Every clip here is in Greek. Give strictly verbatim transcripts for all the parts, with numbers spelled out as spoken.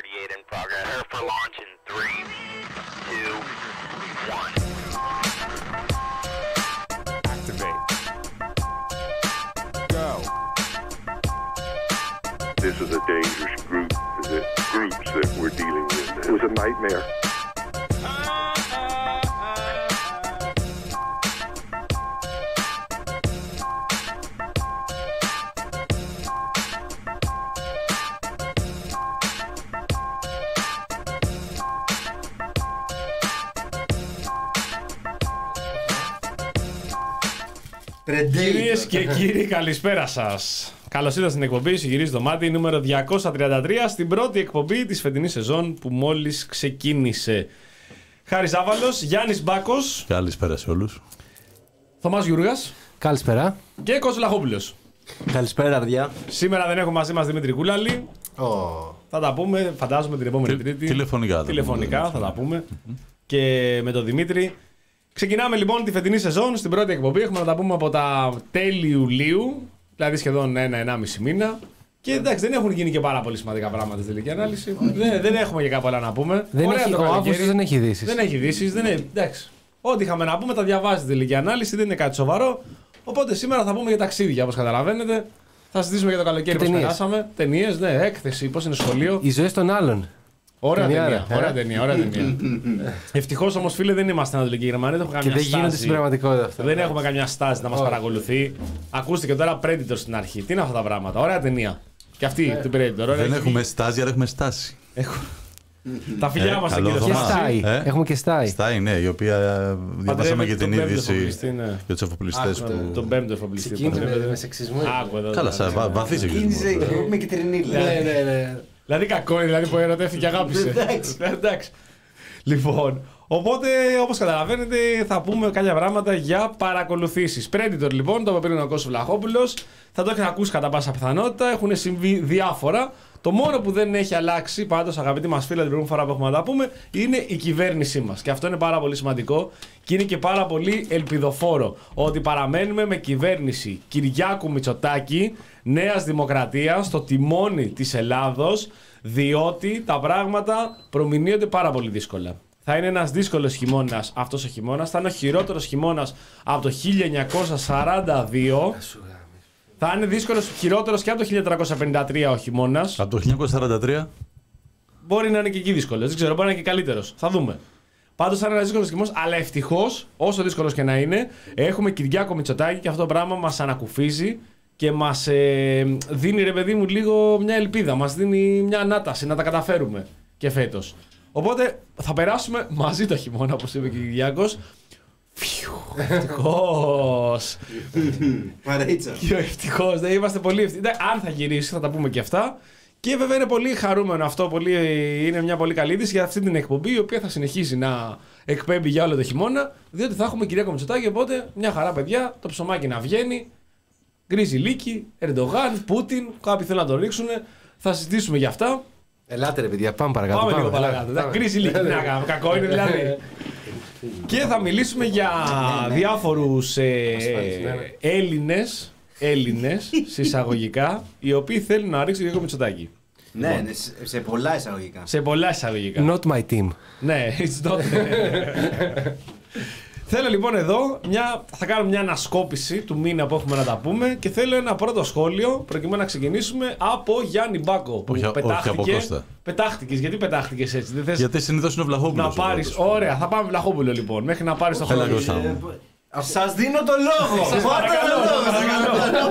thirty-eight in progress. Prepare for launch in three, two, one. Activate. Go. This is a dangerous group, the groups that we're dealing with. It was a nightmare. Κυρίες και κύριοι, καλησπέρα σας. Καλώς ήρθατε στην εκπομπή Συγυρίζει το Μάτι νούμερο διακόσια τριάντα τρία, στην πρώτη εκπομπή της φετινής σεζόν που μόλις ξεκίνησε. Χάρης Ζάβαλος, Γιάννης Μπάκος. Καλησπέρα σε όλους. Θωμάς Γιούργας. Καλησπέρα. Και Κώστας Βλαχόπουλος. Καλησπέρα, παιδιά. Σήμερα δεν έχουμε μαζί μας Δημήτρη Κούλαλη. Oh. Θα τα πούμε, φαντάζομαι, την επόμενη Τι, Τρίτη. Τηλεφωνικά. Τηλεφωνικά θα τα πούμε. Mm-hmm. Και με τον Δημήτρη. Ξεκινάμε λοιπόν τη φετινή σεζόν. Στην πρώτη εκπομπή έχουμε να τα πούμε από τα τέλη Ιουλίου, δηλαδή σχεδόν ένα-ενάμιση μήνα. Και εντάξει, δεν έχουν γίνει και πάρα πολύ σημαντικά πράγματα στη τελική ανάλυση. δεν, δεν έχουμε και κάπου άλλα να πούμε. Δεν Ωραία, έχει, ο Αύγουστος δεν έχει ειδήσεις. Δεν έχει ειδήσεις. Δεν έχει, εντάξει. Ό,τι είχαμε να πούμε τα διαβάζει στη τελική ανάλυση, δεν είναι κάτι σοβαρό. Οπότε σήμερα θα πούμε για ταξίδια, όπως καταλαβαίνετε. Θα συζητήσουμε για το καλοκαίρι που περάσαμε. Ταινίες, ναι, έκθεση, πώς είναι σχολείο. Οι ζωές των άλλων. Ωραία ταινία, ωραία ταινία, ωραία ταινία. Ευτυχώς όμως, φίλε, δεν είμαστε Ανατολική Γερμανία, δεν έχουμε καμιά στάση. Και δεν στάση. γίνονται στην πραγματικότητα αυτά. Δεν έχουμε καμιά στάση να μας παρακολουθεί. Ακούστηκε τώρα Predator στην αρχή. Τι είναι αυτά τα πράγματα, ωραία ταινία. Και αυτή του Predator. Δεν έχουμε στάση, αλλά έχουμε στάση. Τα φιλιά μας εκεί. Και στάι. Έχουμε και στάι. Στάι, ναι, η οποία διαβάσαμε και την είδηση για τους εφοπλιστές. Τον πέμπτο εφοπλιστή. Ξεκίνησε με σεξισμό. Καλά, βαθύς εξισμό. Με κυτρινίλα. Δηλαδή κακό είναι, δηλαδή που ερωτεύτηκε και αγάπησε. Εντάξει. Λοιπόν, οπότε όπως καταλαβαίνετε θα πούμε κάποια πράγματα για παρακολουθήσεις. Predator λοιπόν, το οποίο πήρε ο Κώστας Βλαχόπουλος, θα το έχετε ακούσει κατά πάσα πιθανότητα, έχουν συμβεί διάφορα. Το μόνο που δεν έχει αλλάξει, πάντως αγαπητοί μας φίλοι, την προηγούμενη φορά που έχουμε να τα πούμε, είναι η κυβέρνησή μας. Και αυτό είναι πάρα πολύ σημαντικό και είναι και πάρα πολύ ελπιδοφόρο. Ότι παραμένουμε με κυβέρνηση Κυριάκου Μητσοτάκη, Νέας Δημοκρατίας, στο τιμόνι της Ελλάδος, διότι τα πράγματα προμηνύονται πάρα πολύ δύσκολα. Θα είναι ένας δύσκολος χειμώνας αυτός ο χειμώνας, θα είναι ο χειρότερος χειμώνας από το χίλια εννιακόσια σαράντα δύο. Θα είναι δύσκολος, χειρότερος και από το χίλια τριακόσια πενήντα τρία ο χειμώνας. Από το χίλια εννιακόσια σαράντα τρία. Μπορεί να είναι και εκεί δύσκολος. Δεν ξέρω, μπορεί να είναι και καλύτερος. Θα δούμε. Πάντως θα είναι ένας δύσκολος χειμώνας, αλλά ευτυχώς, όσο δύσκολος και να είναι, έχουμε Κυριάκο Μητσοτάκη και αυτό το πράγμα μας ανακουφίζει και μας ε, δίνει, ρε παιδί μου, λίγο μια ελπίδα. Μας δίνει μια ανάταση να τα καταφέρουμε και φέτος. Οπότε θα περάσουμε μαζί το χειμώνα, όπως είπε και ο Κυριάκος. Ευτυχώς. Παρέτσα. Και ευτυχώς, δεν είμαστε πολύ ευτυχώς. Αν θα γυρίσει, θα τα πούμε και αυτά. Και βέβαια είναι πολύ χαρούμενο αυτό. Πολύ, είναι μια πολύ καλή είδηση για αυτή την εκπομπή, η οποία θα συνεχίσει να εκπέμπει για όλο το χειμώνα. Διότι θα έχουμε Κυριάκο Μητσοτάκη. Οπότε μια χαρά, παιδιά, το ψωμάκι να βγαίνει. Γκρίζι Λίκη, Ερντογάν, Πούτιν. Κάποιοι θέλουν να το ρίξουν. Θα συζητήσουμε για αυτά. Ελάτε, ρε παιδιά, πάμε παρακάτω. Πάμε λίγο παρακάτω. Γκρίζι Λίκη, τι να κάνουμε, κακό είναι δηλαδή. Και θα μιλήσουμε για διάφορους ε, Έλληνες, Έλληνες, συσσαγωγικά, οι οποίοι θέλουν να ρίξουν Κυριάκο Μητσοτάκη. Ναι, λοιπόν, ναι, σε πολλά εισαγωγικά. Σε πολλά εισαγωγικά. Not my team. Ναι, it's not. Θέλω λοιπόν εδώ, μια, θα κάνουμε μια ανασκόπηση του μήνα που έχουμε να τα πούμε και θέλω ένα πρώτο σχόλιο προκειμένου να ξεκινήσουμε από Γιάννη Μπάκο. Που όχι, πετάχτηκε, όχι από Κώστα. Πετάχτηκες, γιατί πετάχτηκες έτσι, δεν θες. Γιατί συνήθως είναι ο Βλαχόπουλος. Να πάρεις, ωραία, θα πάμε Βλαχόπουλο λοιπόν, μέχρι να πάρεις το χρόνο. Σας δίνω το λόγο! Σας παρακαλώ, παρακαλώ.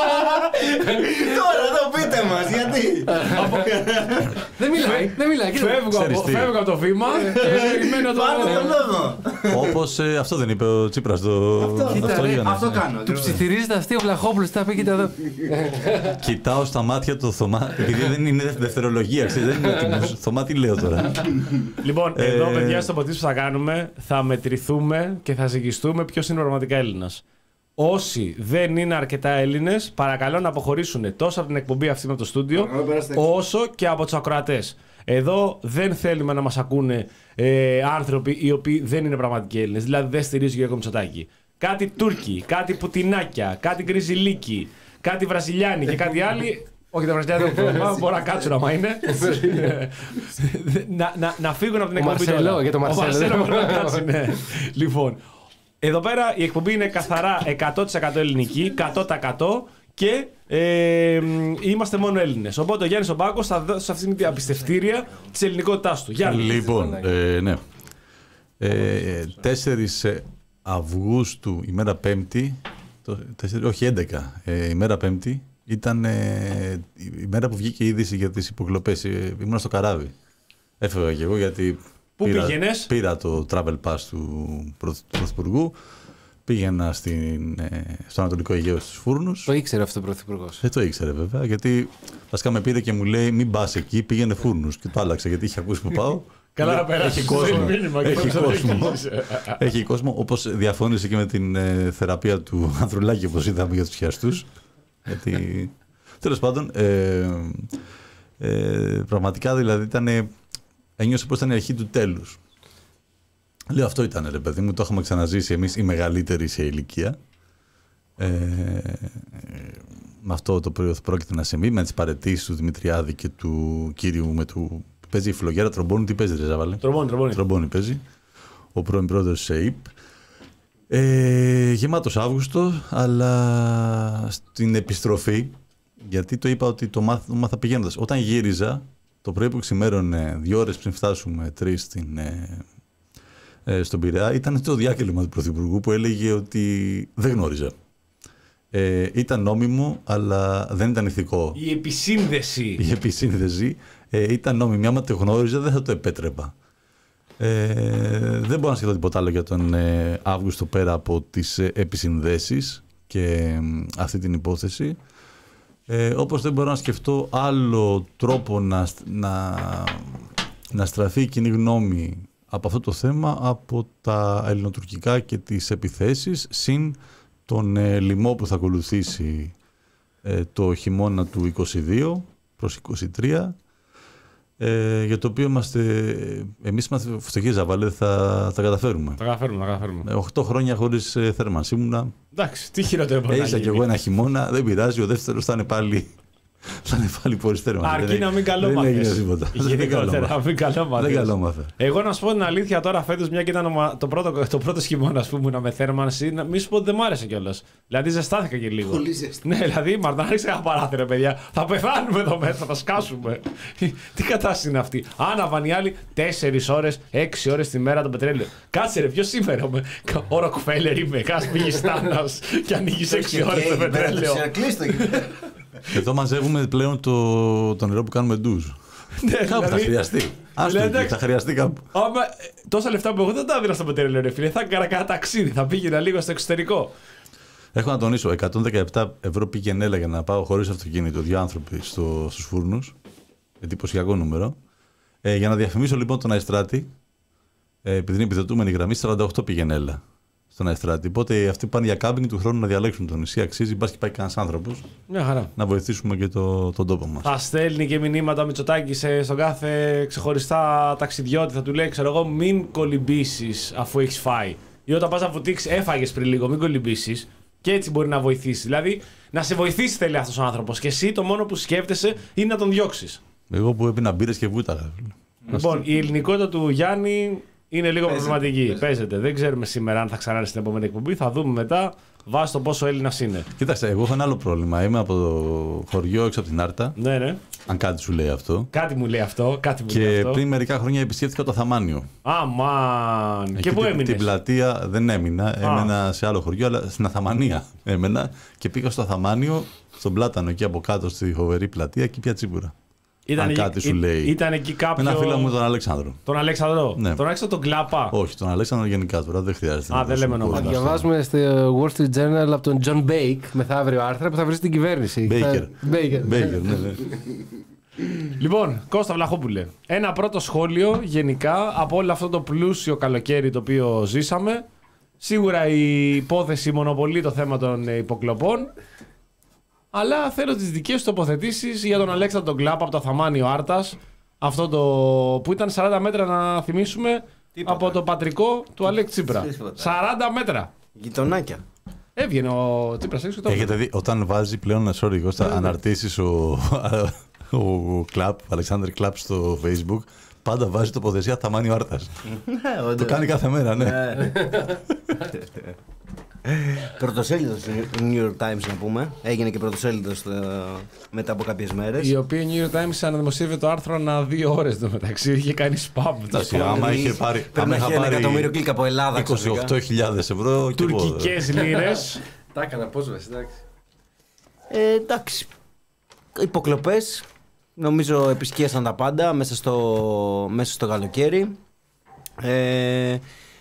Τώρα το πείτε μας, γιατί! Δεν μιλάει, δεν μιλάει. Φεύγω από το βήμα και περιμένω το λόγο. Όπως αυτό δεν είπε ο Τσίπρας. Αυτό κάνω. Του ψιθυρίζεται αυτή ο Βλαχόπουλος, τα πει, κοίτα εδώ. Κοιτάω στα μάτια του Θωμά, επειδή δεν είναι δευτερολογία, δεν είναι έτοιμος. Θωμά, τι λέω τώρα. Λοιπόν, εδώ παιδιά στο ποτήσι που θα κάνουμε θα μετρηθούμε και θα ζυγιστούμε ποιος είναι πραγματικά Έλληνας. Όσοι δεν είναι αρκετά Έλληνες, παρακαλώ να αποχωρήσουν τόσο από την εκπομπή αυτή με το στούντιο, όσο και από τους ακροατές. Εδώ δεν θέλουμε να μας ακούνε ε, άνθρωποι οι οποίοι δεν είναι πραγματικοί Έλληνες. Δηλαδή δεν στηρίζουν τον Κυριάκο Μητσοτάκη. Κάτι Τούρκοι, κάτι Πουτινάκια, κάτι Γκριζιλίκοι, κάτι Βραζιλιάνοι και κάτι άλλοι. Όχι, τα βραζιλιάνα δεν έχουν πρόβλημα. Μπορεί να κάτσουν άμα είναι. να, να, να φύγουν από την εκπομπή. Μαρσέλο, για το Μαρσέλο. μπορεί να κάτσουν, ναι. Λοιπόν, εδώ πέρα η εκπομπή είναι καθαρά εκατό τοις εκατό ελληνική, εκατό τοις εκατό και ε, είμαστε μόνο Έλληνες. Οπότε ο Γιάννης ο Μπάκος θα δώσει αυτή την απιστευτήρια της ελληνικότητάς του. Γιάννη. Λοιπόν, ε, ναι. Ε, τέσσερις Αυγούστου, ημέρα Πέμπτη, το, τέσσερις, όχι έντεκα, ε, ημέρα Πέμπτη, ήταν ε, η μέρα που βγήκε η είδηση για τις υποκλοπές. Ε, ήμουν στο καράβι. Έφευγα και εγώ γιατί Πού πήρα, πήγαινες? πήρα το travel pass του Πρωθυπουργού. Πήγαινα στην, ε, στο Ανατολικό Αιγαίο στους Φούρνους. Το ήξερε αυτό ο Πρωθυπουργός. Δεν το ήξερε βέβαια, γιατί βασικά με πήρε και μου λέει μην πας εκεί, πήγαινε Φούρνους. Και το άλλαξα γιατί είχε ακούσει που πάω. Καλά να περάσει. Έχει κόσμο. Έχει κόσμο. Έχει κόσμο, όπως διαφώνησε και με την ε, θεραπεία του Ανδρουλάκη, όπως είδαμε για τους χιαστούς. Γιατί, τέλος πάντων, ε, ε, πραγματικά δηλαδή ήταν, ένιωσα πως ήταν η αρχή του τέλους. Λέω αυτό ήταν ρε παιδί μου, το έχουμε ξαναζήσει εμείς οι μεγαλύτεροι σε ηλικία. Ε, με αυτό το οποίο πρόκειται να συμβεί, με τις παραιτήσεις του Δημητριάδη και του κύριου με του... Παίζει η φλογέρα, τρομπόνι, τι παίζει ρε Ζαβάλε? Τρομπόνι, τρομπόνι. Τρομπόνι παίζει, ο πρώην πρόεδρος της ΕΕΠ. Ε, γεμάτος Αύγουστο, αλλά στην επιστροφή, γιατί το είπα ότι το μάθα, μάθα πηγαίνοντας. Όταν γύριζα, το πρωί που ξημέρωνε, δύο ώρες πριν φτάσουμε, τρεις στην, ε, ε, στον Πειραιά, ήταν το διάκελμα του Πρωθυπουργού που έλεγε ότι δεν γνώριζα. Ε, ήταν νόμιμο, αλλά δεν ήταν ηθικό. Η επισύνδεση. Η επισύνδεση ε, ήταν νόμιμη. Άμα το γνώριζα, δεν θα το επέτρεπα. Ε, δεν μπορώ να σκεφτώ τίποτα άλλο για τον ε, Αύγουστο πέρα από τις ε, επισυνδέσεις και ε, αυτή την υπόθεση. Ε, όπως δεν μπορώ να σκεφτώ άλλο τρόπο να, να, να στραφεί η κοινή γνώμη από αυτό το θέμα από τα ελληνοτουρκικά και τις επιθέσεις συν τον ε, λοιμό που θα ακολουθήσει ε, το χειμώνα του είκοσι δύο προς είκοσι τρία. Ε, για το οποίο είμαστε, εμείς είμαστε φτωχοί Ζαβάλε, θα τα καταφέρουμε. Τα καταφέρουμε, τα καταφέρουμε. Οχτώ χρόνια χωρίς ε, θέρμανση ήμουνα. Εντάξει, τι χειρότερο μπορεί να γίνει. Έζησα κι εγώ ένα χειμώνα, δεν πειράζει, ο δεύτερος θα είναι πάλι, θα είναι πάλι χωρίς θέρμανση. Αρκεί να μην καλόμαθες. Δεν έγινε τίποτα. Γενικότερα, να μην καλόμαθες. Δεν καλόμαθα. Εγώ να σου πω την αλήθεια τώρα φέτος, μια και ήταν το πρώτο, το πρώτο χειμώνα που ήμουν με θέρμανση, να μην σου πω ότι δεν μ' άρεσε κιόλας. Δηλαδή ζεστάθηκα και λίγο. Πολύ ζεστή. Ναι, δηλαδή Μαρτά, άρχισε ένα παράθυρο, παιδιά. Θα πεθάνουμε εδώ μέσα, θα σκάσουμε. Τι κατάσταση είναι αυτή. Άναβαν οι άλλοι τέσσερις ώρες, έξι ώρες τη μέρα το πετρέλαιο. Κάτσε ρε, ποιο σήμερα με. Ο Ροκφέλερ είμαι. Κάτσε πήγε Στάνας και ανοίγει έξι ώρες το πετρέλαιο. Εδώ μαζεύουμε πλέον το, το νερό που κάνουμε ντουζ. Ναι, κάπου θα χρειαστεί. Άστο εκεί, θα χρειαστεί κάπου. Άμα, τόσα λεφτά που εγώ δεν τα έδινα στο πετρέλαιο, ρε φίλε. Θα έκανα κάνα ταξίδι, θα πήγαινα λίγο στο εξωτερικό. Έχω να τονίσω, εκατόν δεκαεπτά ευρώ πήγαινε έλα για να πάω χωρίς αυτοκίνητο, δύο άνθρωποι στο, στους Φούρνους. Εντυπωσιακό νούμερο. Ε, για να διαφημίσω λοιπόν τον Αϊστράτη, ε, επειδή είναι επιδοτούμενη γραμμή, σαράντα οκτώ πήγαινε έλα στον Αϊστράτη. Οπότε αυτοί πάνε για κάμπινγκ του χρόνου να διαλέξουν το νησί. Αξίζει, μπας και πάει κανένας άνθρωπος. Μια χαρά. Να βοηθήσουμε και το, τον τόπο μας. Θα στέλνει και μηνύματα Μητσοτάκη στον κάθε ξεχωριστά ταξιδιώτη. Θα του λέει, ξέρω εγώ, μην κολυμπήσεις αφού έχεις φάει. Ή όταν πας να βουτήξεις, έφαγες πριν λίγο, μην κολυμπήσεις. Και έτσι μπορεί να βοηθήσει. Δηλαδή, να σε βοηθήσει θέλει αυτός ο άνθρωπος. Και εσύ το μόνο που σκέφτεσαι είναι να τον διώξεις. Εγώ που έπινα μπύρες και βούταγα. Λοιπόν, η ελληνικότητα του Γιάννη είναι λίγο προβληματική. Παίζεται. Παίζεται. Δεν ξέρουμε σήμερα αν θα ξανάρθει στην επόμενη εκπομπή. Θα δούμε μετά βάσει το πόσο Έλληνας είναι. Κοίταξε, εγώ έχω ένα άλλο πρόβλημα. Είμαι από το χωριό έξω από την Άρτα. Ναι, ναι. Αν κάτι σου λέει αυτό. Κάτι μου λέει αυτό. Κάτι μου και λέει αυτό. πριν μερικά χρόνια επισκέφτηκα το Θαμάνιο. Αμάν. Και πού την, έμεινες? Την πλατεία δεν έμεινα. Έμενα σε άλλο χωριό, αλλά στην Αθαμανία έμενα. Και πήγα στο Θαμάνιο, στον Πλάτανο, εκεί από κάτω στη φοβερή πλατεία και πια τσίπουρα. Ήταν αν εκεί, κάτι σου λέει. Ήταν εκεί κάποιο. Με ένα φίλο μου τον Αλέξανδρο. Τον Αλέξανδρο. Ναι. Τον Αλέξανδρο τον Κλάπα. Όχι, τον Αλέξανδρο γενικά τώρα δεν χρειάζεται. Α, δεν λέμε ονόματα. Διαβάζουμε στο Wall Street Journal από τον John Bake μεθαύριο άρθρα που θα βρει στην κυβέρνηση. Baker. Baker. Baker, ναι, ναι. Λοιπόν, Κώστα Βλαχόπουλε, ένα πρώτο σχόλιο γενικά από όλο αυτό το πλούσιο καλοκαίρι το οποίο ζήσαμε. Σίγουρα η υπόθεση μονοπολεί το θέμα των υποκλοπών. Αλλά θέλω τις δικές σου τοποθετήσεις για τον Αλέξανδρο τον Κλάπα από το Θαμάνιο Άρτας. Αυτό το που ήταν σαράντα μέτρα να θυμίσουμε. Τίποτα. Από το πατρικό του Αλέξη Τσίπρα. σαράντα μέτρα. Γειτονάκια. Έβγαινε ο Τσίπρας έξω και το Έχετε δει, όταν βάζει πλέον, sorry, Κώστα, αναρτήσεις ο, ο Κλαπ, ο Αλεξάνδρ Κλαπ στο Facebook, πάντα βάζει τοποθεσία Θαμάνη Άρτας. Το κάνει κάθε μέρα, ναι. Πρωτοσέλιδος του New York Times, να πούμε. Έγινε και πρωτοσέλιδος μετά από κάποιες μέρες. Η οποία New York Times αναδημοσίευε το άρθρο ανά δύο ώρες το μεταξύ. Είχε κάνει spam. Εντάξει, άμα είχε πάρει. Πρέπει να έχει ένα εκατομμύριο κλικ από Ελλάδα. είκοσι οκτώ χιλιάδες ευρώ. Τουρκικές λίρες. Τα έκανα απόσβεση, εντάξει. Ε, εντάξει. Υποκλοπές. Νομίζω επισκίασαν τα πάντα μέσα στο, μέσα στο καλοκαίρι. Ε,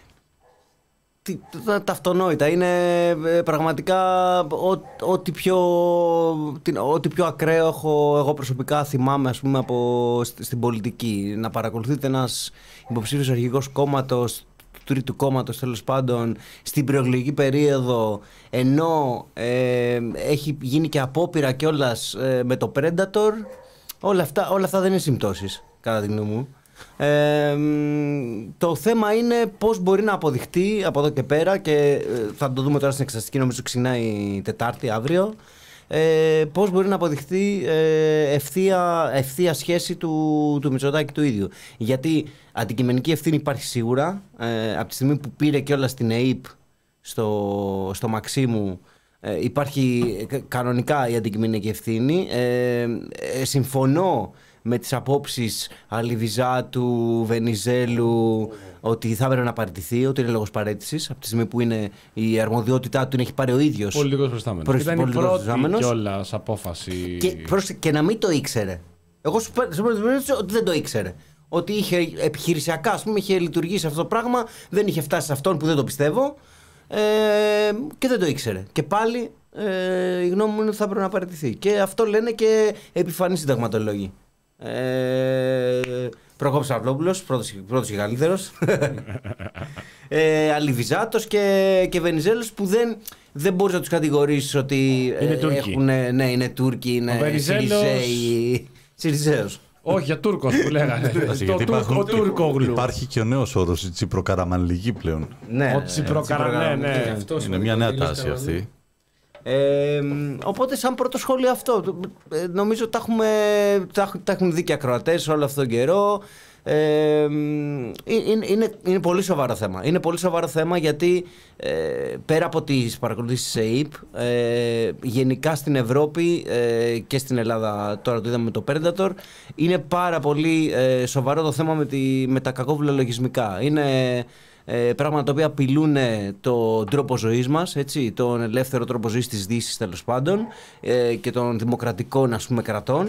τα, τα αυτονόητα είναι ε, πραγματικά ό,τι πιο, ό,τι πιο ακραίο έχω εγώ προσωπικά θυμάμαι, ας πούμε, από, στην πολιτική. Να παρακολουθείτε ένας υποψήφιος αρχηγός κόμματος, του τρίτου κόμματος τέλος πάντων, στην προεκλογική περίοδο, ενώ ε, έχει γίνει και απόπειρα κιόλας ε, με το Predator. Όλα αυτά, όλα αυτά δεν είναι συμπτώσεις, κατά τη γνώμη μου. Ε, το θέμα είναι πώς μπορεί να αποδειχτεί από εδώ και πέρα, και ε, θα το δούμε τώρα στην εξεταστική, νομίζω ξεκινάει η Τετάρτη αύριο, ε, πώς μπορεί να αποδειχτεί ε, ευθεία, ευθεία σχέση του, του Μητσοτάκη του ίδιου. Γιατί αντικειμενική ευθύνη υπάρχει σίγουρα, ε, από τη στιγμή που πήρε κιόλας την ΕΥΠ στο, στο Μαξίμου. Ε, υπάρχει κανονικά η αντικειμενική ευθύνη. Ε, ε, συμφωνώ με τις απόψεις Αλιβιζάτου, Βενιζέλου, ότι θα έπρεπε να παραιτηθεί, ότι είναι λόγος παραίτησης, από τη στιγμή που είναι η αρμοδιότητά του την έχει πάρει ο ίδιος. Πολιτικός προστάμενος. Προς, Ήταν η πρώτη προστάμενος. κιόλας απόφαση. Και, προς, και να μην το ήξερε. Εγώ σου πω ότι δεν το ήξερε. Ότι είχε επιχειρησιακά, ας πούμε, είχε λειτουργήσει αυτό το πράγμα, δεν είχε φτάσει σε αυτόν που δεν το πιστεύω. Ε, και δεν το ήξερε. Και πάλι ε, η γνώμη μου είναι ότι θα πρέπει να παραιτηθεί. Και αυτό λένε και επιφανείς συνταγματολόγοι. Ε, Προκόπης Παυλόπουλος, πρώτος, πρώτος και καλύτερος. ε, Αλιβιζάτος και, και Βενιζέλος, που δεν, δεν μπορείς να τους κατηγορήσεις ότι είναι Τούρκοι. Έχουν, ναι, είναι Τούρκοι, είναι Συριζέοι. Συριζέος. Όχι, για Τούρκος που λέγανε. Ο Τούρκογλου. Υπάρχει και ο νέος όρος, η τσιπροκαραμανλική πλέον. Ναι, Ο Τσιπροκαραμανλή, ναι. Είναι μια νέα τάση αυτή. Ε, οπότε σαν πρώτο σχόλιο αυτό, ε, νομίζω τα, έχουμε, τα, τα έχουν δει και ακροατές όλο αυτόν τον καιρό. Ε, είναι, είναι, είναι πολύ σοβαρό θέμα. Είναι πολύ σοβαρό θέμα γιατί ε, πέρα από τις παρακολουθήσεις ΕΥΠ, ε, γενικά στην Ευρώπη ε, και στην Ελλάδα, τώρα το είδαμε με το Predator, είναι πάρα πολύ ε, σοβαρό το θέμα με, τη, με τα κακόβουλα λογισμικά. Είναι ε, πράγματα τα οποία απειλούν τον τρόπο ζωής μας, έτσι, τον ελεύθερο τρόπο ζωής της Δύσης τέλος πάντων, ε, και των δημοκρατικών, ας πούμε, κρατών.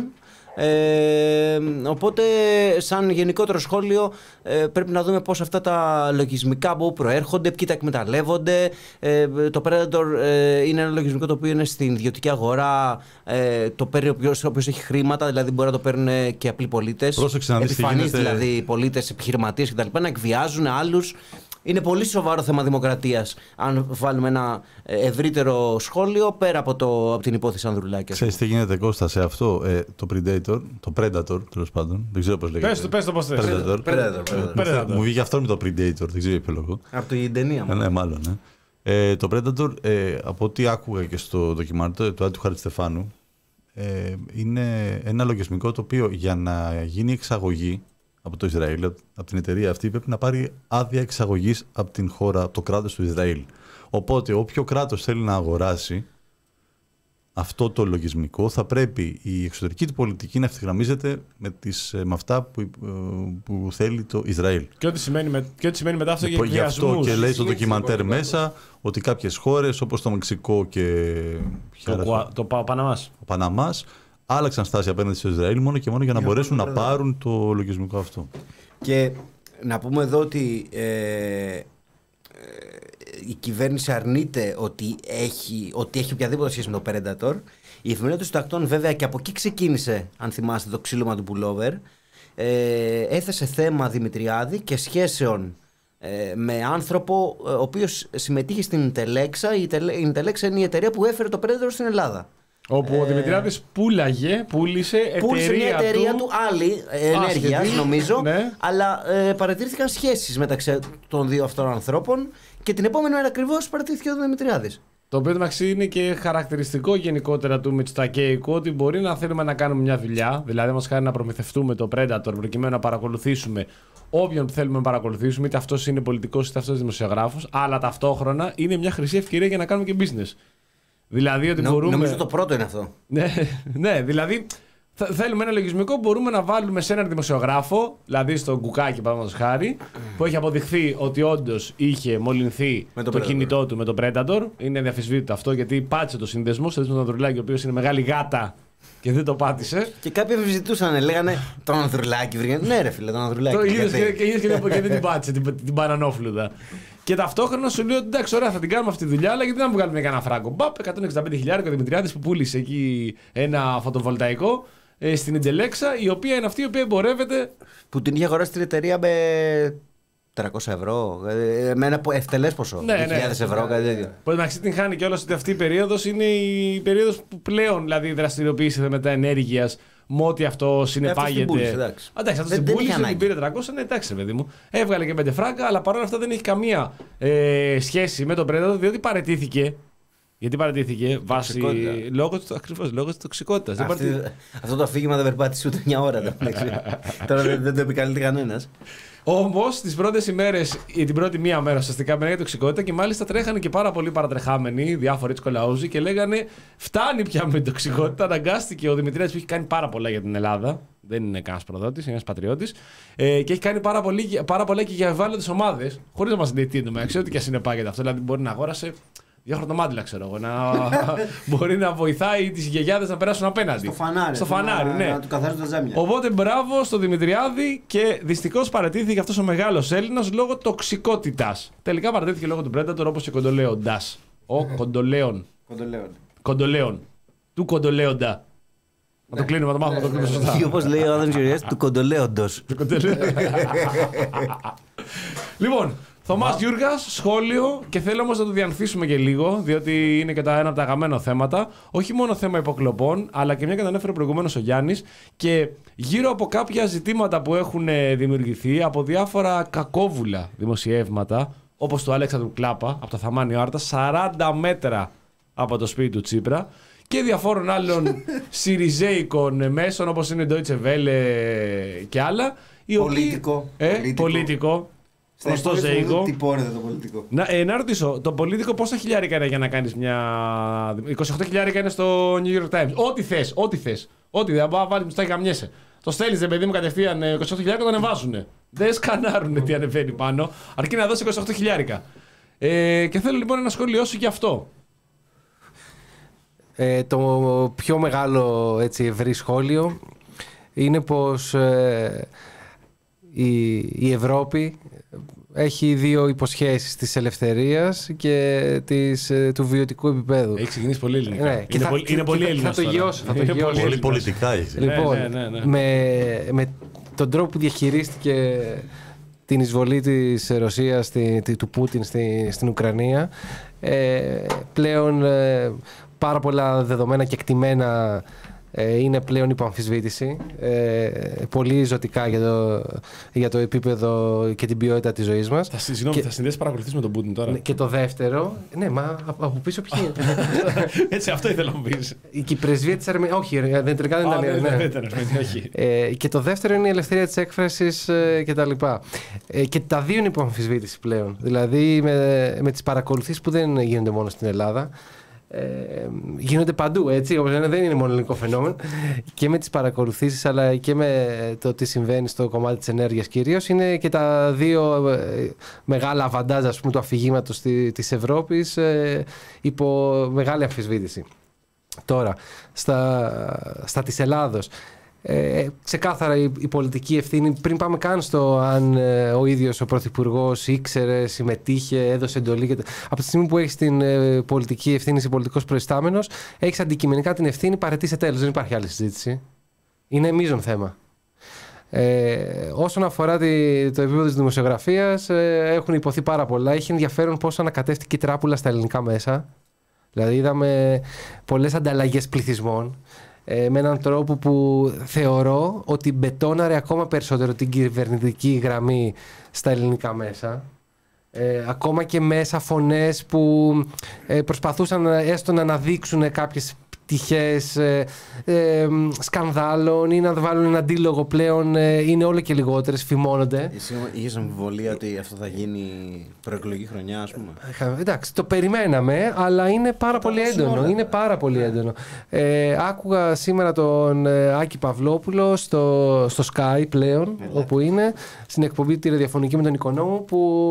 Ε, οπότε σαν γενικότερο σχόλιο ε, πρέπει να δούμε πώς αυτά τα λογισμικά από όπου προέρχονται, ποιοι τα εκμεταλλεύονται. ε, Το Predator ε, είναι ένα λογισμικό το οποίο είναι στην ιδιωτική αγορά, ε, το παίρνει ο οποίος έχει χρήματα, δηλαδή μπορεί να το παίρνουν και απλοί πολίτες, επιφανείς δηλαδή πολίτες, επιχειρηματίες κτλ, να εκβιάζουν άλλους. Είναι πολύ σοβαρό θέμα δημοκρατίας, αν βάλουμε ένα ευρύτερο σχόλιο πέρα από, το, από την υπόθεση Ανδρουλάκη. Ξέρεις τι γίνεται, Κώστα, σε αυτό, ε, το Predator, το Predator τέλος πάντων, δεν ξέρω πώς λέγεται. Πες το, πες το πώς θες. Predator. Predator, Predator. Μου βγήκε αυτό με το Predator, δεν ξέρω για ποιο λόγο. Από την ταινία μου. Ναι, μάλλον, ναι. Ε, το Predator, ε, από ό,τι άκουγα και στο ντοκιμαντέρ του Άτου Χαριστεφάνου, ε, είναι ένα λογισμικό το οποίο για να γίνει εξαγωγή από το Ισραήλ, από την εταιρεία αυτή, πρέπει να πάρει άδεια εξαγωγής από την χώρα, από το κράτος του Ισραήλ. Οπότε, όποιο κράτος θέλει να αγοράσει αυτό το λογισμικό, θα πρέπει η εξωτερική του πολιτική να ευθυγραμμίζεται με, τις, με αυτά που, που θέλει το Ισραήλ. Και ό,τι σημαίνει, με, και ό,τι σημαίνει μετά αυτό για Γι' αυτό εκβιασμούς. και λέει στο ντοκιμαντέρ μέσα ότι κάποιες χώρες, όπως το Μεξικό και Το, το, το Παναμάς. ο Παναμάς, άλλαξαν στάση απέναντι στο Ισραήλ μόνο και μόνο για να για μπορέσουν να πάρουν το λογισμικό αυτό. Και να πούμε εδώ ότι ε, ε, η κυβέρνηση αρνείται ότι έχει, ότι έχει οποιαδήποτε σχέση με το Predator. Η εφημερίδα των συντακτών, βέβαια, και από εκεί ξεκίνησε, αν θυμάστε, το ξύλωμα του Pullover. Ε, έθεσε θέμα Δημητριάδη και σχέσεων ε, με άνθρωπο ο οποίος συμμετείχε στην Intelexa. Η Intelexa είναι η εταιρεία που έφερε το Predator στην Ελλάδα. Όπου ε, ο Δημητριάδης πούλαγε, πούλησε εταιρεία, πούλησε μια εταιρεία του, του άλλη ενέργειας, νομίζω, ναι. Αλλά ε, παρατηρήθηκαν σχέσεις μεταξύ των δύο αυτών ανθρώπων και την επόμενη μέρα ακριβώς παρατηρήθηκε ο Δημητριάδης. Το οποίο μεταξύ είναι και χαρακτηριστικό γενικότερα του Μητσοτακέικου ότι μπορεί να θέλουμε να κάνουμε μια δουλειά, δηλαδή μας χάρη να προμηθευτούμε το Predator προκειμένου να παρακολουθήσουμε όποιον θέλουμε να παρακολουθήσουμε, είτε αυτός είναι πολιτικός είτε αυτός δημοσιογράφος, αλλά ταυτόχρονα είναι μια χρυσή ευκαιρία για να κάνουμε και business. Δηλαδή ότι Νο, μπορούμε. Νομίζω το πρώτο είναι αυτό. ναι, ναι, δηλαδή θέλουμε ένα λογισμικό που μπορούμε να βάλουμε σε έναν δημοσιογράφο, δηλαδή στον Κουκάκι παραδείγματος χάρη, που έχει αποδειχθεί ότι όντως είχε μολυνθεί Με το το, Predator. κινητό του με το Predator. Είναι διαφυσβήτητο αυτό γιατί πάτησε το συνδεσμό. Στο τον Ανδρουλάκη, ο οποίος είναι μεγάλη γάτα και δεν το πάτησε. Και κάποιοι αμφισβητούσαν, λέγανε τον Ανδρουλάκη. Βρήκαν. Ναι, ρε φίλε, τον Ανδρουλάκη. Το είδες γιατί? και, και, είδες και, δεν- και δεν την πάτησε την, την μπανανόφλουδα. Και ταυτόχρονα σου λέει ότι εντάξει, ωραία, θα την κάνουμε αυτή τη δουλειά, αλλά γιατί να βγάλουμε κανένα φράγκο. Μπαπ, εκατόν εξήντα πέντε χιλιάδες ο Δημητριάδης που πούλησε εκεί ένα φωτοβολταϊκό ε, στην Ιντελέξα, η οποία είναι αυτή η οποία εμπορεύεται. Που την είχε αγοράσει την εταιρεία με τριακόσια ευρώ. ε, Με ένα ευτελές ποσό. Ναι, ναι. δύο χιλιάδες ευρώ, κάτι τέτοιο. Που εντάξει την χάνει κιόλας ότι αυτή η περίοδος είναι η περίοδος που πλέον δηλαδή δραστηριοποιήσεται μετά ενέργειας με ό,τι αυτό συνεπάγεται. πούλησε, εντάξει. Εντάξει, αυτό Δεν- την δεν πούλησε, είχε την ανάγκη. πήρε τριακόσια, ναι, εντάξει, ρε παιδί μου. Έβγαλε και πέντε φράγκα, αλλά παρόλα αυτά δεν έχει καμία ε, σχέση με τον Predator, διότι παραιτήθηκε. Γιατί παραιτήθηκε βάσει. Τοξικότητα. Λόγω, του- ακριβώς, λόγω της τοξικότητας. Δεν Αυτή- παραιτή- Αυτό το αφήγημα δεν περπάτησε ούτε μια ώρα. το πλέξι. Τώρα δεν, δεν το επικαλείται κανένα. Όμως τις πρώτες ημέρες, ή την πρώτη μία μέρα ουσιαστικά μιλάγανε για τοξικότητα και μάλιστα τρέχανε και πάρα πολλοί παρατρεχάμενοι, διάφοροι έτσι κολαούζοι και λέγανε φτάνει πια με την τοξικότητα. Αναγκάστηκε ο Δημητριάδης που έχει κάνει πάρα πολλά για την Ελλάδα. Δεν είναι κανένα προδότης, είναι ένας πατριώτης. Ε, και έχει κάνει πάρα, πολύ, πάρα πολλά και για ευάλωτες ομάδες. Χωρίς να μας λέει τι εντωμεταξύ, ό,τι και συνεπάγεται αυτό. Δηλαδή μπορεί να αγόρασε δύο χρωτομάτιλα, ξέρω εγώ. Να μπορεί να βοηθάει τις γιαγιάδες να περάσουν απέναντι. Στο φανάρι. Στο φανάρι, να, ναι. Να του καθαρίζουν τα τζάμια. Οπότε μπράβο στο Δημητριάδη και δυστυχώς παραιτήθηκε αυτός ο μεγάλος Έλληνας λόγω τοξικότητας. Τελικά παραιτήθηκε λόγω του Predator όπως και Κοντολέοντας. Ο Κοντολέον. Κοντολέον. Κοντολέον. Του Κοντολέοντα. Να το κλείνουμε, να το μάθουμε να το κλείνουμε σωστά. Ή όπως λέει ο Άδαμς Γεωργιάς, του κοντολέοντος. Του Κοντολέον. Λοιπόν, Θωμάς Γιούργας, σχόλιο και θέλω όμως να το διανθίσουμε και λίγο, διότι είναι και τα ένα από τα αγαπημένα θέματα. Όχι μόνο θέμα υποκλοπών, αλλά και μια και το ανέφερε προηγουμένως ο Γιάννης. Και γύρω από κάποια ζητήματα που έχουν ε, δημιουργηθεί από διάφορα κακόβουλα δημοσιεύματα, όπως το Αλέξανδρου Κλάπα, από το Θαμάνιο Άρτα, σαράντα μέτρα από το σπίτι του Τσίπρα. Και διαφόρων άλλων συριζέικων μέσων όπως είναι Deutsche Welle και άλλα. οι οποίοι- Πολίτικο. Ε, Πολίτικο. πολιτικό. Στα Γνωστό υπόλοιπα μου ζέικο. τυπώνεται το πολιτικό. Να, ε, να ρωτήσω, το πολιτικό πόσα χιλιάρικα είναι για να κάνεις μια. είκοσι οκτώ χιλιάρικα είναι στο New York Times. Ό,τι θες, ό,τι θες. Ό,τι δεν θα βάλει μουστάκι γαμιέσαι. Το στέλνεις, ρε παιδί μου, κατευθείαν ε, είκοσι οκτώ χιλιάρικα το ανεβάζουνε. Δεν σκανάρουνε τι ανεβαίνει πάνω, αρκεί να δώσει είκοσι οκτώ χιλιάρικα. Ε, και θέλω λοιπόν ένα σχόλιο σου γι' αυτό. Ε, το πιο μεγάλο έτσι, ευρύ σχόλιο είναι πως ε, η, η Ευρώπη έχει δύο υποσχέσεις της ελευθερίας και της, ε, του βιωτικού επίπεδου. Έχει ξεκινήσει πολύ ελληνικά. Ναι, και είναι, θα- πολύ, και- είναι και πολύ θα- Έλληνας θα το τώρα. γιώσω, θα το Είναι γιώσω. πολύ Πολύ Έλληνας. πολιτικά έχει. Ναι, Λοιπόν, ναι, ναι, ναι. Με, με τον τρόπο που διαχειρίστηκε την εισβολή της Ρωσίας, στη, τη- του Πούτιν στη, στην Ουκρανία, ε, πλέον ε, πάρα πολλά δεδομένα και εκτιμένα ε, είναι πλέον υπό αμφισβήτηση. Ε, πολύ ζωτικά για το, για το επίπεδο και την ποιότητα της ζωής μας. Θα, συγγνώμη, Και- θα συνδέσει παρακολουθείς με τον Πούτιν τώρα. Και το δεύτερο, ναι, μα από από πίσω ποιοι είναι. Έτσι, αυτό ήθελα να μου πεις. Και η πρεσβεία της Αρμενίας, όχι, ρε, δεν τελικά δεν Α, ήταν. δεν- ναι. δεν ήταν, δεν- όχι. Ε, και το δεύτερο είναι η ελευθερία της έκφρασης ε, και τα λοιπά. Ε, και τα δύο είναι υπό αμφισβήτηση πλέον. Δηλαδή με, με τις παρακολουθήσεις που δεν γίνονται μόνο στην Ελλάδα, ε, γίνονται παντού, έτσι, όπως λένε, δεν είναι μόνο ελληνικό φαινόμενο. Και με τις παρακολουθήσεις αλλά και με το τι συμβαίνει στο κομμάτι της ενέργειας κυρίως, είναι και τα δύο ε, μεγάλα αβαντάζ, ας πούμε, του αφηγήματος τη- της Ευρώπης ε, υπό μεγάλη αμφισβήτηση. Τώρα, στα, στα της Ελλάδος, ε, ξεκάθαρα η, η πολιτική ευθύνη, πριν πάμε καν στο αν ε, ο ίδιος ο Πρωθυπουργός ήξερε, συμμετείχε, έδωσε εντολή. Και, τα- από τη στιγμή που έχεις την ε, πολιτική ευθύνη, είσαι πολιτικός προϊστάμενος, έχεις αντικειμενικά την ευθύνη, παραιτήσαι τέλος. Δεν υπάρχει άλλη συζήτηση. Είναι μείζον θέμα. Ε, όσον αφορά τη, το επίπεδο της δημοσιογραφίας, ε, έχουν υποθεί πάρα πολλά. Έχει ενδιαφέρον πώς ανακατεύτηκε η τράπουλα στα ελληνικά μέσα. Δηλαδή είδαμε πολλές ανταλλαγές πληθυσμών ε, με έναν τρόπο που θεωρώ ότι μπετώναρε ακόμα περισσότερο την κυβερνητική γραμμή στα ελληνικά μέσα. Ε, ακόμα και μέσα φωνές που ε, προσπαθούσαν έστω να αναδείξουν κάποιες πτυχές ε, ε, σκανδάλων ή να βάλουν ένα αντίλογο πλέον, ε, είναι όλο και λιγότερες, φημώνονται. Εσύ είχες αμφιβολία ότι αυτό θα γίνει προεκλογική χρονιά, ας πούμε? Ε, εντάξει, το περιμέναμε, αλλά είναι πάρα πολύ έντονο. Είναι πάρα πολύ έντονο. Ε, άκουγα σήμερα τον ε, Άκη Παυλόπουλο στο, στο Sky πλέον, ε, όπου είναι, στην εκπομπή τη ραδιοφωνική με τον Οικονόμο, που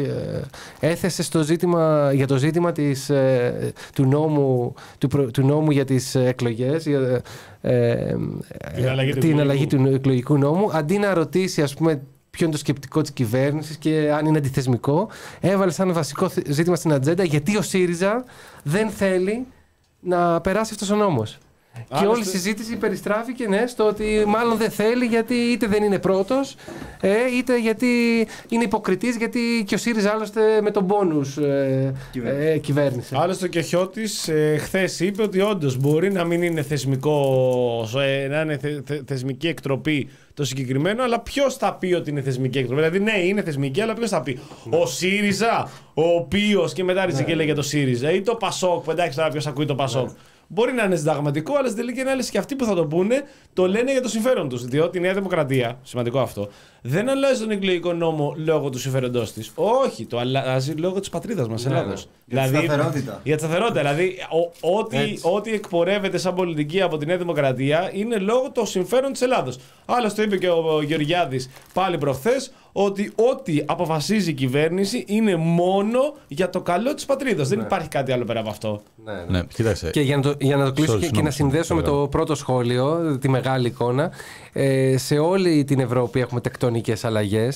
ε, έθεσε στο ζήτημα, για το ζήτημα της, ε, του, νόμου, του, προ, του νόμου για τις εκλογές, για, ε, την αλλαγή, την του, αλλαγή του εκλογικού νόμου, αντί να ρωτήσει, ας πούμε, ποιο είναι το σκεπτικό της κυβέρνησης και αν είναι αντιθεσμικό, έβαλε σαν βασικό ζήτημα στην ατζέντα γιατί ο ΣΥΡΙΖΑ δεν θέλει να περάσει αυτός ο νόμος. Άλλωστε... Και όλη η συζήτηση περιστράφηκε, ναι, στο ότι μάλλον δεν θέλει γιατί είτε δεν είναι πρώτος, ε, είτε γιατί είναι υποκριτής, γιατί και ο ΣΥΡΙΖΑ άλλωστε με τον πόνους ε, ε, κυβέρνησε. Άλλωστε και ο Χιώτης ε, χθες είπε ότι όντως μπορεί να μην είναι θεσμικό, ε, να είναι θε, θε, θεσμική εκτροπή το συγκεκριμένο, αλλά ποιος θα πει ότι είναι θεσμική εκτροπή? Δηλαδή, ναι, είναι θεσμική, αλλά ποιος θα πει? Ναι. Ο ΣΥΡΙΖΑ, ο οποίος, και μετά ρίξε ναι. και λέει για το ΣΥΡΙΖΑ, ή το ΠΑΣΟΚ, που εντάξει τώρα ποιος ακούει το ΠΑΣΟΚ. Ναι. Μπορεί να είναι συνταγματικό, αλλά στην τελική ανάλυση και αυτοί που θα το πούνε το λένε για το συμφέρον τους. Διότι η Νέα Δημοκρατία, σημαντικό αυτό, δεν αλλάζει τον εκλογικό νόμο λόγω του συμφέροντός της. Όχι, το αλλάζει λόγω της πατρίδας μας, ναι, Ελλάδος. Ναι. Δηλαδή, για τη σταθερότητα. Για τη σταθερότητα. Δηλαδή, ο, ό,τι, ό,τι εκπορεύεται σαν πολιτική από τη Νέα Δημοκρατία είναι λόγω των συμφέρον της Ελλάδος. Άλλωστε, είπε και ο Γεωργιάδης πάλι προχθές, ότι ό,τι αποφασίζει η κυβέρνηση είναι μόνο για το καλό της πατρίδας. Ναι. Δεν υπάρχει κάτι άλλο πέρα από αυτό. Ναι, ναι. Ναι, κοίταξε. Και για να το, για να το κλείσω Sorry, και, και να συνδέσω με το πρώτο σχόλιο, τη μεγάλη εικόνα, ε, σε όλη την Ευρώπη έχουμε τεκτονικές αλλαγές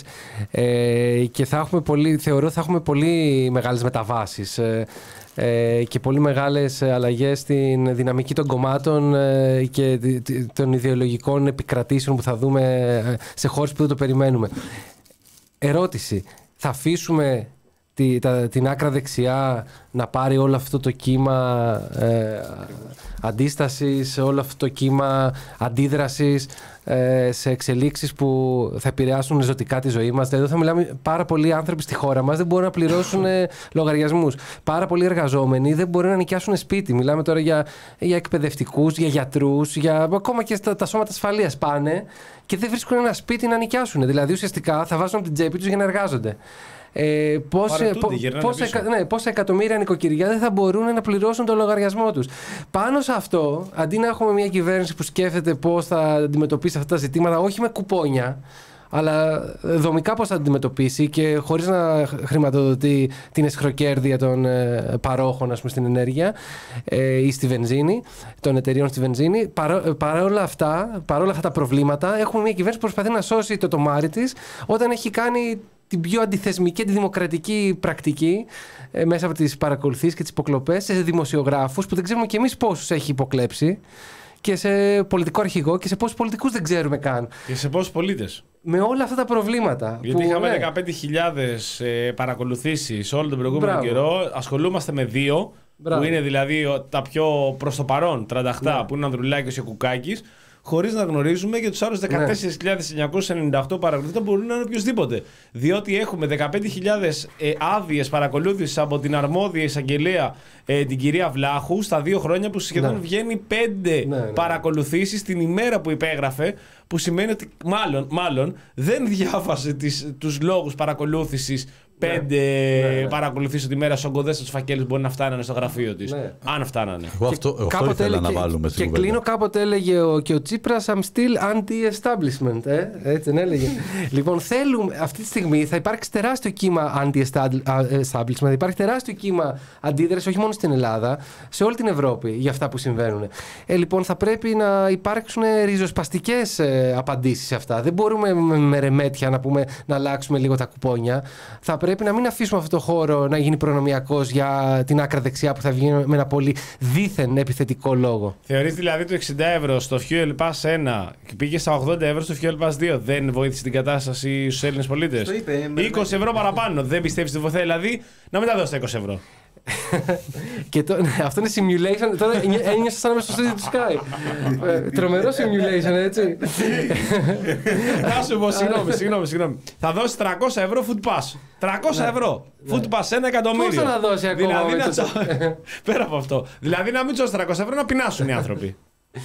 ε, και θα έχουμε πολύ, θεωρώ θα έχουμε πολύ μεγάλες μεταβάσεις. Ε, Ε, και πολύ μεγάλες αλλαγές στην δυναμική των κομμάτων ε, και των ιδεολογικών επικρατήσεων που θα δούμε σε χώρες που δεν το περιμένουμε. Ερώτηση. Θα αφήσουμε τη, τα, την άκρα δεξιά να πάρει όλο αυτό το κύμα ε, αντίστασης, όλο αυτό το κύμα αντίδρασης ε, σε εξελίξεις που θα επηρεάσουν ζωτικά τη ζωή μας? Εδώ θα μιλάμε, πάρα πολλοί άνθρωποι στη χώρα μας δεν μπορούν να πληρώσουν ε, λογαριασμούς. Πάρα πολλοί εργαζόμενοι δεν μπορούν να νοικιάσουν σπίτι. Μιλάμε τώρα για, για εκπαιδευτικούς, για γιατρούς, για, ακόμα και στα, τα σώματα ασφαλείας πάνε και δεν βρίσκουν ένα σπίτι να νοικιάσουν. Δηλαδή ουσιαστικά θα βάζουν από την τσέπη τους για να εργάζονται. Ε, πόσα, πόσα, ναι, πόσα εκατομμύρια νοικοκυριά δεν θα μπορούν να πληρώσουν το λογαριασμό τους. Πάνω σε αυτό, αντί να έχουμε μια κυβέρνηση που σκέφτεται πώς θα αντιμετωπίσει αυτά τα ζητήματα, όχι με κουπόνια, αλλά δομικά πώς θα αντιμετωπίσει και χωρίς να χρηματοδοτεί την εσχροκέρδεια των ε, παρόχων, ας πούμε, στην ενέργεια ε, ή στη βενζίνη, των εταιρείων στη βενζίνη. Παρά, παρόλα αυτά, παρόλα αυτά τα προβλήματα, έχουμε μια κυβέρνηση που προσπαθεί να σώσει το τομάρι της όταν έχει κάνει την πιο αντιθεσμική, αντιδημοκρατική πρακτική ε, μέσα από τις παρακολουθήσεις και τις υποκλοπές σε δημοσιογράφους που δεν ξέρουμε κι εμείς πόσους έχει υποκλέψει, και σε πολιτικό αρχηγό και σε πόσους πολιτικούς δεν ξέρουμε καν. Και σε πόσους πολίτες. Με όλα αυτά τα προβλήματα. Γιατί που, είχαμε ναι. δεκαπέντε χιλιάδες ε, παρακολουθήσεις όλο τον προηγούμενο Μπράβο. καιρό. Ασχολούμαστε με δύο. Μπράβο. Που είναι δηλαδή τα πιο προς το παρόν τρανταχτά, ναι. που είναι ο Ανδρουλάκης και ο Κουκάκης. Χωρίς να γνωρίζουμε και τους άλλους δεκατέσσερις χιλιάδες εννιακόσιους ενενήντα οκτώ παρακολουθητές μπορούν να είναι οποιοδήποτε. Διότι έχουμε δεκαπέντε χιλιάδες ε, άδειες παρακολούθησης από την αρμόδια εισαγγελέα ε, την κυρία Βλάχου στα δύο χρόνια που σχεδόν ναι. βγαίνει πέντε ναι, ναι. παρακολουθήσεις την ημέρα που υπέγραφε. Που σημαίνει ότι μάλλον, μάλλον δεν διάβασε τις, τους λόγους παρακολούθησης. Πέντε ναι, ναι. παρακολουθήσεις τη μέρα, σογκοδές τους φακέλους μπορεί να φτάνανε στο γραφείο της. Ναι. Αν φτάνανε. Εγώ αυτό, αυτό ήθελα να βάλουμε στην Και κουβέντα. Κλείνω, κάποτε έλεγε ο, και ο Τσίπρας, I'm still anti-establishment. Ε? Έτσι δεν έλεγε. Λοιπόν, θέλουμε, αυτή τη στιγμή θα υπάρξει τεράστιο κύμα anti-establishment, θα υπάρχει τεράστιο κύμα αντίδραση, όχι μόνο στην Ελλάδα, σε όλη την Ευρώπη για αυτά που συμβαίνουν. Ε, λοιπόν, θα πρέπει να υπάρξουν ριζοσπαστικές ε, απαντήσεις σε αυτά. Δεν μπορούμε με, με ρεμέτια να, πούμε, να αλλάξουμε λίγο τα κουπόνια. Θα πρέπει να μην αφήσουμε αυτό το χώρο να γίνει προνομιακός για την άκρα δεξιά που θα βγει με ένα πολύ δίθεν επιθετικό λόγο. Θεωρείς δηλαδή το εξήντα ευρώ στο Fuel Pass ένα και πήγε στα ογδόντα ευρώ στο Fuel Pass δύο δεν βοήθησε την κατάσταση στους Έλληνες πολίτες? Το είπε, είκοσι ευρώ παραπάνω. Δεν πιστεύεις ότι βοηθάει δηλαδή να μην τα δώσει τα είκοσι ευρώ? Και το, ναι, αυτό είναι simulation. Τώρα ένιωσα σαν να είμαι στο στούντιο του Sky. ε, τρομερό simulation, έτσι. Να σου πω, συγγνώμη, συγγνώμη, συγγνώμη. Θα δώσει τριακόσια ευρώ food pass. τριακόσια ευρώ. Food pass ένα εκατομμύριο. Πώς θα να δώσει ακόμα. Δηλαδή, να... Πέρα από αυτό. Δηλαδή να μην τσώσει τριακόσια ευρώ, να πεινάσουν οι άνθρωποι.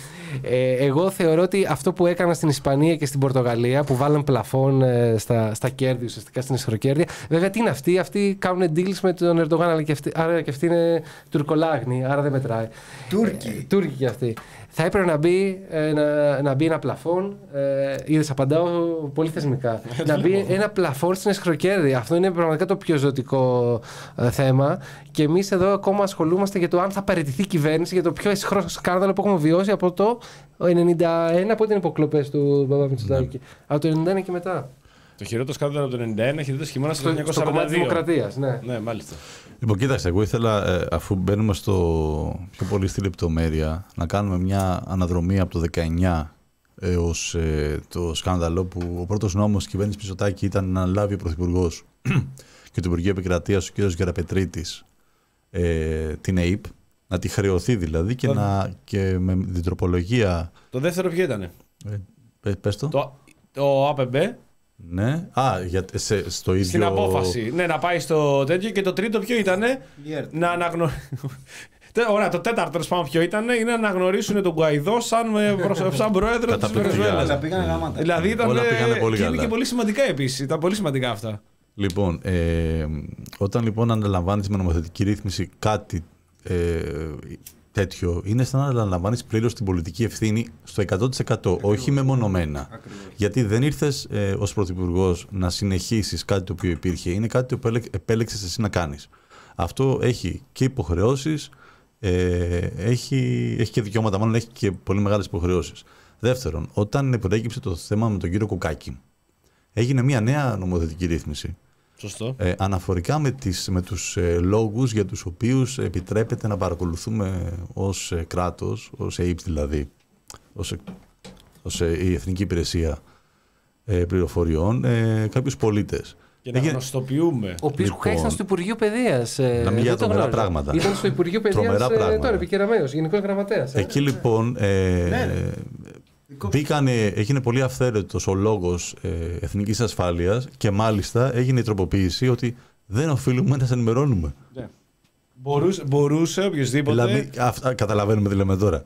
Ε, εγώ θεωρώ ότι αυτό που έκαναν στην Ισπανία και στην Πορτογαλία, που βάλαν πλαφόν ε, στα, στα κέρδη, ουσιαστικά στην ισχροκέρδεια. Βέβαια, τι είναι αυτοί, αυτοί κάνουν deals με τον Ερντογάν, αλλά και αυτοί, άρα και αυτοί είναι τουρκολάγνοι, άρα δεν μετράει. Τούρκοι. Ε, Τούρκοι κι αυτοί. Θα έπρεπε να μπει, ε, να, να μπει ένα πλαφόν. Ε, είδες, απαντάω πολύ θεσμικά. να μπει ένα πλαφόν στην ισχροκέρδεια. Αυτό είναι πραγματικά το πιο ζωτικό ε, θέμα. Και εμείς εδώ ακόμα ασχολούμαστε για το αν θα παραιτηθεί η κυβέρνηση, για το πιο αισχρό σκάνδαλο που έχουμε βιώσει από το ενενήντα ένα, που ήταν οι υποκλοπές του Μπαμπά Μητσοτάκη. Ναι. Από το ενενήντα ένα και μετά. Το χειρότερο σκάνδαλο από το ενενήντα ένα, χειρότερο χειμώνα στο χίλια εννιακόσια σαράντα δύο. Στο κομμάτι της Δημοκρατίας, ναι. Ναι, μάλιστα. Λοιπόν, κοίταξε, εγώ ήθελα, ε, αφού μπαίνουμε στο πιο πολύ στη λεπτομέρεια, να κάνουμε μια αναδρομή από το δεκαεννιά έως ε, το σκάνδαλο που ο πρώτος νόμος της κυβέρνησης Μητσοτάκη ήταν να λάβει ο Πρωθυπουργός και το Υπουργείο Επικρατείας, ο κ. Γεραπετρίτης, ε, την ΕΥΠ, να τη χρεωθεί δηλαδή και, να, και με την τροπολογία. Το δεύτερο ποιο ήταν? Ε, πες το. Το, το ΑΠΜΠ. Ναι. Α, για, σε, στο ίδιο... Στην απόφαση. Ναι, να πάει στο τέτοιο. Και το τρίτο ποιο ήταν? Να αναγνωρίσουν. Ωραία, το τέταρτο πάνω ποιο ήταν? Είναι να αναγνωρίσουν τον Γκουαϊδό σαν, σαν πρόεδρο της Βενεζουέλας. Όλα πήγανε γαμάτα. Δηλαδή ήταν. Όλα πήγανε πολύ και καλά. είναι και πολύ σημαντικά επίσης. Ήταν πολύ σημαντικά αυτά. Λοιπόν, ε, όταν λοιπόν αναλαμβάνεις με νομοθετική ρύθμιση κάτι ε, τέτοιο, είναι σαν να αναλαμβάνεις πλήρως την πολιτική ευθύνη στο εκατό τοις εκατό, όχι μεμονωμένα. Ακριβώς. Γιατί δεν ήρθες ε, ως πρωθυπουργός να συνεχίσεις κάτι το οποίο υπήρχε, είναι κάτι που επέλεξες εσύ να κάνεις. Αυτό έχει και υποχρεώσεις, ε, έχει, έχει και δικαιώματα, μάλλον έχει και πολύ μεγάλες υποχρεώσεις. Δεύτερον, όταν προέκυψε το θέμα με τον κύριο Κουκάκη, έγινε μια νέα νομοθετική ρύθμιση. Σωστό. Ε, αναφορικά με, τις, με τους ε, λόγους για τους οποίους επιτρέπεται να παρακολουθούμε ως ε, κράτος, ως ΕΥΠ δηλαδή, ως, ως ε, η Εθνική Υπηρεσία ε, Πληροφοριών, ε, κάποιους πολίτες. Και να Έγινε... γνωστοποιούμε. Ο οποίος λοιπόν, Κουκάκης ήταν στο Υπουργείο Παιδείας. Ε, να μην για τρομερά πράγματα. Ήταν στο Υπουργείο Παιδείας ε, τώρα, επικεραμέως, γενικός γραμματέας. Ε. Εκεί λοιπόν ε, ναι. Μπήκανε, έγινε πολύ αυθαίρετος ο λόγος ε, εθνικής ασφάλειας και μάλιστα έγινε η τροποποίηση ότι δεν οφείλουμε να σε ενημερώνουμε. Ναι. Μπορούσε, μπορούσε οποιοδήποτε. Δηλαδή, αυτά, καταλαβαίνουμε τι λέμε τώρα.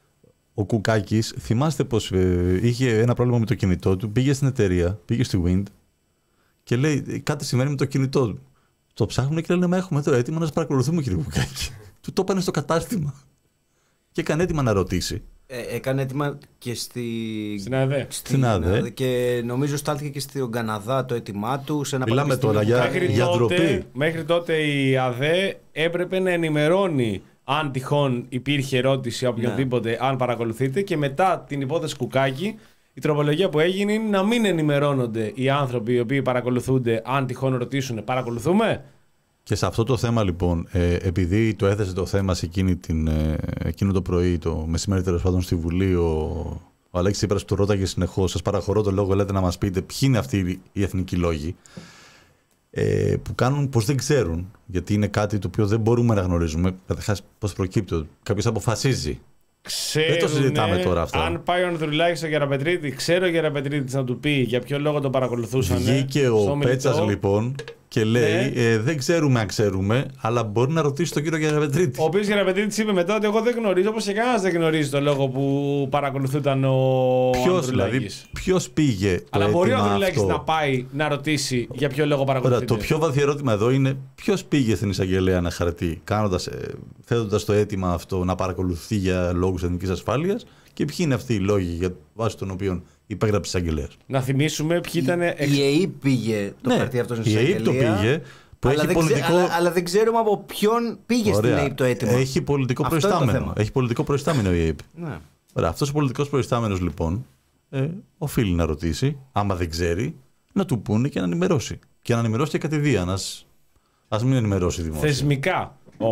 Ο Κουκάκης, θυμάστε πως ε, είχε ένα πρόβλημα με το κινητό του, πήγε στην εταιρεία, πήγε στη Wind και λέει κάτι σημαίνει με το κινητό του. Το ψάχνουν και λένε μα έχουμε τώρα έτοιμα να σας παρακολουθούμε κύριε Κουκάκη. Του το έπανε στο κατάστημα και έκανε έτοιμα να ρωτήσει. Ε, έκανε έτοιμα και στη... στην ΑΔΕ. Στην ΑΔΕ. Και νομίζω στάλθηκε και στον Καναδά το έτοιμά του. Σε ένα Μιλάμε τώρα για, μέχρι για τότε, ντροπή. Μέχρι τότε η ΑΔΕ έπρεπε να ενημερώνει αν τυχόν υπήρχε ερώτηση από οποιονδήποτε, ναι. αν παρακολουθείτε. Και μετά την υπόθεση Κουκάκη, η τροπολογία που έγινε είναι να μην ενημερώνονται οι άνθρωποι οι οποίοι παρακολουθούνται αν τυχόν ρωτήσουν παρακολουθούμε. Και σε αυτό το θέμα λοιπόν, ε, επειδή το έθεσε το θέμα σε εκείνη την, ε, εκείνο το πρωί, το μεσημέρι τέλος πάντων στη Βουλή, ο, ο Αλέξης Τσίπρας που το ρώταγε συνεχώς, σας παραχωρώ το λόγο, λέτε να μας πείτε ποιοι είναι αυτοί οι εθνικοί λόγοι, ε, που κάνουν πως δεν ξέρουν, γιατί είναι κάτι το οποίο δεν μπορούμε να γνωρίζουμε. Καταρχάς πώς προκύπτει, κάποιος αποφασίζει. Ξέρουνε, δεν το συζητάμε τώρα αυτό. Αν πάει ο Ανδρουλάκης στο Γεραπετρίτη, ξέρω ο Γεραπετρίτης να του πει για ποιο λόγο τον παρακολουθούσαν. Βγήκε ο Πέτσας λοιπόν και λέει: ναι. ε, Δεν ξέρουμε αν ξέρουμε, αλλά μπορεί να ρωτήσει τον κύριο Γεραπετρίτη. Ο οποίος Γεραπετρίτης είπε μετά ότι εγώ δεν γνωρίζω, όπως και κανένας δεν γνωρίζει τον λόγο που παρακολουθούταν ο Ανδρουλάκης. Δηλαδή, ποιος πήγε. Το αλλά μπορεί ο Ανδρουλάκης να πάει να ρωτήσει για ποιο λόγο παρακολουθούταν. Το πιο βαθύ ερώτημα εδώ είναι ποιος πήγε στην εισαγγελέα ένα χαρτί, θέτοντας το αίτημα αυτό να παρακολουθεί για λόγους εθνικής ασφάλειας και ποιοι είναι αυτοί οι λόγοι για βάση των οποίων υπέγραψε εισαγγελέας. Να θυμίσουμε ποιοι ήταν. Εξ... Η ΕΕΠ πήγε το ναι, χαρτί αυτό στην εισαγγελία. Η ΕΕΠ το πήγε. Που αλλά, έχει δεν πολιτικό... ξέ, αλλά, αλλά δεν ξέρουμε από ποιον πήγε Ωραία. Στην ΕΕΠ το αίτημα. Έχει πολιτικό προϊστάμενο. Έχει πολιτικό προϊστάμενο η ΕΕΠ. Ναι. Ωραία, αυτός ο πολιτικός προϊστάμενος λοιπόν ε, οφείλει να ρωτήσει, άμα δεν ξέρει, να του πούνε και να ενημερώσει. Και να ενημερώσει και κατηδίαν. Ας, ας μην ενημερώσει δημόσια. Θεσμικά όμως.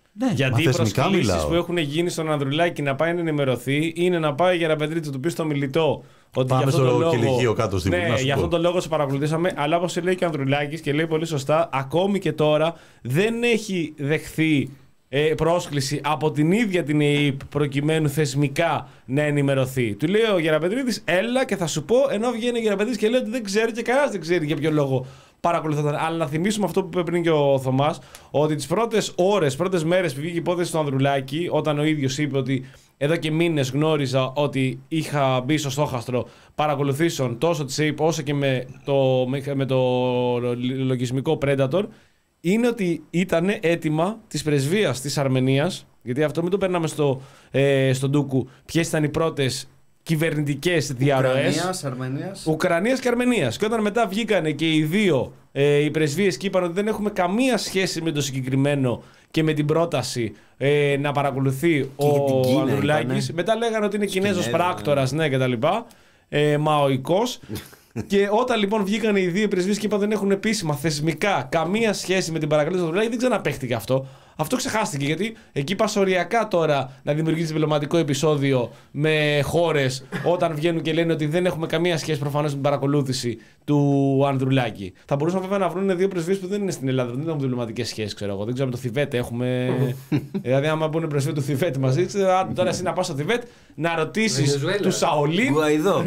Ναι, γιατί οι προσκλήσεις μιλάω. που έχουν γίνει στον Ανδρουλάκη να πάει να ενημερωθεί είναι να πάει για Γεραπετρίτη, του πει στο μιλητό. Ότι Πάμε για αυτόν στο τον λόγο, κηλικείο κάτω στη Βουλή. ναι, για αυτόν τον λόγο σε παρακολουθήσαμε. Αλλά όπως λέει και ο Ανδρουλάκης και λέει πολύ σωστά, ακόμη και τώρα δεν έχει δεχθεί ε, πρόσκληση από την ίδια την ΕΕΠ προκειμένου θεσμικά να ενημερωθεί. Του λέει ο Γεραπετρίτης, έλα και θα σου πω, ενώ βγαίνει ο Γεραπετρίτης και λέει ότι δεν ξέρει και κανένας δεν ξέρει για ποιο λόγο παρακολουθόταν. Αλλά να θυμίσουμε αυτό που είπε πριν και ο Θωμάς, ότι τις πρώτες ώρες, πρώτες μέρες που βγήκε η υπόθεση στο Ανδρουλάκη, όταν ο ίδιος είπε ότι εδώ και μήνες γνώριζα ότι είχα μπει στο στόχαστρο παρακολουθήσεων τόσο της ΕΕΠ όσο και με το, με το λογισμικό Predator, είναι ότι ήταν έτοιμα της πρεσβείας της Αρμενίας, γιατί αυτό μην το περνάμε στο, ε, στο ντούκου, ποιες ήταν οι πρώτες κυβερνητικές διαρροές. Ουκρανίας, Αρμενίας. Ουκρανίας και Αρμενίας. Και όταν μετά βγήκανε και οι δύο ε, οι πρεσβείες και είπαν ότι δεν έχουμε καμία σχέση με το συγκεκριμένο και με την πρόταση ε, να παρακολουθεί Και για την ο Κίνα Ανδρουλάκης. είπανε. Μετά λέγανε ότι είναι Κινέζος Κινέζο, πράκτορας, ναι, κτλ. Ε, μαοϊκός. Και όταν λοιπόν βγήκαν οι δύο πρεσβείες και είπαν δεν έχουν επίσημα θεσμικά καμία σχέση με την παρακολούθηση του Ανδρουλάκη, δεν ξαναπαίχτηκε αυτό. Αυτό ξεχάστηκε γιατί εκεί πας οριακά τώρα να δημιουργήσει διπλωματικό επεισόδιο με χώρες όταν βγαίνουν και λένε ότι δεν έχουμε καμία σχέση προφανώς με την παρακολούθηση του Ανδρουλάκη. Θα μπορούσαν βέβαια να βρουν δύο πρεσβείες που δεν είναι στην Ελλάδα, δεν έχουν διπλωματικές σχέσεις, ξέρω εγώ. Δεν ξέρω με το Θιβέτ έχουμε. Δηλαδή, άμα μπουν πρεσβείες του Θιβέτ μαζί, τώρα εσύ να πας στο Θιβέτ να ρωτήσεις του Σαολίν. Γκουαϊδό.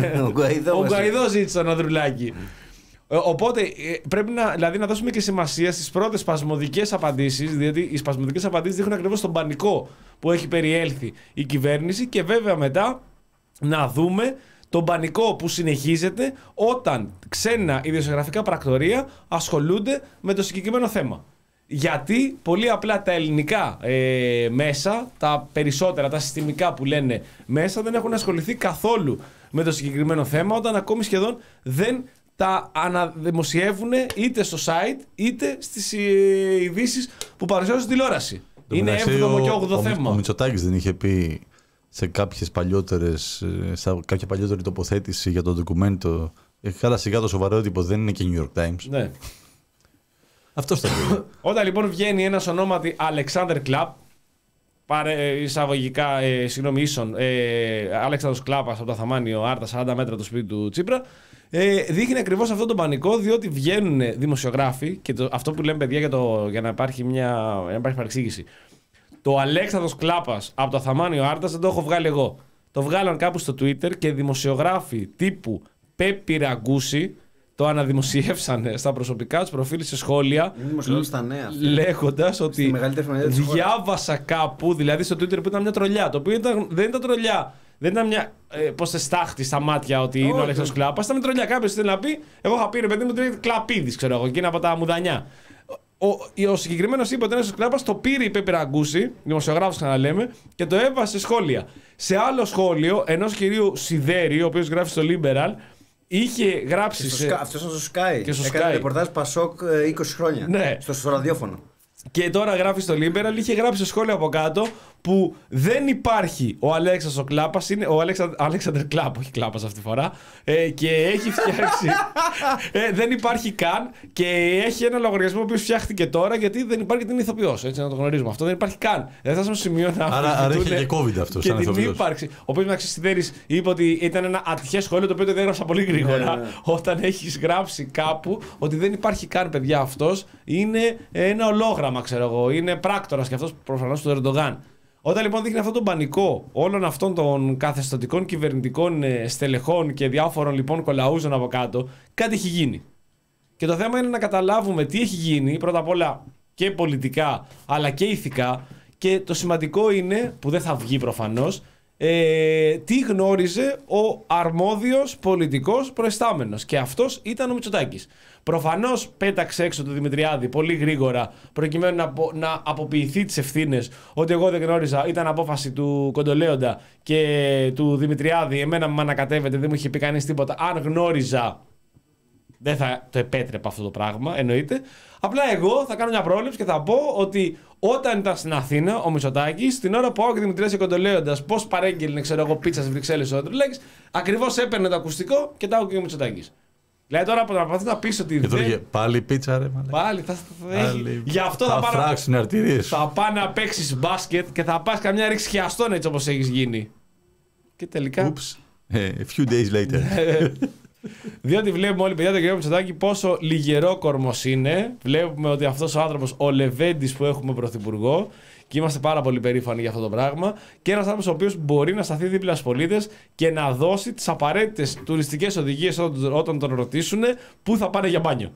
Ο Γκουαϊδό ζήτησε τον Ανδρουλάκη. Οπότε πρέπει να, δηλαδή, να δώσουμε και σημασία στις πρώτες σπασμωδικές απαντήσεις, διότι οι σπασμωδικές απαντήσεις δείχνουν ακριβώς τον πανικό που έχει περιέλθει η κυβέρνηση και βέβαια μετά να δούμε τον πανικό που συνεχίζεται όταν ξένα ιδιοσιογραφικά πρακτορεία ασχολούνται με το συγκεκριμένο θέμα. Γιατί πολύ απλά τα ελληνικά ε, μέσα, τα περισσότερα, τα συστημικά που λένε μέσα δεν έχουν ασχοληθεί καθόλου με το συγκεκριμένο θέμα, όταν ακόμη σχεδόν δεν τα αναδημοσιεύουν είτε στο site είτε στις ειδήσεις που παρουσιάζουν στη τηλεόραση. Είναι έβδομο και όγδοο θέμα. Ο Μητσοτάκης δεν είχε πει σε κάποιες παλιότερες, σε κάποια παλιότερη τοποθέτηση για το ντοκουμέντο, καλά σιγά το σοβαρό τύπο δεν είναι και New York Times. Ναι. Αυτό το λέει. Όταν λοιπόν βγαίνει ένας ονόματι Alexander Clapp, πάρε εισαγωγικά, ε, συγγνώμη, ίσον, ε, Αλέξανδρος Κλάπας από το Αθαμάνιο Άρτα, σαράντα μέτρα το σπίτι του Τσίπρα, ε, δείχνει ακριβώς αυτό τον πανικό, διότι βγαίνουν δημοσιογράφοι και το, αυτό που λέμε παιδιά για, το, για να υπάρχει μια για να υπάρχει παρεξήγηση. Το Αλέξανδρος Κλάπας από το Αθαμάνιο Άρτα δεν το έχω βγάλει εγώ. Το βγάλαν κάπου στο Twitter και δημοσιογράφοι τύπου Πέπη Ραγκούση το αναδημοσιεύσανε στα προσωπικά τους προφίλ σε σχόλια, λέγοντας ότι διάβασα κάπου, δηλαδή στο Twitter που ήταν μια τρολιά, το οποίο ήταν, δεν ήταν τρολιά, δεν ήταν μια ε, πως στάχτη στα μάτια ότι είναι ο Αλέξανδρος Κλάπας, ήταν μια τρολιά, κάποιος ήθελε να πει, εγώ είχα πει ρε παιδί μου ότι είναι Κλαπίδης, ξέρω εγώ, εκείνα από τα μουδανιά. Ο, ο συγκεκριμένος είπε ότι ο Αλέξανδρος Κλάπας το πήρε η Πέπη Ραγκούση, δημοσιογράφος ξαναλέμε, και το έβασε σε σχόλια. Σε άλλο σχόλιο ενός κυρίου Σιδέρη, ο οποίος γράφει στο Liberal, είχε γράψει. Σε... Αυτό ήταν στο Sky. Και στο Έκανε Sky. ρεπορτάζ Πασόκ είκοσι χρόνια. Ναι. Στο, στο ραδιόφωνο. Και τώρα γράφει στο Liberal, είχε γράψει σε σχόλιο από κάτω που δεν υπάρχει ο Αλέξανδρος ο Κλάπας, είναι ο Αλέξανδρ Κλάπ, όχι Κλάπας αυτή τη φορά, ε, και έχει φτιάξει. ε, δεν υπάρχει καν και έχει ένα λογαριασμό που φτιάχτηκε τώρα γιατί δεν υπάρχει την ηθοποιός. Έτσι να το γνωρίζουμε. Αυτό δεν υπάρχει καν. Δεν φτάσαμε στο σημείο να. Άρα, άρα είχε και COVID αυτό. Και την ύπαρξη. Ο οποίος Μαξής Σιδέρης είπε ότι ήταν ένα ατυχές σχόλιο το οποίο το διέγραψα πολύ γρήγορα. Όταν έχει γράψει κάπου ότι δεν υπάρχει καν, παιδιά, αυτός είναι ένα ολόγραμμα, ξέρω εγώ. Είναι πράκτορας και αυτός προφανώς του Ερντογάν. Όταν λοιπόν δείχνει αυτόν τον πανικό όλων αυτών των καθεστωτικών κυβερνητικών στελεχών και διάφορων λοιπόν κολαούζων από κάτω, κάτι έχει γίνει. Και το θέμα είναι να καταλάβουμε τι έχει γίνει, πρώτα απ' όλα και πολιτικά, αλλά και ηθικά. Και το σημαντικό είναι, που δεν θα βγει προφανώς, ε, τι γνώριζε ο αρμόδιος πολιτικός προϊστάμενος. Και αυτός ήταν ο Μητσοτάκης. Προφανώς πέταξε έξω το Δημητριάδη πολύ γρήγορα προκειμένου να, απο, να αποποιηθεί τις ευθύνες ότι εγώ δεν γνώριζα, ήταν απόφαση του Κοντολέοντα και του Δημητριάδη, εμένα με ανακατεύεται, δεν μου είχε πει κανείς τίποτα, αν γνώριζα δεν θα το επέτρεπα αυτό το πράγμα, εννοείται. Απλά εγώ θα κάνω μια πρόληψη και θα πω ότι όταν ήταν στην Αθήνα ο Μητσοτάκης, την ώρα που ο Δημητριάδης και ο Κοντολέοντας πώς παρέγγελνε, ξέρω εγώ, πίτσα στις Βρυξέλλες ο Ανδρουλάκης, ακριβώς έπαιρνε το ακουστικό και τα άκουγε ο Μητσοτάκης. Δηλαδή τώρα να προσπαθεί να πει ότι. Και τώρα δεν... πάλι πίτσα, ρε. Πάλι θα. Πάλι... Γι' αυτό θα, θα, θα φράξουν οι αρτηρίες. Θα πάνε να παίξει μπάσκετ και θα πα καμιά ρίξη χιαστών έτσι όπως έχει γίνει. Και τελικά. Oops. A few days later. Διότι βλέπουμε όλοι, παιδιά, τον κύριο Μητσοτάκη πόσο λιγερόκορμος είναι. Βλέπουμε ότι αυτός ο άνθρωπος, ο Λεβέντης που έχουμε πρωθυπουργό, και είμαστε πάρα πολύ περήφανοι για αυτό το πράγμα. Και ένας άνθρωπος ο οποίος μπορεί να σταθεί δίπλα στους πολίτες και να δώσει τις απαραίτητες τουριστικές οδηγίες όταν τον ρωτήσουν πού θα πάνε για μπάνιο.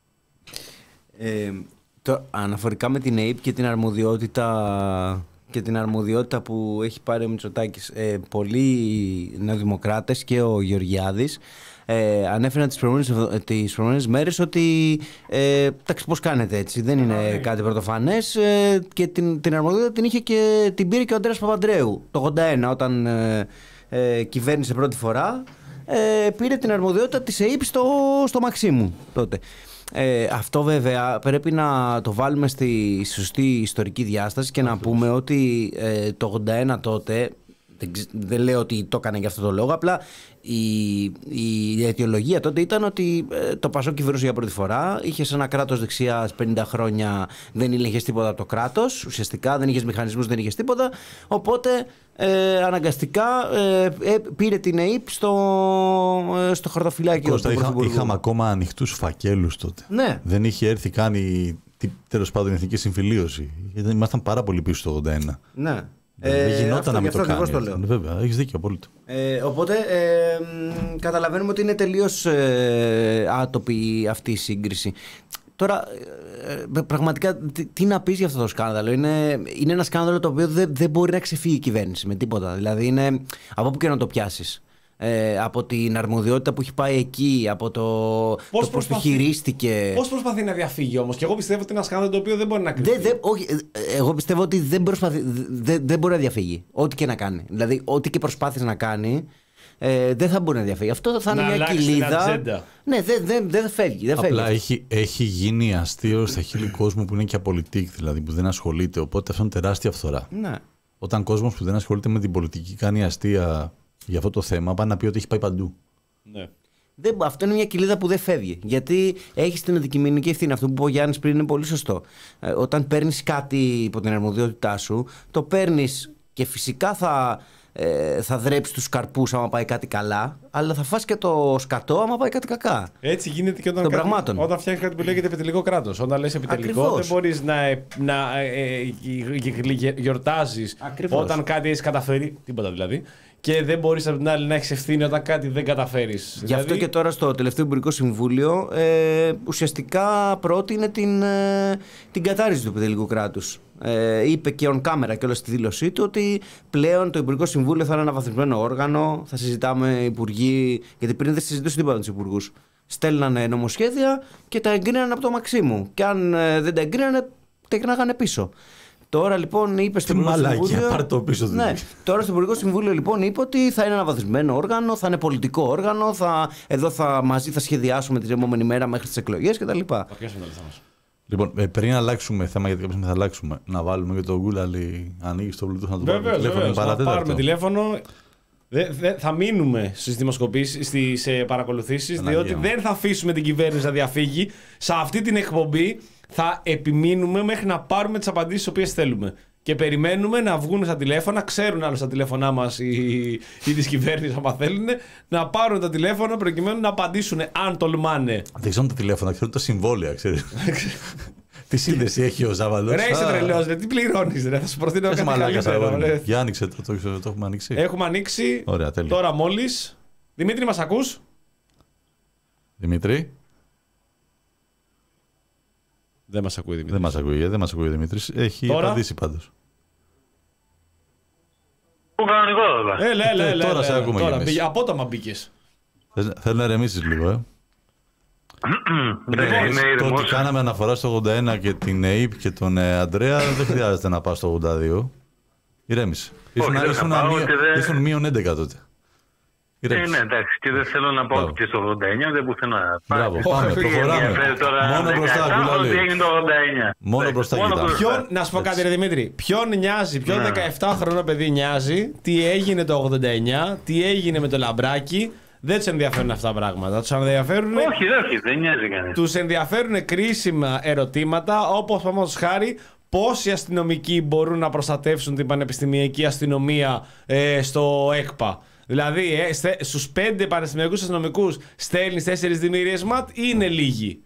Ε, το, αναφορικά με την ΑΕΠ και την αρμοδιότητα. Και την αρμοδιότητα που έχει πάρει ο Μητσοτάκης, ε, πολλοί νεοδημοκράτες και ο Γεωργιάδης ε, ανέφεραν τις προηγούμενες, τις προηγούμενες μέρες ότι ε, εντάξει, πώς κάνετε έτσι, δεν είναι κάτι πρωτοφανές, ε, και την, την αρμοδιότητα την είχε και την πήρε και ο Αντρέας Παπανδρέου το ογδόντα ένα όταν ε, ε, κυβέρνησε πρώτη φορά, ε, πήρε την αρμοδιότητα της ΕΥΠ στο, στο Μαξίμου τότε. Ε, αυτό βέβαια πρέπει να το βάλουμε στη σωστή ιστορική διάσταση και να πούμε ότι ε, το ογδόντα ένα τότε, δεν, δεν λέω ότι το έκανε για αυτό το λόγο, απλά η, η αιτιολογία τότε ήταν ότι ε, το Πασόκ κυβερνούσε για πρώτη φορά, είχες ένα κράτος δεξιάς πενήντα χρόνια, δεν είχες τίποτα από το κράτος, ουσιαστικά δεν είχες μηχανισμούς, δεν είχες τίποτα, οπότε ε, αναγκαστικά ε, ε, πήρε την ΕΥΠ στο, ε, στο χαρτοφυλάκιο Κώστα, του είχα, Πρωθυπουργού. είχαμε ακόμα ανοιχτούς φακέλους τότε. Ναι. Δεν είχε έρθει καν η, τέλος πάντων, η εθνική συμφιλίωση. Γιατί ήμασταν πάρα πολύ πίσω στο ογδόντα ένα. Ναι. Δεν ε, γινόταν αυτό, να μην το αυτό κάνει. Το λέω. Βέβαια, έχεις δίκιο απόλυτο. Ε, οπότε ε, καταλαβαίνουμε ότι είναι τελείως ε, άτοπη αυτή η σύγκριση. Τώρα, ε, πραγματικά, τι, τι να πεις για αυτό το σκάνδαλο. Είναι, είναι ένα σκάνδαλο το οποίο δεν, δεν μπορεί να ξεφύγει η κυβέρνηση με τίποτα. Δηλαδή, είναι από όπου και να το πιάσεις. Ε, από την αρμοδιότητα που έχει πάει εκεί, από το πώς, το πώς το χειρίστηκε. Πώς προσπαθεί να διαφύγει όμως? Και εγώ πιστεύω ότι είναι ένα σκάνδαλο το οποίο δεν μπορεί να κρυφτεί. Δε, δε, όχι, εγώ πιστεύω ότι δεν, προσπαθεί, δε, δεν μπορεί να διαφύγει. Ό,τι και να κάνει. Δηλαδή, ό,τι και προσπάθησε να κάνει, ε, δεν θα μπορεί να διαφύγει. Αυτό θα είναι να μια κοιλίδα. Ναι, δεν δε, δε φεύγει. Δεν Απλά φεύγει. έχει, έχει γίνει αστείο στα χείλη κόσμου που είναι και απολυτικ, δηλαδή που δεν ασχολείται. Οπότε αυτό είναι τεράστια φθορά. Ναι. Όταν κόσμος που δεν ασχολείται με την πολιτική κάνει αστεία για αυτό το θέμα, πάει να πει ότι έχει πάει παντού. Ναι. Δεν, αυτό είναι μια κοιλίδα που δεν φεύγει. Γιατί έχει την αντικειμενική ευθύνη. Αυτό που είπε ο Γιάννης πριν είναι πολύ σωστό. Ε, όταν παίρνει κάτι υπό την αρμοδιότητά σου, το παίρνει και φυσικά θα, ε, θα δρέψει τους καρπούς άμα πάει κάτι καλά, αλλά θα φας και το σκατό άμα πάει κάτι κακά. Έτσι γίνεται και όταν, κάτι, όταν φτιάχνει κάτι που λέγεται επιτελικό κράτος. Όταν λες επιτελικό, ακριβώς, δεν μπορείς να, να ε, ε, γιορτάζεις όταν κάτι έχει καταφέρει. Τίποτα δηλαδή. Και δεν μπορείς από την άλλη να έχεις ευθύνη όταν κάτι δεν καταφέρεις. Γι' δηλαδή... αυτό και τώρα στο τελευταίο Υπουργικό Συμβούλιο ε, ουσιαστικά πρότεινε την, ε, την κατάρριση του επιτελικού κράτους. Ε, είπε και on camera και όλα στη δήλωσή του ότι πλέον το Υπουργικό Συμβούλιο θα είναι αναβαθμισμένο όργανο, θα συζητάμε υπουργοί, γιατί πριν δεν συζητούσε τίποτα με τους υπουργούς. Στέλνανε νομοσχέδια και τα εγκρίνανε από το Μαξίμου. Και αν ε, δεν τα εγκρίνανε, τα γυρνάγανε πίσω. Τώρα λοιπόν είπε στο Υπουργικό Συμβούλιο. Πάρ' το πίσω, ναι, τώρα στο Υπουργικό Συμβούλιο λοιπόν είπε ότι θα είναι αναβαθμισμένο όργανο, θα είναι πολιτικό όργανο, θα, εδώ θα, μαζί θα σχεδιάσουμε την επόμενη μέρα μέχρι τις εκλογές κτλ. Λοιπόν, ε, πριν αλλάξουμε θέμα, γιατί κάποια στιγμή θα αλλάξουμε, να βάλουμε και το Γκούλαλι, ανοίγει το Bluetooth να το βεβαίως, πάρουμε τηλέφωνο. Βεβαίως, να πάρουμε τηλέφωνο. Δε, δε, θα μείνουμε στις δημοσκοπήσεις, στις ε, παρακολουθήσεις, διότι δεν θα αφήσουμε την κυβέρνηση να διαφύγει. Σε αυτή την εκπομπή θα επιμείνουμε μέχρι να πάρουμε τις απαντήσεις τις οποίες θέλουμε. Και περιμένουμε να βγουν στα τηλέφωνα, ξέρουν άλλο στα τηλέφωνά μας ή, ή της κυβέρνησης, άμα θέλουν, να πάρουν τα τηλέφωνα προκειμένου να απαντήσουν αν τολμάνε. Δεν ξέρουν τα τηλέφωνα, ξέρουν τα συμβόλαια, ξέρεις. Τι σύνδεση έχει ο Ζάβαλος. Ρε είσαι τρελός, ρε, τι πληρώνεις, ρε, θα σου προτείνω κάτι καλύτερο. Για άνοιξε, το, το, το, το έχουμε ανοίξει. Έχουμε ανοίξει. Ωραία, τώρα μόλις. Δημήτρη, μας ακούς? Δημήτρη. Δεν μας ακούει Δημήτρης. Δεν μας ακούει, δεν μας ακούει Δημήτρης. Έχει τώρα... απαντήσει πάντως. Πού κανονικό εδώ. Έλα, έλα, έλα. Τώρα σε ακούμε τώρα, πήγε, απότομα μπήκες. Θέλω να ερεμήσεις λίγο, ε. Το ότι κάναμε αναφορά στο ογδόντα ένα και την ΕΥΠ και τον Αντρέα δεν χρειάζεται να πάω στο ογδόντα δύο. Ηρέμησε. Ήσουν μείον έντεκα τότε. Ε, ναι, εντάξει, και δεν θέλω να πάω και στο ογδόντα εννιά, δεν πουθενά. Μπράβο, πάμε, προχωράμε. Μόνο μπροστά, Γκούλαλι. Μόνο μπροστά κοιτάμε. Να σου πω κάτι, ρε Δημήτρη. Ποιον νοιάζει, ποιον δεκαεπτάχρονο παιδί νοιάζει, τι έγινε το ογδόντα εννιά, τι έγινε με το Λαμπράκι. δεν τους ενδιαφέρουν αυτά τα πράγματα. Τους ενδιαφέρουν. Όχι, όχι, δεν νοιάζει κανείς. Τους ενδιαφέρουν κρίσιμα ερωτήματα, όπως παραδείγματος χάρη. Πόσοι αστυνομικοί μπορούν να προστατεύσουν την πανεπιστημιακή αστυνομία ε, στο ΕΚΠΑ. Δηλαδή, ε, στους πέντε πανεπιστημιακούς αστυνομικούς στέλνεις τέσσερις δημιουργίες ΜΑΤ ή είναι λίγοι?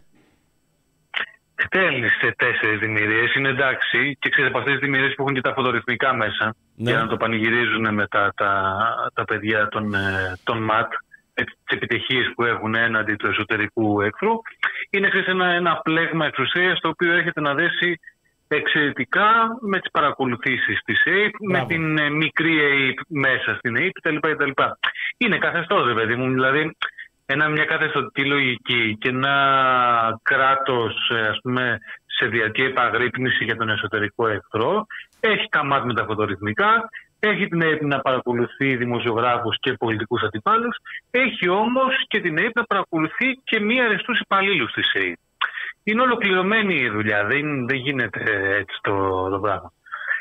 Στέλνεις σε τέσσερις δημιουργίες, είναι εντάξει. Και ξέρεις, από αυτές τις δημιουργίες που έχουν και τα φωτορυθμικά μέσα, ναι, για να το πανηγυρίζουν μετά τα, τα παιδιά των, των ΜΑΤ, τις επιτυχίες που έχουν έναντι του εσωτερικού εχθρού, είναι ξέρεις, ένα, ένα πλέγμα εξουσίας το οποίο έρχεται να δέσει εξαιρετικά με τις παρακολουθήσεις της ΕΕΠ, με την ε, μικρή ΕΕΠ μέσα στην ΕΕΠ κτλ. Είναι καθεστώς, ρε παιδί μου, δηλαδή ένα, μια καθεστωτική λογική και ένα κράτος, ας πούμε, σε διαρκή επαγρύπνηση για τον εσωτερικό εχθρό, έχει τα ΜΑΤ με τα φωτορυθμικά, έχει την ΕΕΠ να παρακολουθεί δημοσιογράφους και πολιτικούς αντιπάλους, έχει όμως και την ΕΕΠ να παρακολουθεί και μη αρεστούς υπαλλήλους της ΕΕΠ. Είναι ολοκληρωμένη η δουλειά, δεν, δεν γίνεται έτσι το, το πράγμα.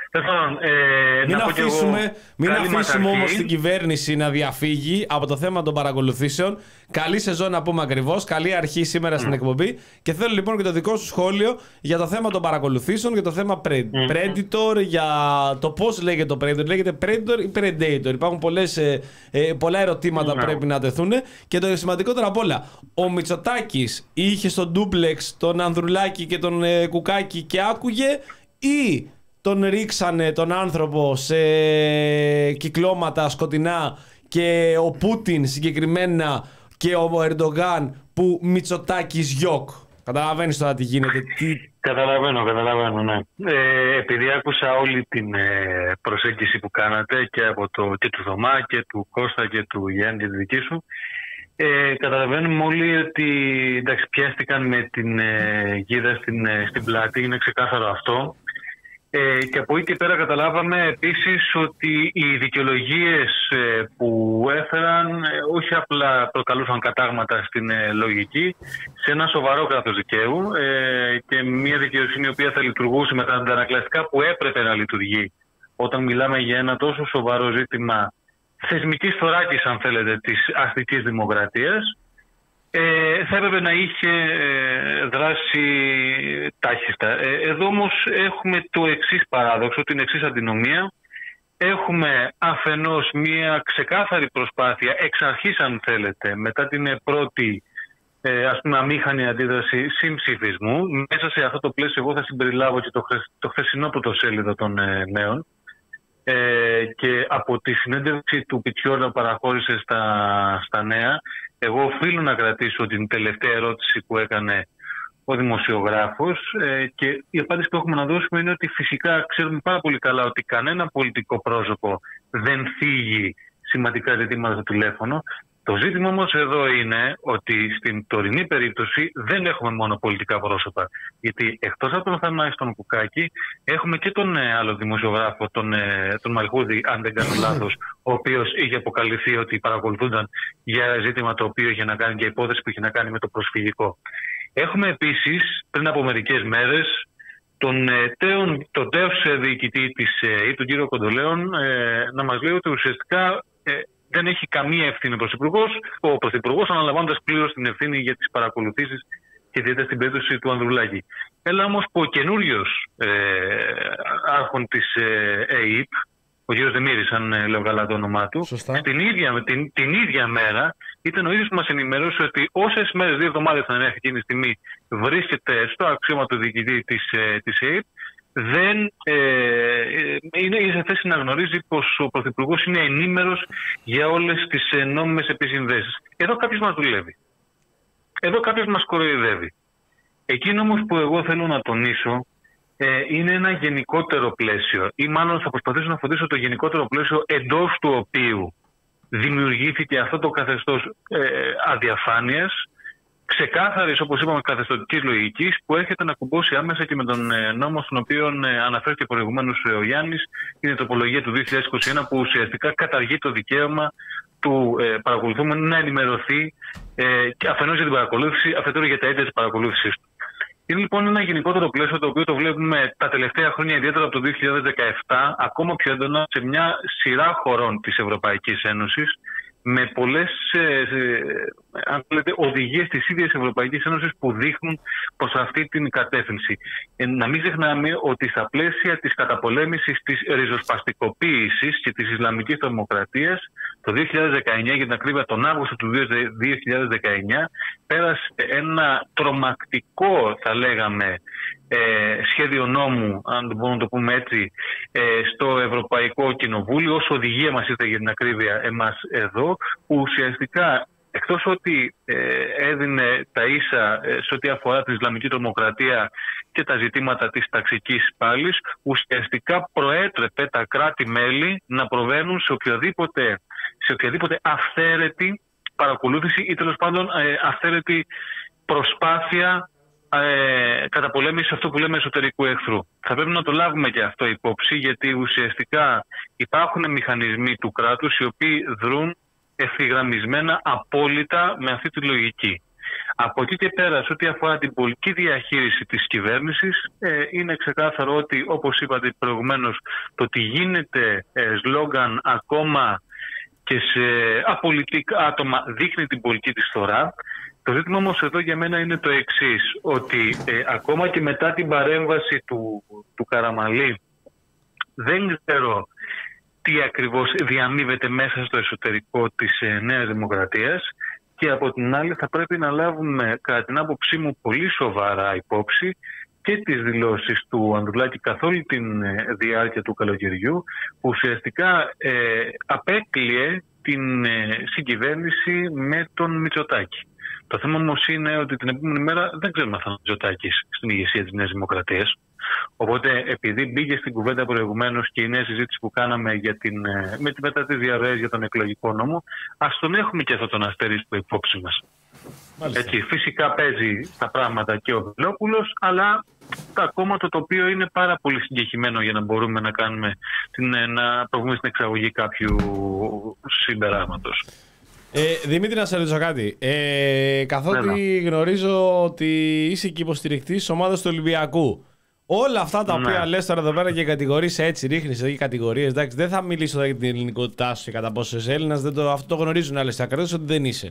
Ε, μην αφήσουμε, μην αφήσουμε όμως την κυβέρνηση να διαφύγει από το θέμα των παρακολουθήσεων. Καλή σεζόν να πούμε ακριβώς, καλή αρχή σήμερα mm. στην εκπομπή. Και θέλω λοιπόν και το δικό σου σχόλιο για το θέμα των παρακολουθήσεων, για το θέμα pre- mm. Predator, για το πώς λέγεται το Predator. Λέγεται Predator ή Predator? Υπάρχουν πολλές, ε, ε, πολλά ερωτήματα που mm. πρέπει να τεθούν. Και το σημαντικότερο απ' όλα, ο Μητσοτάκης είχε στο ντούπλεξ τον Ανδρουλάκη και τον ε, Κουκάκη και άκουγε, ή τον ρίξανε τον άνθρωπο σε κυκλώματα σκοτεινά και ο Πούτιν συγκεκριμένα και ο Ερντογκάν που Μητσοτάκης γιοκ? Καταλαβαίνεις τώρα τι γίνεται? Τι... Καταλαβαίνω, καταλαβαίνω, ναι. Ε, επειδή άκουσα όλη την ε, προσέγγιση που κάνατε και, από το, και του Θωμά και του Κώστα και του Γιάννη και τη δική σου, Ε, καταλαβαίνουμε όλοι ότι εντάξει, πιάστηκαν με την ε, γίδα στην, ε, στην πλάτη, είναι ξεκάθαρο αυτό. Ε, και από εκεί και πέρα καταλάβαμε επίσης ότι οι δικαιολογίες ε, που έφεραν ε, όχι απλά προκαλούσαν κατάγματα στην ε, λογική, σε ένα σοβαρό κράτος δικαίου ε, και μια δικαιοσύνη η οποία θα λειτουργούσε με τα αντανακλαστικά που έπρεπε να λειτουργεί όταν μιλάμε για ένα τόσο σοβαρό ζήτημα θεσμικής θωράκης, αν θέλετε, της αστικής δημοκρατίας. Ε, θα έπρεπε να είχε ε, δράσει τάχιστα. Ε, εδώ όμως έχουμε το εξής παράδοξο, την εξής αντινομία. Έχουμε αφενός μια ξεκάθαρη προσπάθεια, εξ αρχής αν θέλετε, μετά την πρώτη ε, ας πούμε αμήχανη αντίδραση συμψηφισμού. Μέσα σε αυτό το πλαίσιο εγώ θα συμπεριλάβω και το, χθε, το χθεσινό πρωτοσέλιδο των ε, νέων. Ε, και από τη συνέντευξη του Πιτιόρνα παραχώρησε στα, στα νέα, εγώ οφείλω να κρατήσω την τελευταία ερώτηση που έκανε ο δημοσιογράφος ε, και η απάντηση που έχουμε να δώσουμε είναι ότι φυσικά ξέρουμε πάρα πολύ καλά ότι κανένα πολιτικό πρόσωπο δεν θίγει σημαντικά ζητήματα στο τηλέφωνο. Το ζήτημα όμως εδώ είναι ότι στην τωρινή περίπτωση δεν έχουμε μόνο πολιτικά πρόσωπα. Γιατί εκτός από τον Θανάση τον Κουκάκη έχουμε και τον ε, άλλο δημοσιογράφο, τον, ε, τον Μαλχούδη, αν δεν κάνω λάθος, ο οποίος είχε αποκαλυφθεί ότι παρακολουθούνταν για ζήτημα το οποίο είχε να κάνει, για υπόθεση που είχε να κάνει με το προσφυγικό. Έχουμε επίσης πριν από μερικές μέρες τον ε, τέον, τον τέος διοικητή της ΕΕ, τον κύριο Κοντολέων, ε, να μας λέει ότι ουσιαστικά ε, δεν έχει καμία ευθύνη ο Πρωθυπουργός, ο Πρωθυπουργός αναλαμβάνοντας πλήρως την ευθύνη για τις παρακολουθήσεις και ιδιαίτερα στην περίπτωση του Ανδρουλάκη. Έλα όμως που ο καινούριος ε, άρχον της ε, ΕΕΠ, ο κ. Δεμήρης, αν ε, λέω καλά το όνομά του, την ίδια, την, την ίδια μέρα ήταν ο ίδιος που μας ενημερώσει ότι όσες μέρες, δύο εβδομάδες θα είναι εκείνη τη στιγμή, βρίσκεται στο αξίωμα του διοικητή της, ε, της ΕΕΠ, δεν ε, είναι σε θέση να γνωρίζει πως ο Πρωθυπουργός είναι ενήμερος για όλες τις ε, νόμιμες επισυνδέσεις. Εδώ κάποιος μας δουλεύει. Εδώ κάποιος μας κοροϊδεύει. Εκείνο όμως που εγώ θέλω να τονίσω ε, είναι ένα γενικότερο πλαίσιο, ή μάλλον θα προσπαθήσω να φωτίσω το γενικότερο πλαίσιο εντός του οποίου δημιουργήθηκε αυτό το καθεστώς ε, αδιαφάνειας, ξεκάθαρης, όπως είπαμε, καθεστωτικής λογικής, που έρχεται να κουμπώσει άμεσα και με τον ε, νόμο στον οποίο ε, αναφέρθηκε προηγουμένως ο Γιάννης, είναι η τροπολογία του δύο χιλιάδες είκοσι ένα, που ουσιαστικά καταργεί το δικαίωμα του ε, παρακολουθούμενου να ενημερωθεί ε, αφενός για την παρακολούθηση, αφετέρου για τα αίτια της παρακολούθησης του. Είναι λοιπόν ένα γενικότερο πλαίσιο το οποίο το βλέπουμε τα τελευταία χρόνια, ιδιαίτερα από το δύο χιλιάδες δεκαεπτά, ακόμα πιο έντονα σε μια σειρά χωρών της Ευρωπαϊκής Ένωσης, με πολλές ε, αν θέλετε, οδηγίες της ίδιας Ευρωπαϊκής Ένωσης που δείχνουν προς αυτή την κατεύθυνση. Ε, να μην ξεχνάμε ότι στα πλαίσια της καταπολέμησης της ριζοσπαστικοποίησης και της Ισλαμικής τρομοκρατίας το δύο χιλιάδες δεκαεννιά, για την ακρίβεια τον Αύγουστο του δύο χιλιάδες δεκαεννιά, πέρασε ένα τρομακτικό, θα λέγαμε, ε, σχέδιο νόμου, αν μπορούμε να το πούμε έτσι, ε, στο Ευρωπαϊκό Κοινοβούλιο, ως οδηγία μας ήρθε για την ακρίβεια εμάς εδώ, που ουσιαστικά εκτός ότι ε, έδινε τα ίσα ε, σε ό,τι αφορά την Ισλαμική τρομοκρατία και τα ζητήματα της ταξικής πάλης, ουσιαστικά προέτρεπε τα κράτη-μέλη να προβαίνουν σε οποιαδήποτε, σε οποιαδήποτε αυθαίρετη παρακολούθηση ή τέλος πάντων ε, αυθαίρετη προσπάθεια ε, καταπολέμησης αυτού που λέμε εσωτερικού εχθρού. Θα πρέπει να το λάβουμε και αυτό υπόψη, γιατί ουσιαστικά υπάρχουν μηχανισμοί του κράτους οι οποίοι δρούν ευθυγραμμισμένα απόλυτα με αυτή τη λογική. Από εκεί και πέρα, σε ό,τι αφορά την πολιτική διαχείριση της κυβέρνησης, ε, είναι ξεκάθαρο ότι, όπως είπατε προηγουμένως, το ότι γίνεται ε, σλόγγαν ακόμα και σε απολυτικά άτομα δείχνει την πολιτική της φθορά. Το ζήτημα όμως εδώ για μένα είναι το εξής, ότι ε, ακόμα και μετά την παρέμβαση του, του Καραμαλή, δεν ξέρω τι ακριβώς διαμείβεται μέσα στο εσωτερικό της ε, Νέας Δημοκρατίας, και από την άλλη θα πρέπει να λάβουμε, κατά την άποψή μου, πολύ σοβαρά υπόψη και τις δηλώσεις του Ανδρουλάκη καθ' όλη τη διάρκεια του καλοκαιριού, που ουσιαστικά ε, απέκλειε την ε, συγκυβέρνηση με τον Μητσοτάκη. Το θέμα όμως είναι ότι την επόμενη μέρα δεν ξέρουμε αν θα είναι ο Μητσοτάκης στην ηγεσία της Νέας Δημοκρατίας. Οπότε, επειδή μπήκε στην κουβέντα προηγουμένως και η νέα συζήτηση που κάναμε για την, με τη μετά τις διαρροές για τον εκλογικό νόμο, ας τον έχουμε και αυτόν τον αστερίσκο υπόψη μας. Έτσι, φυσικά παίζει τα πράγματα και ο Βελόπουλος, αλλά ακόμα το τοπίο είναι πάρα πολύ συγκεκριμένο για να μπορούμε να, κάνουμε την, να προβούμε στην εξαγωγή κάποιου συμπεράσματος. Ε, Δημήτρη, να σε ρωτήσω κάτι. Ε, καθότι Βέβαια. γνωρίζω ότι είσαι και υποστηρικτής της ομάδας του Ολυμπιακού. Όλα αυτά τα ναι. οποία λες τώρα εδώ πέρα και κατηγορείς έτσι, ρίχνεις εδώ και κατηγορίες. Εντάξει, δεν θα μιλήσω για την ελληνικότητά σου και κατά πόσο είσαι Έλληνας, το, αυτό το γνωρίζουν άλλες ακραίους ότι δεν είσαι.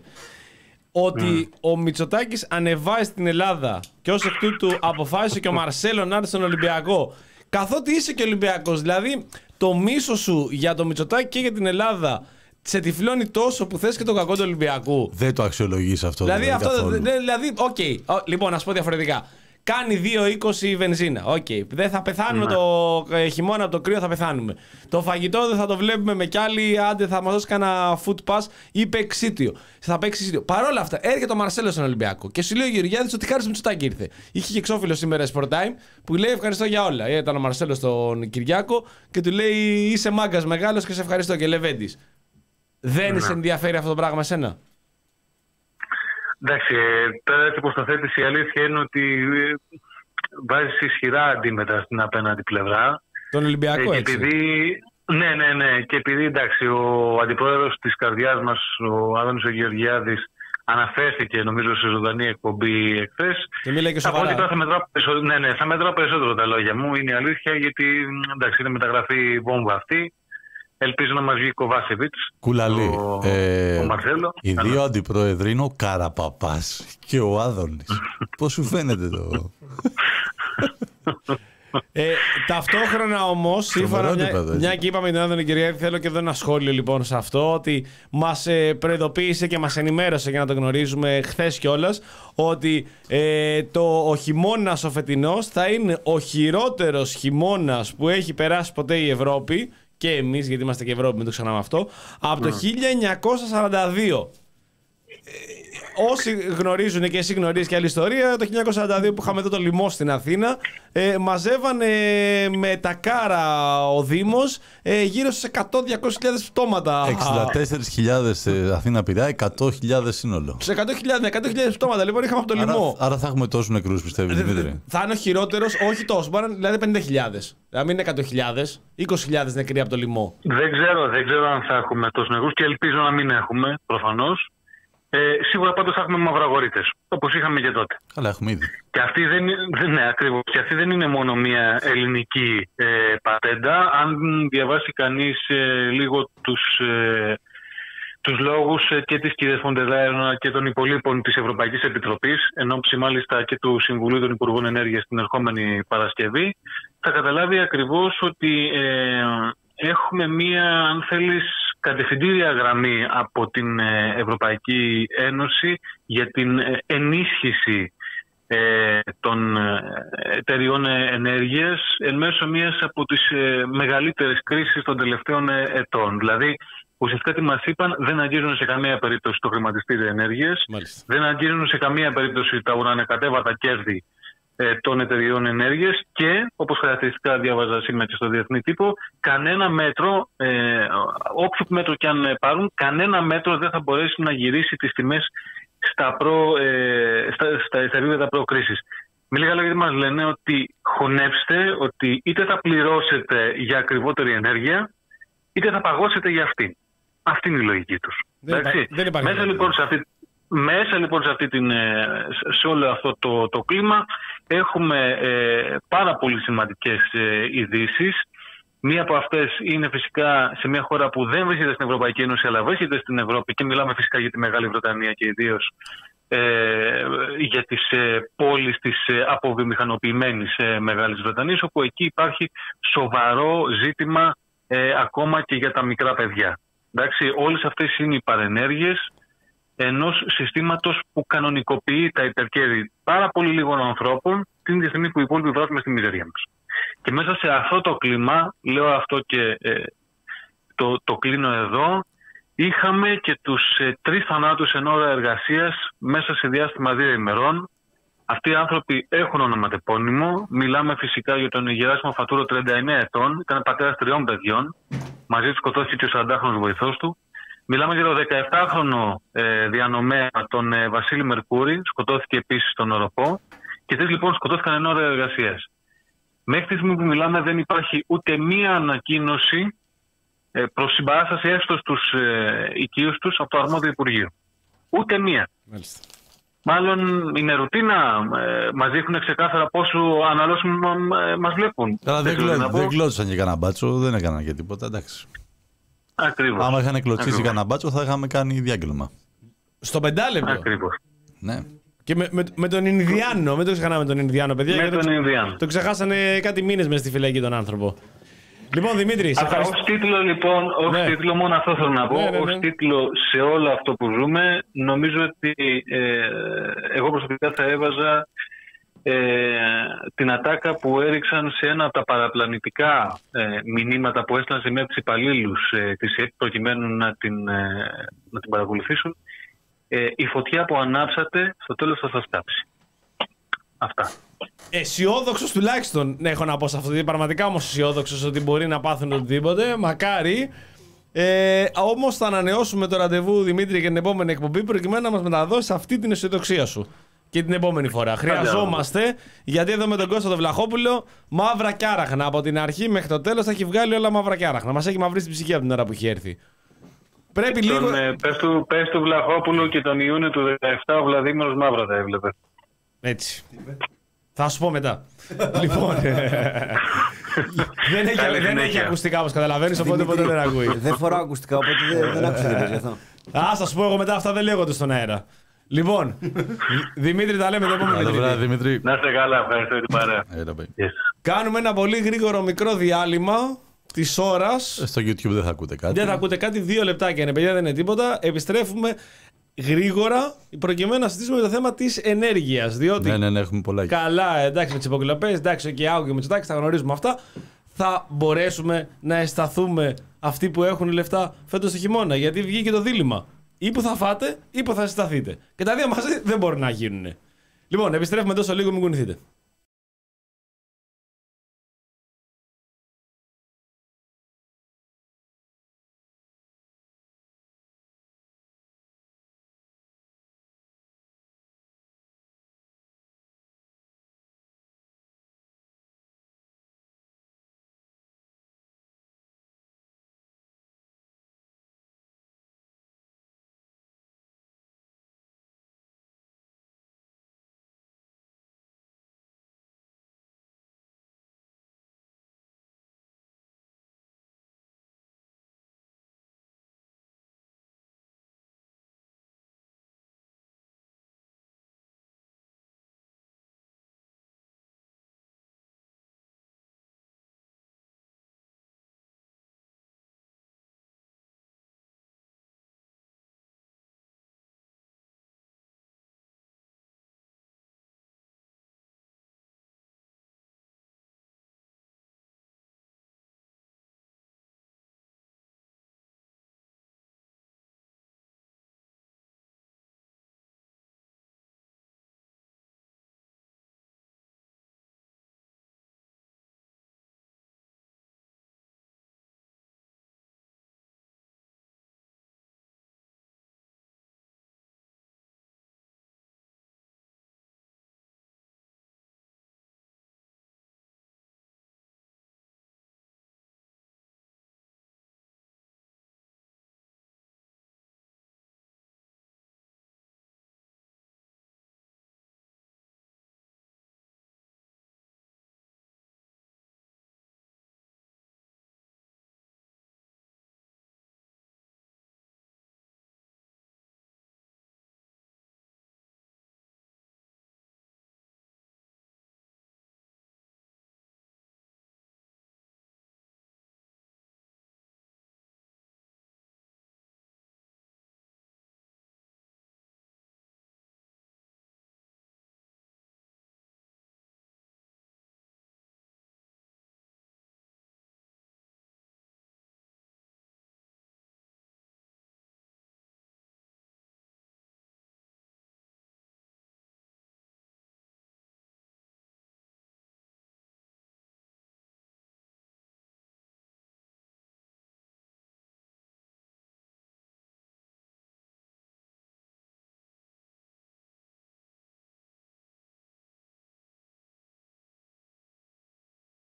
Ότι mm. ο Μητσοτάκης ανεβάζει στην Ελλάδα και ως εκ τούτου αποφάσισε και ο Μαρσέλο να έρθει στον Ολυμπιακό. Καθότι είσαι και Ολυμπιακός, δηλαδή το μίσο σου για το Μητσοτάκη και για την Ελλάδα σε τυφλώνει τόσο που θες και το κακό του Ολυμπιακού. Δεν το αξιολογείς αυτό. Δηλαδή, δηλαδή αυτό. Δηλαδή, οκ. Okay. Λοιπόν, να σου πω διαφορετικά. Κάνει δύο είκοσι η βενζίνα. Οκ. Okay. Δεν θα πεθάνουμε ναι. το ε, χειμώνα από το κρύο, θα πεθάνουμε. Το φαγητό δεν θα το βλέπουμε με κι άλλοι. Άντε, θα μας δώσει κανένα food pass ή παίξιτιο. Θα παίξει σίτιο. Παρ' όλα αυτά, έρχεται ο Μαρσέλο στον Ολυμπιακό και σου λέει ο Γεωργιάδης ότι χάρη στο Μητσοτάκη ήρθε. Είχε και εξώφυλλο σήμερα Sport Time που λέει ευχαριστώ για όλα. Ήταν ο Μαρσέλο στον Κυριάκο και του λέει είσαι μάγκας μεγάλος και σε ευχαριστώ και Λεβέντης. Δεν ναι. σε ενδιαφέρει αυτό το πράγμα εσένα? Εντάξει, πέρα έτσι πως το θέτεις, η αλήθεια είναι ότι βάζεις ισχυρά αντίμετρα στην απέναντι πλευρά. Τον Ολυμπιακό, ε, έτσι. Επειδή, ναι, ναι, ναι. Και επειδή εντάξει, ο αντιπρόεδρος της καρδιάς μας, ο Άδωνης ο Γεωργιάδης, αναφέρθηκε νομίζω σε ζωντανή εκπομπή εχθές. Και μίλάει και σοβαρά. Θα, θα μετράω περισσότερο, ναι, ναι, θα μετράω περισσότερο τα λόγια μου, είναι η αλήθεια, γιατί εντάξει, είναι μεταγραφή βόμβα αυτή. Ελπίζω να μας βγει Κοβάσεβιτς. Κουλαλή. Ο, ε, ο Μαρσέλο. Οι δύο αντιπρόεδροι είναι ο Καραπαπάς και ο Άδωνης. Πώς σου φαίνεται το... Ε, ταυτόχρονα όμως, σύμφωνα μια, μια και είπαμε την Άδωνη Κυριάκη, θέλω και εδώ ένα σχόλιο λοιπόν σε αυτό, ότι μας ε, προειδοποίησε και μας ενημέρωσε, για να το γνωρίζουμε, χθες κιόλας, ότι ε, το, ο χειμώνας ο φετινός θα είναι ο χειρότερος χειμώνας που έχει περάσει ποτέ η Ευρώπη, και εμείς, γιατί είμαστε και Ευρώπη, μην το ξανάμε αυτό, από το mm. χίλια εννιακόσια σαράντα δύο. Όσοι γνωρίζουν και εσύ γνωρίζεις και άλλη ιστορία, το χίλια εννιακόσια σαράντα δύο που είχαμε εδώ το λοιμό στην Αθήνα, ε, μαζεύανε με τα κάρα ο Δήμος ε, γύρω στις εκατό με διακόσιες χιλιάδες πτώματα. εξήντα τέσσερις χιλιάδες Αθήνα Πειραιά, εκατό χιλιάδες σύνολο. Σε εκατό χιλιάδες πτώματα λοιπόν είχαμε από το άρα, λοιμό. Άρα θα έχουμε τόσους νεκρούς, πιστεύεις, Δημήτρη? Θα είναι ο χειρότερος, όχι τόσο, μπορεί, δηλαδή πενήντα χιλιάδες. Δηλαδή μην είναι εκατό χιλιάδες, είκοσι χιλιάδες νεκροί από το λοιμό. Δεν ξέρω, δεν ξέρω αν θα έχουμε τόσους νεκρούς και ελπίζω να μην έχουμε, προφανώς. Ε, σίγουρα πάντως θα έχουμε μαυραγορείτες, όπως είχαμε και τότε. Αλλά έχουμε ήδη. Και αυτή δεν, ναι, ακριβώς. Και αυτή δεν είναι μόνο μια ελληνική ε, πατέντα. Αν διαβάσει κανείς ε, λίγο τους, ε, τους λόγους και της κυρίας Φοντερ Λάιεν και των υπολείπων της Ευρωπαϊκής Επιτροπής, εν ώψη μάλιστα και του Συμβουλίου των Υπουργών Ενέργειας την ερχόμενη Παρασκευή, θα καταλάβει ακριβώς ότι ε, έχουμε μία, αν θέλεις, κατευθυντήρια γραμμή από την Ευρωπαϊκή Ένωση για την ενίσχυση ε, των εταιριών ενέργειας εν μέσω μιας από τις ε, μεγαλύτερες κρίσεις των τελευταίων ετών. Δηλαδή, ουσιαστικά τι μας είπαν, δεν αγγίζουν σε καμία περίπτωση το χρηματιστήριο ενέργειας, Μάλιστα. δεν αγγίζουν σε καμία περίπτωση τα ουρανοκατέβατα κέρδη ε, των εταιριών ενέργειας και, όπως χαρακτηριστικά διάβαζα σήμερα και στο διεθνή τύπο, κανένα μέτρο, ε, όποιο μέτρο και αν πάρουν, κανένα μέτρο δεν θα μπορέσει να γυρίσει τις τιμές στα, προ, ε, στα, στα, στα επίπεδα προκρίσης. Με λίγα λόγια μας λένε ότι χωνέψτε, ότι είτε θα πληρώσετε για ακριβότερη ενέργεια, είτε θα παγώσετε για αυτή. Αυτή είναι η λογική τους. Δεν, υπά, δεν υπάρχει. Μέσα λοιπόν σε αυτή, μέσα, λοιπόν, σε, αυτή την, σε όλο αυτό το, το κλίμα έχουμε ε, πάρα πολύ σημαντικές ε, ειδήσεις. Μία από αυτές είναι φυσικά σε μια χώρα που δεν βρίσκεται στην Ευρωπαϊκή Ένωση αλλά βρίσκεται στην Ευρώπη και μιλάμε φυσικά για τη Μεγάλη Βρετανία και ιδίως ε, για τις ε, πόλεις της ε, αποβιομηχανοποιημένης ε, Μεγάλης Βρετανίας, όπου εκεί υπάρχει σοβαρό ζήτημα ε, ακόμα και για τα μικρά παιδιά. Εντάξει, όλες αυτές είναι οι παρενέργειες ενός συστήματος που κανονικοποιεί τα υπερκέρδη πάρα πολύ λίγων ανθρώπων την ίδια στιγμή που οι υπόλοιποι βράζουμε στη μιζερία μας. Και μέσα σε αυτό το κλίμα, λέω αυτό και ε, το, το κλείνω εδώ, είχαμε και τους ε, τρεις θανάτους εν ώρα εργασίας μέσα σε διάστημα δύο ημερών. Αυτοί οι άνθρωποι έχουν ονοματεπώνυμο. Μιλάμε φυσικά για τον Γεράσιμο Φατούρο, τριάντα εννέα ετών, ήταν πατέρας τριών παιδιών. Μαζί του σκοτώθηκε και ο σαραντάχρονος βοηθός του. Μιλάμε για τον δεκαεπτάχρονο ε, διανομέα, τον ε, Βασίλη Μερκούρη, σκοτώθηκε επίσης στον Οροπό. Και τρεις λοιπόν σκοτώθηκαν εν ώρα εργασίας. Μέχρι τη στιγμή που μιλάμε δεν υπάρχει ούτε μία ανακοίνωση ε, προς συμπαράσταση έστω στους ε, οικείους τους από το αρμόδιο Υπουργείο. Ούτε μία. Μάλιστα. Μάλλον είναι ρουτίνα, ε, μας δείχνουν ξεκάθαρα πόσο αναλώσιμο ε, μας βλέπουν. Καλά, δεν, δεν, δεν κλώτσαν και κανένα μπάτσο, δεν έκαναν και τίποτα, εντάξει. Ακριβώς. Άμα είχαν κλωτσίσει κανένα μπάτσο θα είχαμε κάνει διάγγελμα. Στο πεντάλεπτο. Ακριβώς. Ναι. Και με, με, με τον Ινδιάνο, μην το ξεχνάμε τον Ινδιάνο, παιδιά. Με τον το, Ινδιάνο. Το ξεχάσανε κάτι μήνες μες στη φυλακή τον άνθρωπο. Λοιπόν, Δημήτρη, σε ευχαριστώ. Ως τίτλο, λοιπόν, ως ναι. τίτλο, μόνο αυτό θέλω να πω. Ναι, ναι, ναι. Ως τίτλο σε όλο αυτό που ζούμε, νομίζω ότι ε, εγώ προσωπικά θα έβαζα ε, την ατάκα που έριξαν σε ένα από τα παραπλανητικά ε, μηνύματα που έστειλαν σε μία από τους υπαλλήλους ε, της ΕΕΠ προκειμένου να την, ε, να την παρακολουθήσουν. Ε, η φωτιά που ανάψατε στο τέλος θα σας κάψει. Αυτά. Αισιόδοξος τουλάχιστον έχω να πω σε αυτό. Πραγματικά όμως αισιόδοξος ότι μπορεί να πάθουν οτιδήποτε. Μακάρι. Ε, όμως θα ανανεώσουμε το ραντεβού, Δημήτρη, για την επόμενη εκπομπή προκειμένου να μας μεταδώσει αυτή την αισιοδοξία σου. Και την επόμενη φορά. Χρειαζόμαστε, γιατί εδώ με τον Κώστα τον Βλαχόπουλο, μαύρα κι άραχνα. Από την αρχή μέχρι το τέλος θα έχει βγάλει όλα μαύρα κι άραχνα. Μας έχει μαυρίσει την ψυχή από την ώρα που έχει έρθει. Πρέπει τον, λίγο... ε, πες, του, πες του Βλαχόπουλου και τον Ιούνιο του δεκαεπτά ο Βλαδίμηρος μαύρα τα έβλεπε. Έτσι. Θα σου πω μετά. Λοιπόν. δεν έχει, δεν έχει ακουστικά όπως καταλαβαίνεις, οπότε ποτέ δεν ακούει. Δεν φοράω ακουστικά, οπότε δεν, δεν άκουσα τι αυτό. Α, θα σου πω εγώ μετά, αυτά δεν λέγονται στον αέρα. Λοιπόν, Δημήτρη, τα λέμε το επόμενο. Δημήτρη. Να είστε καλά, ευχαριστώ την παρέα. Yes. Κάνουμε ένα πολύ γρήγορο μικρό διάλειμμα της ώρας. Στο YouTube δεν θα ακούτε κάτι. Δεν θα ακούτε κάτι, δύο λεπτάκια είναι, παιδιά, δεν είναι τίποτα. Επιστρέφουμε γρήγορα προκειμένου να συζητήσουμε το θέμα της ενέργειας. Διότι ναι, ναι, ναι, έχουμε πολλά. Καλά, εντάξει, με τις υποκλοπές, εντάξει, και Άου και Μητσοτάκης, τα γνωρίζουμε αυτά. Θα μπορέσουμε να αισθανθούμε αυτοί που έχουν λεφτά φέτος το χειμώνα. Γιατί βγήκε το δίλημμα. Ή που θα φάτε ή που θα συσταθείτε. Και τα δύο μαζί δεν μπορούν να γίνουν. Λοιπόν, επιστρέφουμε τόσο λίγο, μην κουνηθείτε.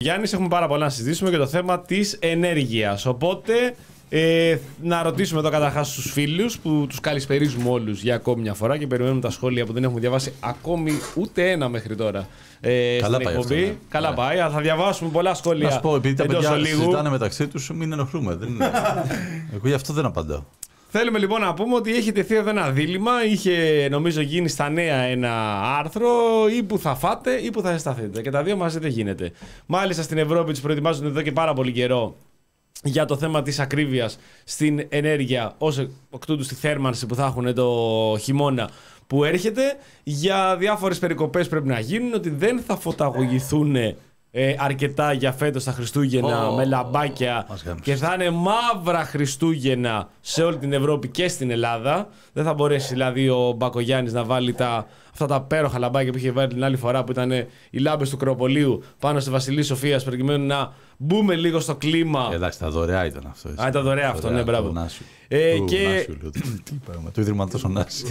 Γιάννης, έχουμε πάρα πολλά να συζητήσουμε για το θέμα της ενέργειας. Οπότε ε, να ρωτήσουμε εδώ καταρχάς τους φίλους που τους καλησπερίζουμε όλους για ακόμη μια φορά και περιμένουμε τα σχόλια που δεν έχουμε διαβάσει ακόμη ούτε ένα μέχρι τώρα. Ε, Καλά στην πάει εκπομπή. αυτό, ναι. Καλά Ναι. πάει. Θα διαβάσουμε πολλά σχόλια. Να σου πω, επειδή τα εντός παιδιά ολίγου. συζητάνε μεταξύ τους, μην ενοχλούμε. Δεν είναι... Εγώ γι' αυτό δεν απαντάω. Θέλουμε λοιπόν να πούμε ότι έχει τεθεί εδώ ένα δίλημμα. Είχε νομίζω γίνει στα νέα ένα άρθρο ή που θα φάτε ή που θα ζεσταθείτε. Και τα δύο μαζί δεν γίνεται. Μάλιστα στην Ευρώπη τους προετοιμάζουν εδώ και πάρα πολύ καιρό για το θέμα της ακρίβειας στην ενέργεια, ως εκ τούτου στη θέρμανση που θα έχουν το χειμώνα που έρχεται. Για διάφορες περικοπές πρέπει να γίνουν, ότι δεν θα φωταγωγηθούν ε, αρκετά για φέτος τα Χριστούγεννα Oh, με λαμπάκια oh, και θα είναι μαύρα Χριστούγεννα σε όλη την Ευρώπη και στην Ελλάδα. Δεν θα μπορέσει δηλαδή ο Μπακογιάννης να βάλει τα, αυτά τα πέροχα λαμπάκια που είχε βάλει την άλλη φορά που ήταν οι λάμπες του Κρεοπολίου πάνω στη Βασιλής Σοφίας προκειμένου να μπούμε λίγο στο κλίμα. Εντάξει, τα δωρεά ήταν αυτό. Α, ήταν δωρεά αυτό, ναι, μπράβο. Του Νάσιου. Ε, Του και... Νάσιου, λέω. Τι είπαμε, του Ιδρυματός ο Νάσης.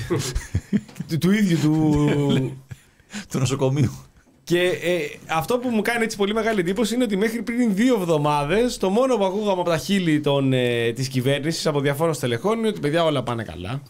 του, του ίδιου του... Του νοσοκομείου. Και ε, αυτό που μου κάνει έτσι πολύ μεγάλη εντύπωση είναι ότι μέχρι πριν δύο εβδομάδες το μόνο που ακούγαμε από τα χείλη των, ε, της κυβέρνησης από διαφόρων στελεχών είναι ότι παιδιά όλα πάνε καλά.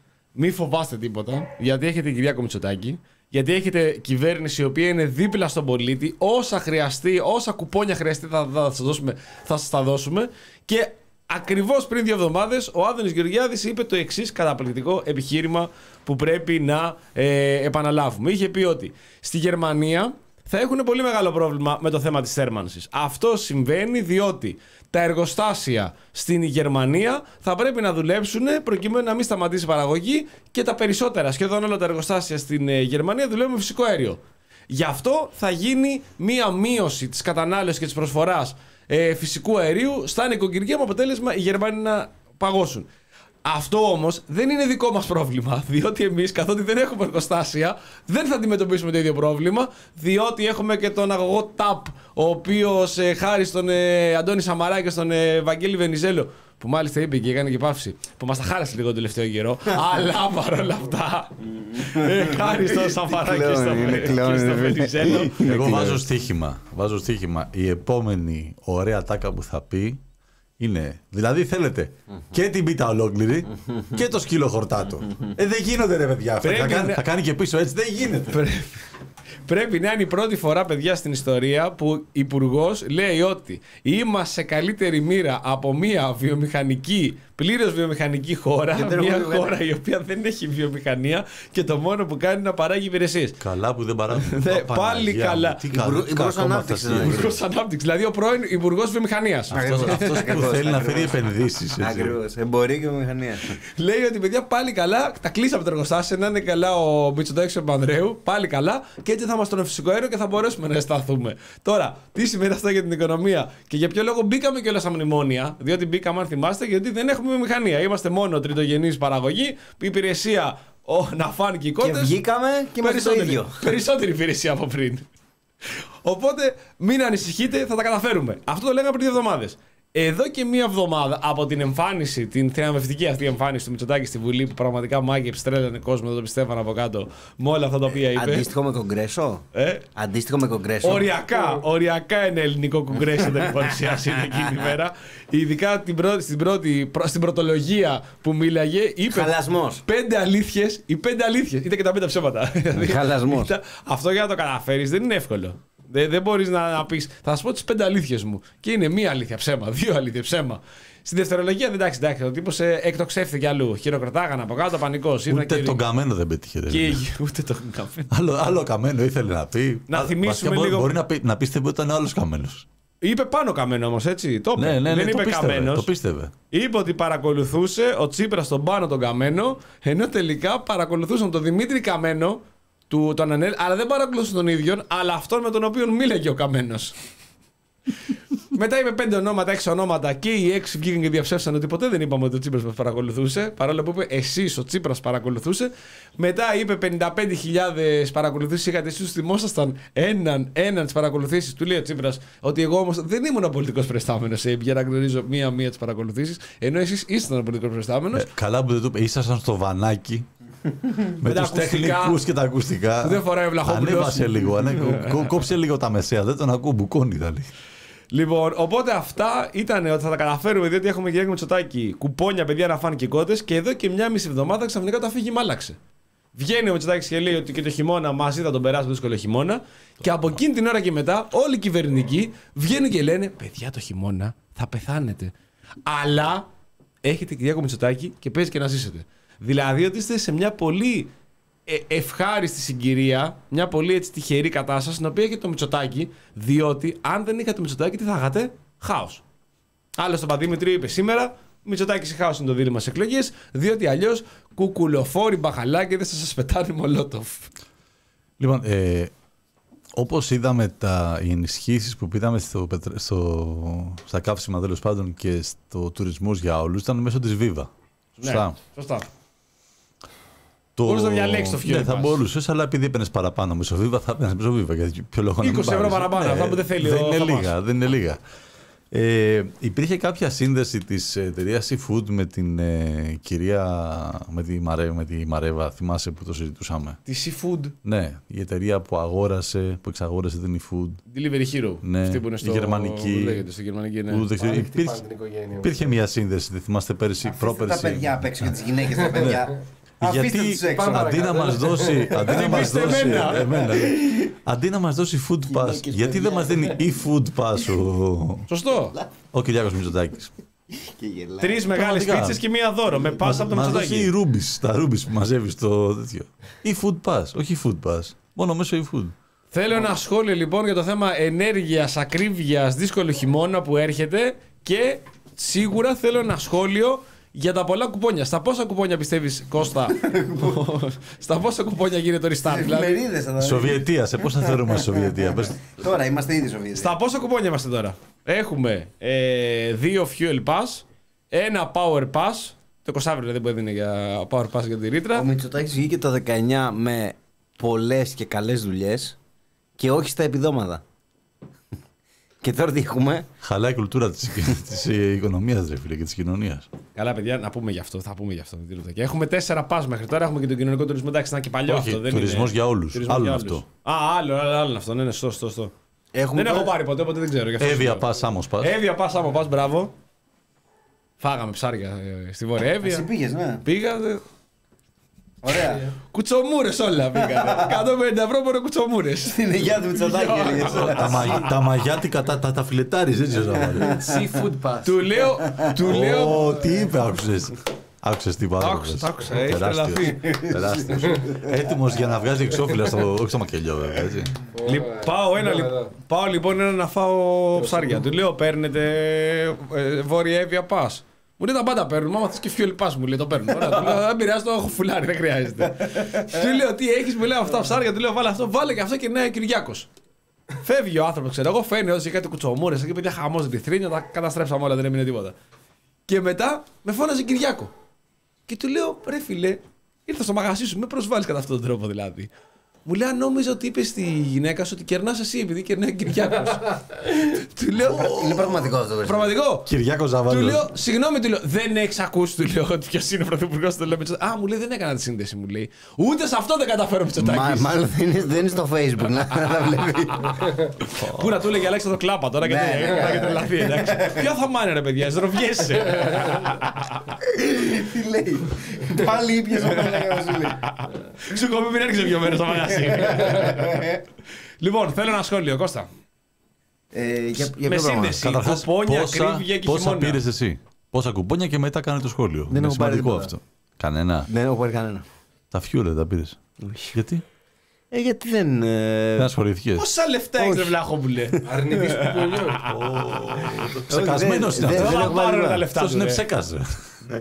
Μη φοβάστε τίποτα, γιατί έχετε Κυριάκο Μητσοτάκη, γιατί έχετε κυβέρνηση η οποία είναι δίπλα στον πολίτη. Όσα χρειαστεί, όσα κουπόνια χρειαστεί θα, θα, σας δώσουμε, θα σας τα δώσουμε. Και ακριβώς πριν δύο εβδομάδες ο Άδωνης Γεωργιάδης είπε το εξής καταπληκτικό επιχείρημα που πρέπει να ε, επαναλάβουμε. Είχε πει ότι στη Γερμανία θα έχουν πολύ μεγάλο πρόβλημα με το θέμα της θέρμανσης. Αυτό συμβαίνει διότι τα εργοστάσια στην Γερμανία θα πρέπει να δουλέψουν προκειμένου να μην σταματήσει η παραγωγή και τα περισσότερα, σχεδόν όλα τα εργοστάσια στην Γερμανία δουλεύουν με φυσικό αέριο. Γι' αυτό θα γίνει μία μείωση της κατανάλωσης και της προσφοράς ε, φυσικού αερίου στα νοικοκυριά με αποτέλεσμα οι Γερμανοί να παγώσουν. Αυτό όμως δεν είναι δικό μας πρόβλημα, διότι εμείς καθότι δεν έχουμε εργοστάσια δεν θα αντιμετωπίσουμε το ίδιο πρόβλημα, διότι έχουμε και τον αγωγό ΤΑΠ, ο οποίος ε, χάρη στον ε, Αντώνη Σαμαρά και στον ε, Βαγγέλη Βενιζέλο, που μάλιστα είπε και έκανε και παύση, που μας τα χάρασε λίγο τον τελευταίο καιρό, αλλά παρόλα αυτά, ε, χάρη στον Σαμαρά και στον Βενιζέλο. Εγώ βάζω στοίχημα. Βάζω στοίχημα. Η επόμενη ωραία τάκα που θα πει είναι, δηλαδή θέλετε και την πίτα ολόκληρη και το σκύλο χορτάτο. Ε, δεν γίνονται ρε παιδιά αυτά. Θα κάνει, θα κάνει και πίσω έτσι, δεν γίνεται. Πρέπει να είναι η πρώτη φορά, παιδιά, στην ιστορία που υπουργός λέει ότι είμαστε σε καλύτερη μοίρα από μια βιομηχανική, πλήρως βιομηχανική χώρα, μια χώρα η οποία δεν έχει βιομηχανία και το μόνο που κάνει είναι να παράγει υπηρεσίες. Καλά που δεν παράγει. Πάλι καλά. Υπουργός Ανάπτυξης. Υπουργός Ανάπτυξης, δηλαδή ο πρώην Υπουργός Βιομηχανίας. Αυτός που θέλει να φέρει επενδύσεις. Ακριβώς. Εμπορία και βιομηχανία. Λέει ότι παιδιά πάλι καλά, τα κλείσαμε το εργοστάσιο, να είναι καλά ο Μητσοτάκης και ο Παπανδρέου, πάλι καλά και έτσι θα μας τον φυσικό αέριο και θα μπορέσουμε να αισθανθούμε. Τώρα, τι σημαίνει αυτό για την οικονομία και για ποιο λόγο μπήκαμε και όλα στα μνημόνια, διότι μπήκαμε, αν θυμάστε, γιατί δεν έχουμε βιομηχανία. Είμαστε μόνο τριτογενής παραγωγή, υπηρεσία ο, να φάνε και οι κότες. Και βγήκαμε και είμαστε το ίδιο. Περισσότερη υπηρεσία από πριν. Οπότε μην ανησυχείτε, θα τα καταφέρουμε. Αυτό το λέγαμε πριν δύο εβδομάδες. Εδώ και μία εβδομάδα από την εμφάνιση, την θριαμβευτική αυτή εμφάνιση του Μητσοτάκη στη Βουλή που πραγματικά μάγεψε, τρέλανε κόσμο, δεν το πιστεύαν από κάτω με όλα αυτά τα οποία είπε. Αντίστοιχο με κογκρέσο. Ε? Αντίστοιχο με κογκρέσο. Οριακά, οριακά ένα ελληνικό κογκρέσο δεν παρουσιάσει εκείνη την ημέρα. Ειδικά την πρώτη, στην, πρώτη, στην πρωτολογία που μίλαγε, είπε. Χαλασμός. Πέντε αλήθειες, οι πέντε αλήθειες. Ήταν και τα πέντε ψέματα. Χαλασμός. Αυτό για να το καταφέρεις δεν είναι εύκολο. Δεν, δεν μπορείς να, να πεις, θα σας πω τις πέντε αλήθειες μου. Και είναι μία αλήθεια ψέμα, δύο αλήθειες ψέμα. Στην δευτερολογία δεν εντάξει, εντάξει, ο τύπος ε, εκτοξεύθηκε αλλού. Χειροκροτάγανε από κάτω, πανικός. Ούτε και... τον καμένο δεν πέτυχε. Και... Ούτε τον καμένο. Άλλο, άλλο καμένο ήθελε να πει. Να Α, θυμίσουμε μπορεί, λίγο. Μπορεί να, πει, να πίστευε ότι ήταν άλλος καμένος. Είπε πάνω καμένο όμως, έτσι. Το είπε. Ναι, ναι, ναι, δεν το είπε πίστευε, καμένος. το πίστευε. Είπε ότι παρακολουθούσε ο Τσίπρας τον πάνω τον καμένο, ενώ τελικά παρακολουθούσαν τον Δημήτρη Καμένο. Του, τον Ανέλ, αλλά δεν παρακολουθούσε τον ίδιο, αλλά αυτόν με τον οποίο μίλαγε ο Καμένος. Μετά είπε πέντε ονόματα, έξι ονόματα και οι έξι βγήκαν και διαψεύσαν ότι ποτέ δεν είπαμε ότι ο Τσίπρας μας παρακολουθούσε. Παρόλο που είπε εσείς ο Τσίπρας παρακολουθούσε. Μετά είπε πενήντα πέντε χιλιάδες παρακολουθήσεις είχατε, εσείς θυμόσασταν έναν, έναν τις παρακολουθήσεις. Του λέει ο Τσίπρας ότι εγώ όμως δεν ήμουν ο πολιτικός προϊστάμενος για να γνωρίζω μία-μία τις παρακολουθήσεις, ενώ εσείς ήσασταν ο πολιτικός προϊστάμενος. Ε, καλά που δεν του είπε, ήσασταν στο βανάκι. Με τους τεχνικούς και τα ακουστικά. Δεν φοράει ο Βλαχόπουλος. Ανέβασε λίγο, ανε, κό, κόψε λίγο τα μεσαία. Δεν τον ακούω, μπουκώνει θα λέει. Λοιπόν, οπότε αυτά ήταν ότι θα τα καταφέρουμε, διότι έχουμε Κυριάκο Μητσοτάκη κουπόνια, παιδιά να φάνε και κότες, και εδώ και μια μισή εβδομάδα ξαφνικά το αφήγημα άλλαξε. Βγαίνει ο Μητσοτάκης και λέει ότι και το χειμώνα μαζί θα τον περάσουμε δύσκολο χειμώνα, και από εκείνη την ώρα και μετά όλοι οι κυβερνητικοί βγαίνουν και λένε: παιδιά, το χειμώνα θα πεθάνετε. Αλλά έχετε Κυριάκο Μητσοτάκη και παίζει και να ζήσετε. Δηλαδή ότι είστε σε μια πολύ ε, ευχάριστη συγκυρία, μια πολύ έτσι τυχερή κατάσταση, στην οποία έχετε το Μητσοτάκη, διότι αν δεν είχατε το Μητσοτάκη, τι θα είχατε? Χάος. Άλλωστε, ο Παπαδημητρίου είπε σήμερα: Μητσοτάκης ή χάος είναι το δίλημμα στις εκλογές, διότι αλλιώς κουκουλοφόροι μπαχαλάκιδες θα σας πετάνε μολότοφ. Λοιπόν, ε, όπως είδαμε τα, οι ενισχύσεις που πήραμε στο, στο, στα καύσιμα τέλος πάντων και στο τουρισμός για όλους, ήταν μέσω της Viva. Σωστά. Ναι, σωστά. Το... Μπορείς να διαλέξεις το fuel Ναι, θα pass. μπορούσες, αλλά επειδή έπαιρνες παραπάνω μέσω Viva, θα έπαιρνες μέσω Viva. Γιατί ποιο λόγο να μην είκοσι ευρώ πάρεις. παραπάνω, Ναι, αυτά που δεν θέλει δεν ο είναι Θωμάς. λίγα, δεν είναι λίγα. Ε, υπήρχε κάποια σύνδεση της εταιρεία Seafood με την ε, κυρία, με τη, Μαρέ, με τη Μαρέβα, θυμάσαι που το συζητούσαμε? Τη Seafood Ναι, η εταιρεία που αγόρασε, που εξαγόρασε την eFood. Delivery Hero. Ναι, Αυτή που είναι η στο γερμανική. που λέγεται, στο γερμανική, ναι. Που δεν ξέρω, Πάλι υπήρχε, χτυπάνε την οικογένεια. υπήρχε μια σύνδεση, δεν θυμάστε πέρυσι, Αφήστε πρόπερσι. τα παιδιά απ' έξω και τις γυναίκες τα παιδιά. Γιατί Αφήστε τους έξω. αντί να μας δώσει, αντί να μας Χτυπήστε δώσει, εμένα. εμένα, αντί να μας δώσει food pass, Γυναίκες, γιατί δεν παιδιά. μας δίνει e-food pass ο, Σωστό. ο Κυριάκος Μητσοτάκης? Και γελάει. Τρεις μεγάλες Πραγματικά. πίτσες και μία δώρο. Με πάσα από το Μας δώσει η Μητσοτάκη. Ρούμπις, τα Ρούμπις που μαζεύει στο τέτοιο. E-food pass, όχι food pass. Μόνο μέσω e-food. Θέλω ένα σχόλιο λοιπόν για το θέμα ενέργειας, ακρίβειας, δύσκολο χειμώνα που έρχεται, και σίγουρα θέλω ένα σχόλιο για τα πολλά κουπόνια. Στα πόσα κουπόνια πιστεύεις, Κώστα? Στα πόσα κουπόνια γίνεται το restart? Δηλαδή, Εφημερίδες θα τα δεις. Σοβιετία, σε πώς θα θεωρούμε στη Σοβιετία? Πες. Τώρα είμαστε ήδη Σοβιετοί. στα πόσα κουπόνια είμαστε τώρα? Έχουμε ε, δύο fuel pass, ένα power pass. Το εικοσάβριο δηλαδή που έδινε για power pass για τη ρήτρα. Ο Μητσοτάκης βγήκε το δεκαεννιά με πολλές και καλές δουλειές και όχι στα επιδόματα. Και τώρα τι έχουμε? Χαλάει η κουλτούρα της, της οικονομίας, ρε φίλε, και της κοινωνίας. Καλά, παιδιά, να πούμε γι' αυτό. Θα πούμε γι' αυτό. Και έχουμε τέσσερα pass μέχρι τώρα. Έχουμε και τον κοινωνικό τουρισμό. Εντάξει, ήταν και παλιό Όχι, αυτό. Δεν τουρισμός είναι... για όλους. Τουρισμός Άλλο για είναι όλους. αυτό. Α, άλλο, άλλο, άλλο είναι αυτό. Ναι, ναι, σωστό, σωστό. Έχουμε Δεν τώρα- έχω πάρει ποτέ, οπότε δεν ξέρω. γι' αυτό Εύβοια σου λέω. πας, άμμος πας. Εύβοια pass, άμα πας, μπράβο. Φάγαμε ψάρια ε, στη Βόρεια Εσύ Εύβοια. πήγες, ναι. Πήγα. ε, Ωραία. Κουτσομούρες όλα πήγανε. εκατόν πενήντα ευρώ μόνο κουτσομούρες. Στην αιγιά του Μητσοτάκη έλεγες. Τα, μα, τα μαγιάτικα τα, τα, τα φιλετάρεις, έτσι να βάλει. Seafood pass. Του λέω. Του λέω. Ω, τι είπε, άκουσες. Άκουσες τι είπα. Άκουσα, τ' άκουσα, έχει τρελαθεί. Τεράστιος. Έτοιμος για να βγάζει εξώφυλλα στο, όχι στο μακελιό, βέβαια, έτσι. Λι- πάω, ένα, λι- πάω λοιπόν ένα να φάω ψάρια. Του λέω: παίρνετε ε, Βόρεια Εύβοια pass? Μου λέει: τα πάντα παίρνουμε. Άμα θες και fuel pass, μου λέει: το παίρνω. Ωραία, του λέω: δεν πειράζει, το έχω φουλάρι, δεν χρειάζεται. Του λέω: τι έχεις? Μου λέει: αυτά ψάρια. Του λέω: βάλε αυτό, βάλε και αυτό και νέα Κυριάκος. Φεύγει ο άνθρωπος, ξέρω εγώ, φαίνει ότι είχε κάτι κουτσομούρες. Εκεί παιδιά χαμός λιθρίνια, τα καταστρέψαμε όλα, δεν έμεινε τίποτα. Και μετά με φώναζε Κυριάκο. Και του λέω: ρε φίλε, ήρθα στο μαγαζί σου, με προσβάλλεις κατά αυτόν τον τρόπο δηλαδή. Μου λέει: αν νόμιζα ότι είπε στη γυναίκα σου ότι κερνάς εσύ επειδή κερνάει ο Κυριάκος. Του λέω: Είναι πραγματικό αυτό. βέβαια. πραγματικό. Κυριάκος Του Ζαβάλος. λέω: συγγνώμη, του λέω: δεν έχεις ακούσει, του λέω, ότι ποιος είναι ο πρωθυπουργός. Του λέω: α, μου λέει: δεν έκανα τη σύνδεση, μου λέει. Ούτε σε αυτό δεν καταφέρω, Μα- Μητσοτάκης. Μάλλον δεν είναι- δεν είναι στο Facebook να να τα βλέπει. Πού να του έλεγε Αλέξανδρο Κλάπα τώρα και Ναι, τέτοια, ναι, θα ναι. έχει τρελαθεί, εντάξει. Ποια θα μάνε ρε παιδιά, ζροβιέσαι. Τι λέει. Πάλι ήπιες αυτό που λέγαμε, σου λέει. Σου κόβει μην έρχεσαι πιο μέρες στο μαγαζί. Λοιπόν, θέλω ένα σχόλιο, Κώστα. Ε, για- για Με ποιο πράγμα? σύνδεση. Καταρχάς, κουπόνια, πόσα, ακρίβεια και πόσα χειμώνα. πήρες εσύ? Πόσα κουπόνια και μετά κάνε το σχόλιο. Δεν Είναι έχω πάρει σημαντικό τίποτα. αυτό. Κανένα. Δεν έχω πάρει κανένα. Τα φιούλε τα πήρες. Γιατί? Ε, γιατί δεν. ε, Δεν ασχοληθήκες. Πόσα λεφτά έχεις, ρε Βλάχοπουλε. Αρνητής κουπονιών. Ψεκασμένος είναι δεν- αυτός. δεν Θα έχω πάρω βάλει τα τίποτα. λεφτά Αυτός του. είναι ρε. ψέκας. ρε.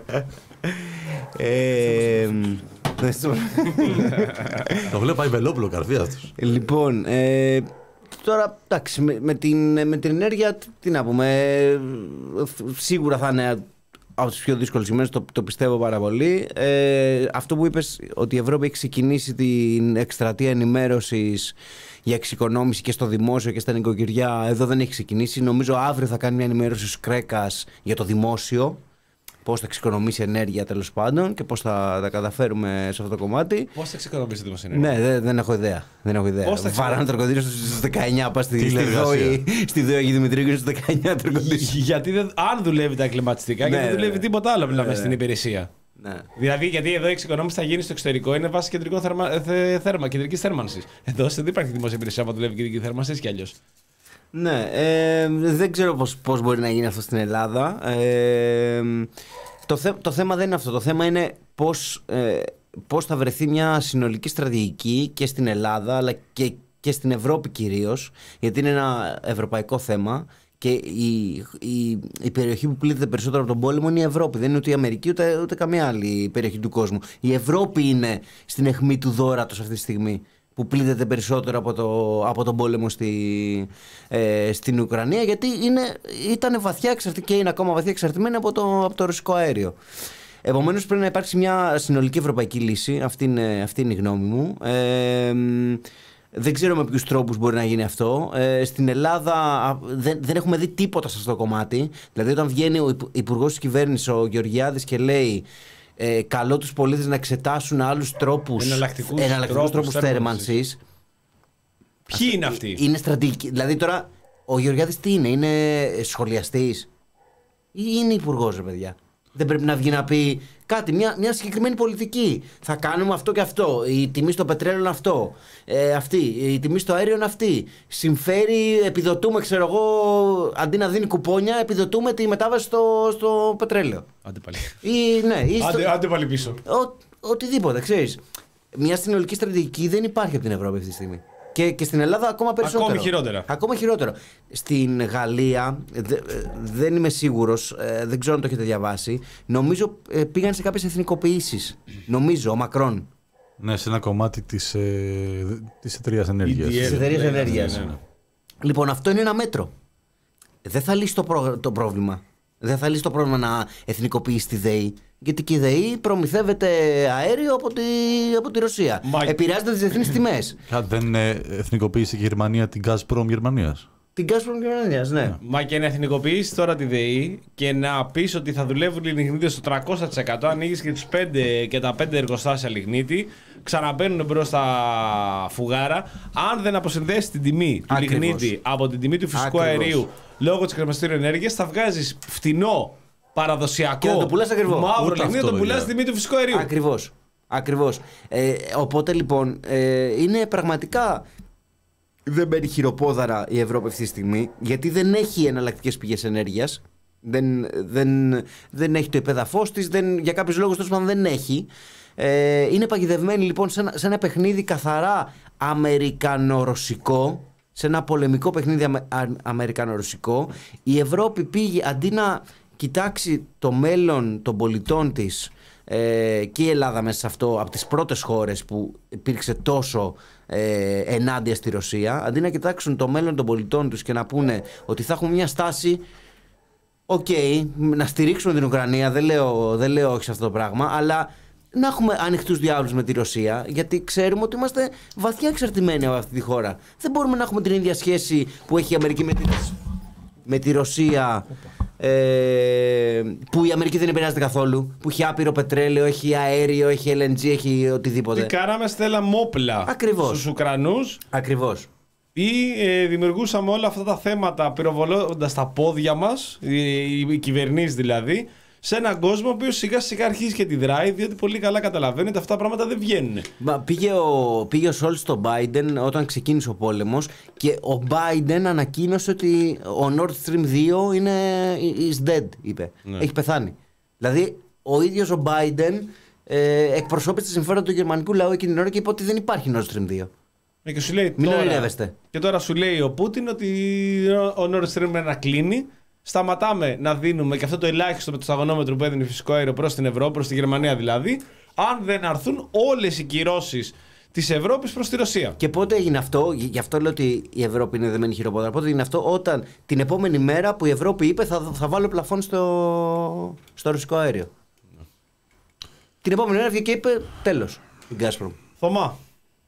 ε, δεν στο- Το βλέπω πάει Βελόπουλο καρδί αυτός. Λοιπόν, ε, τώρα εντάξει, με, με, την, με την ενέργεια, τι να πούμε, ε, σίγουρα θα είναι από τις πιο δύσκολες ημέρες, το, το πιστεύω πάρα πολύ. Ε, αυτό που είπες, ότι η Ευρώπη έχει ξεκινήσει την εκστρατεία ενημέρωσης για εξοικονόμηση και στο δημόσιο και στα νοικοκυριά, εδώ δεν έχει ξεκινήσει. Νομίζω αύριο θα κάνει μια ενημέρωση στους Κρέκας για το δημόσιο. πώς θα εξοικονομήσει ενέργεια τέλος πάντων και πώς θα τα καταφέρουμε σε αυτό το κομμάτι. Πώς θα εξοικονομήσει τη δημοσιονομία? Ναι, δεν, δεν έχω ιδέα. Δεν έχω ιδέα. Βαράνε το τροκοντήλιο στους δεκαεννιά, πας στη, στη ΔΟΗ, στη ΔΟΗ Αγίου Δημητρίου και στους δεκαεννιά τροκοντήλιο. Γιατί δεν, αν δουλεύει τα κλιματιστικά, γιατί δεν δουλεύει τίποτα άλλο, μιλάμε στην υπηρεσία. Ναι. Δηλαδή, γιατί εδώ η εξοικονόμηση θα γίνει στο εξωτερικό, είναι βάση κεντρικών θέρμα, θε, θέρμα, κεντρικής θέρμανσης. Εδώ δεν υπάρχει δημόσια υπηρεσία που δουλεύει κεντρική θέρμανση κι αλλιώς. Ναι, ε, δεν ξέρω πώς, πώς μπορεί να γίνει αυτό στην Ελλάδα. Ε, το, θε, το θέμα δεν είναι αυτό. Το θέμα είναι πώς, ε, πώς θα βρεθεί μια συνολική στρατηγική και στην Ελλάδα αλλά και, και στην Ευρώπη κυρίως, γιατί είναι ένα ευρωπαϊκό θέμα. Και η, η, η περιοχή που πλήττεται περισσότερο από τον πόλεμο είναι η Ευρώπη. Δεν είναι ούτε η Αμερική ούτε, ούτε καμία άλλη περιοχή του κόσμου. Η Ευρώπη είναι στην αιχμή του δώρατος αυτή τη στιγμή, που πλήττεται περισσότερο από, το, από τον πόλεμο στη, ε, στην Ουκρανία, γιατί είναι, ήταν βαθιά εξαρτημένη και είναι ακόμα βαθιά εξαρτημένη από το, από το ρωσικό αέριο. Επομένως πρέπει να υπάρξει μια συνολική ευρωπαϊκή λύση. Αυτή είναι, αυτή είναι η γνώμη μου. Ε, δεν ξέρω με ποιους τρόπους μπορεί να γίνει αυτό. Ε, στην Ελλάδα δεν, δεν έχουμε δει τίποτα σε αυτό το κομμάτι. Δηλαδή όταν βγαίνει ο υπουργός της κυβέρνησης, ο Γεωργιάδης, και λέει Ε, καλό τους πολίτες να εξετάσουν άλλους τρόπους, εναλλακτικούς, εναλλακτικούς τρόπους θέρμανσης. Ποιοι είναι αυτοί? Είναι στρατηγική. Δηλαδή τώρα ο Γεωργιάδης τι είναι, είναι σχολιαστής ή είναι υπουργός, ρε παιδιά? Δεν πρέπει να βγει να πει κάτι, μια, μια συγκεκριμένη πολιτική? Θα κάνουμε αυτό και αυτό. Η τιμή στο πετρέλαιο είναι αυτό. Ε, αυτή. Η τιμή στο αέριο είναι αυτή. Συμφέρει, επιδοτούμε, ξέρω εγώ, αντί να δίνει κουπόνια, επιδοτούμε τη μετάβαση στο, στο πετρέλαιο. Άντε πάλι. Ή, ναι, ή στο... άντε, άντε πάλι πίσω. Ο, οτιδήποτε, ξέρεις. Μια συνολική στρατηγική δεν υπάρχει από την Ευρώπη αυτή τη στιγμή. Και, και στην Ελλάδα ακόμα περισσότερο. Ακόμη χειρότερα. Ακόμα χειρότερο. Στην Γαλλία, δε, δεν είμαι σίγουρος, ε, δεν ξέρω αν το έχετε διαβάσει. Νομίζω ε, πήγαν σε κάποιες εθνικοποιήσεις. Νομίζω, ο Μακρόν. Ναι, σε ένα κομμάτι της, ε, της εταιρείας ενέργειας. Της εταιρείας ναι, ενέργειας. ναι, ναι, ναι. Λοιπόν, αυτό είναι ένα μέτρο. Δεν θα λύσει το, προ, το πρόβλημα. Δεν θα λύσει το πρόβλημα να εθνικοποιήσει τη ΔΕΗ. Γιατί και η ΔΕΗ προμηθεύεται αέριο από τη, από τη Ρωσία. Μα... Επηρεάζεται τις διεθνείς τιμές. Δεν εθνικοποίησε η Γερμανία την Gazprom Γερμανίας? Την Gazprom Γερμανίας, ναι. Μα και να εθνικοποιήσει τώρα τη ΔΕΗ και να πεις ότι θα δουλεύουν οι λιγνίτες στο τριακόσια τοις εκατό, ανοίγεις και, τους πέντε, και τα πέντε εργοστάσια λιγνίτη, ξαναμπαίνουν μπρος στα φουγάρα. Αν δεν αποσυνδέσει την τιμή του Ακριβώς. λιγνίτη από την τιμή του φυσικού Ακριβώς. αερίου λόγω της κρεμαστήριου ενέργειας, θα βγάζεις φτηνό παραδοσιακό Και να το πουλάς ακριβώς. μαύρο Ούτε λιγνίτη, αυτό, το πουλάς παιδιά. στη τιμή του φυσικού αερίου. Ακριβώς. Ακριβώς. Ε, οπότε λοιπόν ε, είναι πραγματικά. Δεν μπαίνει χειροπόδαρα η Ευρώπη αυτή τη στιγμή, γιατί δεν έχει εναλλακτικές πηγές ενέργειας. Δεν, δεν, δεν έχει το υπεδαφός της, δεν, για κάποιους λόγους τέλος πάντων δεν έχει. Ε, είναι παγιδευμένη λοιπόν σε ένα, σε ένα παιχνίδι καθαρά αμερικανο-ρωσικό, σε ένα πολεμικό παιχνίδι αμε, α, αμερικανο-ρωσικό. Η Ευρώπη πήγε, αντί να κοιτάξει το μέλλον των πολιτών της, ε, και η Ελλάδα μέσα σε αυτό, από τις πρώτες χώρες που υπήρξε τόσο ε, ενάντια στη Ρωσία, αντί να κοιτάξουν το μέλλον των πολιτών τους και να πούνε ότι θα έχουμε μια στάση, οκ, okay, να στηρίξουμε την Ουκρανία, δεν λέω, δεν λέω όχι σε αυτό το πράγμα, αλλά να έχουμε ανοιχτούς διάβλους με τη Ρωσία, γιατί ξέρουμε ότι είμαστε βαθιά εξαρτημένοι από αυτή τη χώρα. Δεν μπορούμε να έχουμε την ίδια σχέση που έχει η Αμερική με τη, με τη Ρωσία, ε, που η Αμερική δεν επηρεάζεται καθόλου, που έχει άπειρο πετρέλαιο, έχει αέριο, έχει ελ εν τζι, έχει οτιδήποτε. Τι κάναμε, στέλναμε όπλα Ακριβώς. στους Ουκρανούς. Ακριβώς. Ή ε, δημιουργούσαμε όλα αυτά τα θέματα πυροβολώντας τα πόδια μας, οι, οι κυβερνήσεις δηλαδή, σε έναν κόσμο ο οποίος σιγά σιγά αρχίζει και τη δράει, διότι πολύ καλά καταλαβαίνει ότι αυτά τα πράγματα δεν βγαίνουν. Μα πήγε ο, πήγε ο Σόλτς στον Biden όταν ξεκίνησε ο πόλεμος και ο Biden ανακοίνωσε ότι ο Nord Stream δύο είναι is dead, είπε. Ναι. Έχει πεθάνει. Δηλαδή ο ίδιος ο Biden ε, εκπροσώπησε τα συμφέροντα του γερμανικού λαού εκείνη την ώρα και είπε ότι δεν υπάρχει Nord Stream δύο. Και σου λέει, Μην τώρα, ονειρεύεστε. και τώρα σου λέει ο Πούτιν ότι ο Nord Stream να κλείνει. Σταματάμε να δίνουμε και αυτό το ελάχιστο με το σταγονόμετρο που έδινε φυσικό αέριο προς την Ευρώπη, προς τη Γερμανία δηλαδή, αν δεν αρθούν όλες οι κυρώσεις της Ευρώπης προς τη Ρωσία. Και πότε έγινε αυτό, γι' αυτό λέω ότι η Ευρώπη είναι δεμένη χειροπόδαρα. Πότε έγινε αυτό, όταν την επόμενη μέρα που η Ευρώπη είπε θα, θα βάλω πλαφόν στο, στο ρωσικό αέριο. Mm. Την επόμενη μέρα βγήκε και είπε τέλος. Την Gazprom. Θωμά.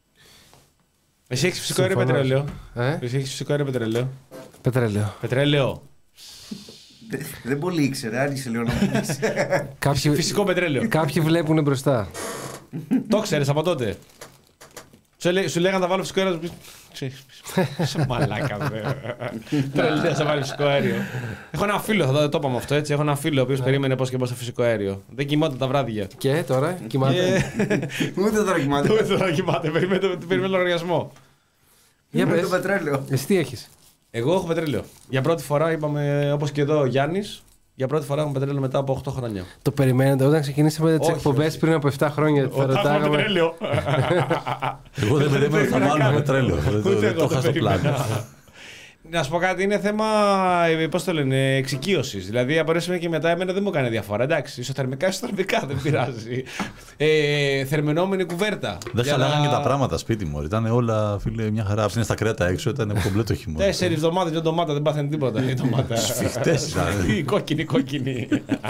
Εσύ έχεις φυσικό αέριο Συμφωνώ. πετρέλαιο. Ε? Εσύ έχεις φυσικό αέριο πετρέλαιο. Πετρέλαιο. Πετρέλαιο. Δεν πολύ ήξερε, άργησε λίγο να μου πεις. Κάποιοι, Φυσικό πετρέλαιο. κάποιοι βλέπουν μπροστά. Το ξέρεις από τότε. Σου, λέ, σου λέγανε να βάλω φυσικό αέριο. Ξέρεις, είσαι μαλάκα, βέβαια. Τρελή, θα βάλει φυσικό αέριο. Έχω ένα φίλο, θα το είπαμε αυτό έτσι. Έχω ένα φίλο ο οποίος περίμενε πώς και πώς στο φυσικό αέριο. Δεν κοιμάται τα βράδια. Και τώρα κοιμάται. Ούτε τώρα κοιμάται. Ούτε τώρα κοιμάται, περιμένει λογαριασμό. Για Με πες. το πετρέλαιο. Εσύ τι έχεις? Εγώ έχω πετρέλαιο. Για πρώτη φορά είπαμε, όπως και εδώ ο Γιάννης, για πρώτη φορά έχουμε πετρέλαιο μετά από οκτώ χρόνια. Το περιμένετε όταν ξεκινήσαμε τις Όχι, εκπομπές όχι. πριν από επτά χρόνια. Θα Όταν έχουμε ρωτάγαμε. πετρέλαιο. Εγώ δεν περίμενα ότι θα βάλουμε πετρέλαιο. Δεν το- Ούτε Δεν εγώ το το είχα στο πλάνο. περίμενα. Να σου πω κάτι, είναι θέμα, ε, πώς το λένε, εξοικείωσης. Δηλαδή από ένα σημείο και μετά εμένα δεν μου έκανε διαφορά. Εντάξει, ισοθερμικά, ισοθερμικά δεν πειράζει. Ε, θερμαινόμενη κουβέρτα. Δεν Για χαλάγαν να- και τα πράγματα σπίτι μου. Ήταν όλα, φίλε, μια χαρά. Αυτή είναι στα κρέατα έξω, ήταν κομπλέτο χειμώνα. Τέσσερις εβδομάδες μια ντομάτα, δεν πάθαινε τίποτα η ντομάτα. Σφιχτές ήταν. Τι, κόκκινη, κόκκινη.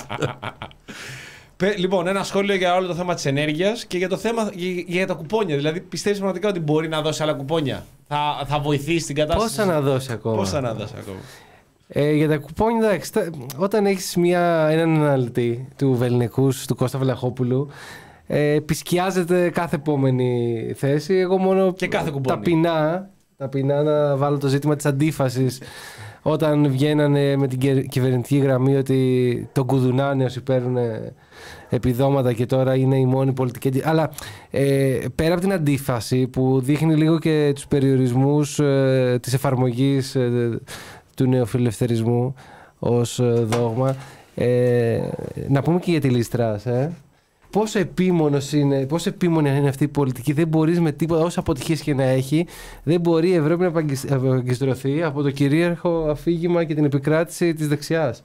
Πε- Λοιπόν, ένα σχόλιο για όλο το θέμα της ενέργειας και για το θέμα για, για τα κουπόνια. Δηλαδή, πιστεύεις πραγματικά ότι μπορεί να δώσει άλλα κουπόνια? Θα, θα βοηθήσει την κατάσταση? Πόσα να δώσει ακόμα. Πόσα να δώσει ακόμα? Ε, για τα κουπόνια, εντάξει, τα- όταν έχεις μια, έναν αναλυτή του Βεληνικούς, του Κώστα Βλαχόπουλου, ε, επισκιάζεται κάθε επόμενη θέση. Εγώ μόνο Και κάθε κουπόνι. ταπεινά, ταπεινά να βάλω το ζήτημα της αντίφασης όταν βγαίνανε με την κε- κυβερνητική γραμμή ότι τον κουδουνάνε όσοι παίρνουν επιδόματα και τώρα είναι η μόνη πολιτική. αντι- Αλλά ε, πέρα από την αντίφαση που δείχνει λίγο και τους περιορισμούς ε, της εφαρμογής ε, του νεοφιλελευθερισμού ως ε, δόγμα, ε, να πούμε και για τη Λίστρας, ε. Πόσο επίμονος είναι, πόσο επίμονη είναι αυτή η πολιτική, δεν μπορείς με τίποτα, όσο αποτυχίες και να έχει, δεν μπορεί η Ευρώπη να απαγκισ- απαγκιστρωθεί από το κυρίαρχο αφήγημα και την επικράτηση της δεξιάς.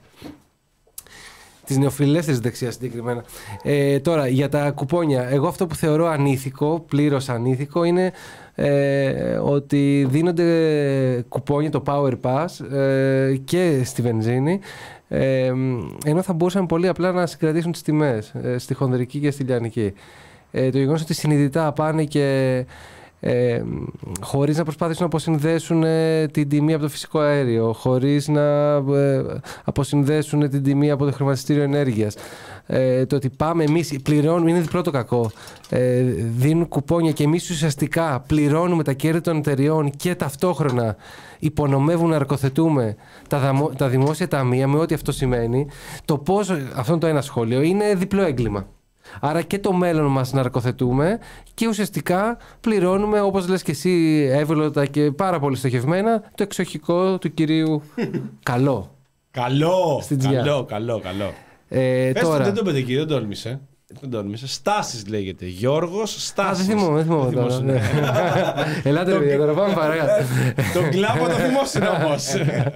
Της νεοφιλελεύθερης δεξιάς συγκεκριμένα. Ε, τώρα, για τα κουπόνια, εγώ αυτό που θεωρώ ανήθικο, πλήρως ανήθικο, είναι ε, ότι δίνονται κουπόνια, το Power Pass ε, και στη βενζίνη, ε, ενώ θα μπορούσαν πολύ απλά να συγκρατήσουν τις τιμές ε, στη χονδρική και στη λιανική. Ε, το γεγονός ότι συνειδητά πάνε και ε, χωρίς να προσπάθησουν να αποσυνδέσουν ε, την τιμή από το φυσικό αέριο, χωρίς να ε, αποσυνδέσουν την τιμή από το χρηματιστήριο ενέργειας. Ε, το ότι πάμε εμείς, πληρώνουμε, είναι διπλό το κακό. Ε, δίνουν κουπόνια και εμείς ουσιαστικά πληρώνουμε τα κέρδη των εταιριών και ταυτόχρονα υπονομεύουν να αρκοθετούμε τα, δαμο, τα δημόσια ταμεία με ό,τι αυτό σημαίνει. Το πώς, αυτό είναι το ένα σχόλιο, είναι διπλό έγκλημα. Άρα και το μέλλον μας να αρκοθετούμε και ουσιαστικά πληρώνουμε, όπως λες και εσύ εύγλωτα και πάρα πολύ στοχευμένα, το εξοχικό του κυρίου καλό. Καλό! Στην τζιά. Καλό, καλό, καλό. Ε, Πες το, τώρα, δεν το είπε εκεί, δεν τόλμησε. Δεν τόλμησε. Στάσεις λέγεται. Γιώργος Α, Στάσεις. δεν θυμόμαι, δεν θυμόμαι Δεν τώρα. θυμόσαι, Ναι. Ελάτε ρε παιδιά, τώρα πάμε παρακάτω. Τον κλάβο το θυμόσαι όμως.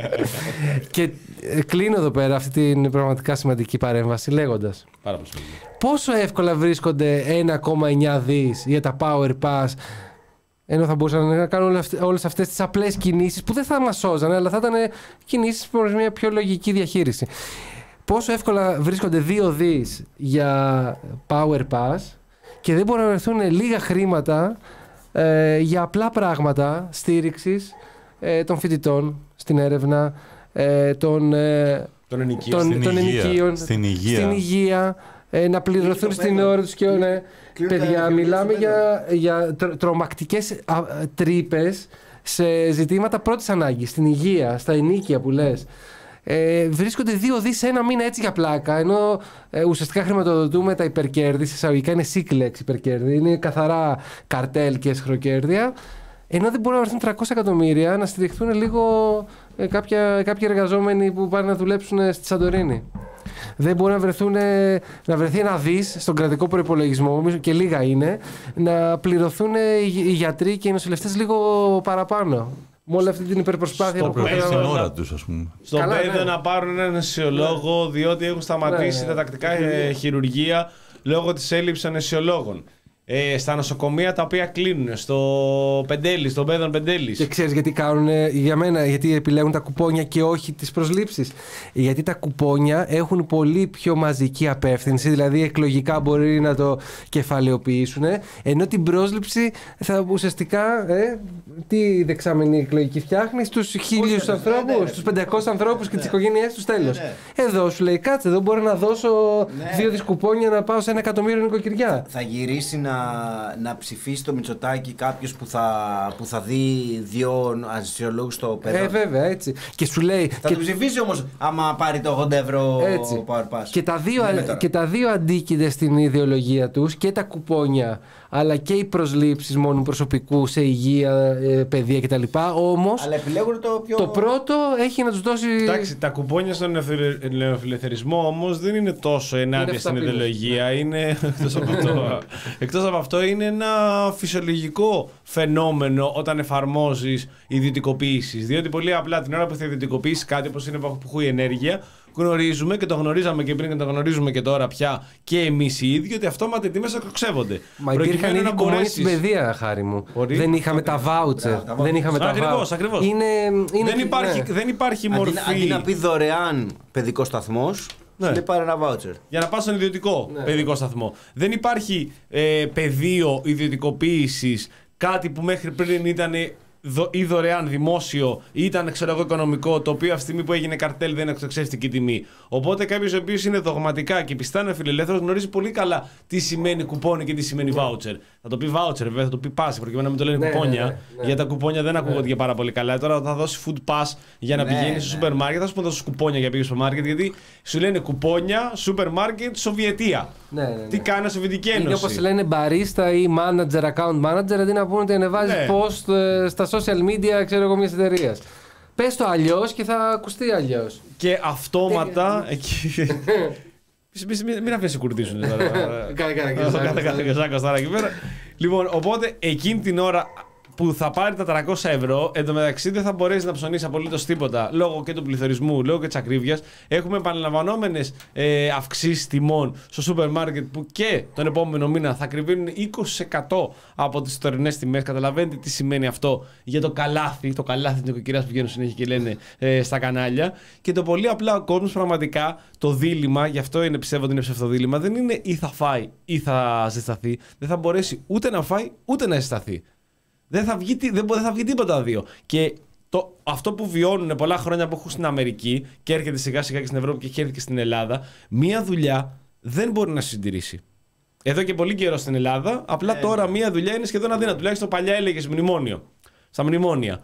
Και ε, κλείνω εδώ πέρα αυτή την πραγματικά σημαντική παρέμβαση λέγοντας Πάρα πολύ σημαντικό. πόσο εύκολα βρίσκονται ένα κόμμα εννιά δις για τα Power Pass, ενώ θα μπορούσαν να κάνουν όλες αυτές- όλες αυτές τις απλές κινήσεις που δεν θα μας σώζανε, αλλά θα ήταν κινήσεις προς μια πιο λογική διαχείριση. Πόσο εύκολα βρίσκονται δύο δις για Power Pass και δεν μπορούν να βρεθούν λίγα χρήματα ε, για απλά πράγματα στήριξης ε, των φοιτητών στην έρευνα, ε, των, ε, Τον ενοικίων. των, Στην των υγεία. ενοικίων, Στην υγεία. στην υγεία, ε, να πληρωθούν στην ώρα τους και ναι. Κλείνουν τα Παιδιά, δικαιώματα μιλάμε στο για, για τρο, τρομακτικές τρύπες σε ζητήματα πρώτης ανάγκης, στην υγεία, στα ενίκια που λες. Ε, βρίσκονται δύο δις σε ένα μήνα έτσι για πλάκα, ενώ ε, ουσιαστικά χρηματοδοτούμε τα υπερκέρδη, σε εισαγωγικά είναι σύκλεξη υπερκέρδη, είναι καθαρά καρτέλ και σχροκέρδια, ενώ δεν μπορούν να βρεθούν τριακόσια εκατομμύρια να στηριχθούν λίγο ε, κάποια, κάποιοι εργαζόμενοι που πάνε να δουλέψουν στη Σαντορίνη. Δεν μπορεί να, βρεθούν, να βρεθεί ένα δις στον κρατικό προϋπολογισμό, και λίγα είναι, να πληρωθούν οι γιατροί και οι νοσηλευτές λίγο παραπάνω. Με όλη αυτή την υπερπροσπάθεια Στο που παιδί στην κάναμε. ώρα τους, ας πούμε. Στον Καλά, πέδο ναι. να πάρουν έναν αισιολόγο διότι έχουν σταματήσει Ναι, τα τακτικά ε, χειρουργία λόγω της έλλειψης αναισιολόγων. ε, στα νοσοκομεία τα οποία κλείνουν, στο Πεντέλης, στον Πέδων Πεντέλης. Και ξέρεις γιατί κάνουν, για μένα, γιατί επιλέγουν τα κουπόνια και όχι τις προσλήψεις. Γιατί τα κουπόνια έχουν πολύ πιο μαζική απεύθυνση, δηλαδή εκλογικά μπορεί να το κεφαλαιοποιήσουν, ενώ την πρόσληψη θα ουσιαστικά, ε, τι δεξαμενή εκλογική φτιάχνει, στους χίλιους ανθρώπους, στους πεντακόσιους ανθρώπους και τις οικογένειές τους, τέλος. Εδώ σου λέει, κάτσε, εδώ μπορώ να δώσω δύο δις κουπόνια να πάω σε ένα εκατομμύριο νοικοκυριά. Θα γυρίσει να, να ψηφίσει το Μητσοτάκη κάποιος που θα, που θα δει δύο ασιολόγους στο παιδό. Ε, βέβαια, έτσι. Και σου λέει. Θα και... το ψηφίσει όμως άμα πάρει το ογδόντα ευρώ έτσι. Power Pass. Και τα δύο, και τα δύο αντίκειται στην ιδεολογία τους, και τα κουπόνια αλλά και οι προσλήψεις μόνο προσωπικού σε υγεία, παιδεία κτλ. Όμως. Αλλά επιλέγουν το πιο. Το πρώτο έχει να τους δώσει. Εντάξει, τα κουπόνια στον νεοφιλελευθερισμό όμως δεν είναι τόσο ενάντια στην ιδεολογία. Είναι, εκτός, από αυτό, εκτός από αυτό, είναι ένα φυσιολογικό φαινόμενο όταν εφαρμόζεις ιδιωτικοποίησεις. Διότι πολύ απλά την ώρα που θα ιδιωτικοποιήσεις κάτι, όπως είναι που η ενέργεια, γνωρίζουμε και το γνωρίζαμε και πριν και το γνωρίζουμε και τώρα πια και εμείς οι ίδιοι ότι αυτόματα οι τιμές ακοξεύονται. Μα υπήρχαν ήδη κουπόνια στην παιδεία, χάρη μου. Μπορεί. Δεν είχαμε τα βάουτσερ. Δεν είχαμε τα ακριβώς, ακριβώς. Είναι, είναι δεν, υπάρχει, ναι. δεν υπάρχει μορφή. Αντί, αντί να πει δωρεάν παιδικό σταθμός, ναι. λέει πάρε ένα βάουτσερ. Για να πας στον ιδιωτικό ναι. παιδικό σταθμό. Δεν υπάρχει ε, πεδίο ιδιωτικοποίησης, κάτι που μέχρι πριν ήταν ή δωρεάν δημόσιο ή ήταν ξέρω εγώ οικονομικό, το οποίο αυτή τη στιγμή που έγινε καρτέλ δεν εξωξεύτηκε η τιμή. Οπότε κάποιος ο οποίος είναι δογματικά και πιστά φιλελεύθερος γνωρίζει πολύ καλά τι σημαίνει κουπόνι και τι σημαίνει voucher. Θα το πει voucher βέβαια, θα το πει pass προκειμένου να μην το λένε ναι, κουπόνια. Ναι, ναι, ναι. Γιατί τα κουπόνια δεν ακούγονται ναι. και πάρα πολύ καλά. Τώρα θα δώσει food pass για να ναι, πηγαίνει ναι. στο σούπερ μάρκετ, θα σου πω δώσει κουπόνια για να πήγε στο μάρκετ, γιατί σου λένε κουπόνια, σούπερ μάρκετ, Σοβιετία. Ναι, ναι, ναι. Τι κάνει Σοβιετική Ένωση. Είναι όπως λένε μπαρίστα ή manager, account manager, αντί να πούνε ότι ανεβάζει ναι. post ε, στα social media, ξέρω εγώ, μια εταιρεία. Πες το αλλιώς και θα ακουστεί αλλιώς. Και αυτόματα. Μην αφήσει να κουρδίσουν τώρα. Κάνε και σάκος τώρα εκεί πέρα. Λοιπόν, οπότε εκείνη την ώρα που θα πάρει τα τριακόσια ευρώ, εντωμεταξύ δεν θα μπορέσει να ψωνίσει απολύτως τίποτα λόγω και του πληθωρισμού, λόγω και της ακρίβειας. Έχουμε επαναλαμβανόμενες ε, αυξήσεις τιμών στο σούπερ μάρκετ που και τον επόμενο μήνα θα κρυβαίνουν είκοσι τοις εκατό από τις τωρινές τιμές. Καταλαβαίνετε τι σημαίνει αυτό για το καλάθι, το καλάθι της νοικοκυράς που βγαίνουν συνέχεια και λένε ε, στα κανάλια. Και το πολύ απλά ο κόσμος πραγματικά το δίλημμα, γι' αυτό είναι, πιστεύω ότι είναι ψευτοδίλημμα, δεν είναι ή θα φάει ή θα ζεσταθεί. Δεν θα μπορέσει ούτε να φάει ούτε να ζεσταθεί. Δεν θα βγει, δεν, δεν θα βγει τίποτα τα δύο. Και το, αυτό που βιώνουν πολλά χρόνια που έχουν στην Αμερική και έρχεται σιγά σιγά και στην Ευρώπη και έχει έρθει και στην Ελλάδα, μία δουλειά δεν μπορεί να συντηρήσει. Εδώ και πολύ καιρό στην Ελλάδα, απλά ε, τώρα μία δουλειά είναι σχεδόν αδύνατη. Τουλάχιστον παλιά έλεγε μνημόνιο. Στα μνημόνια.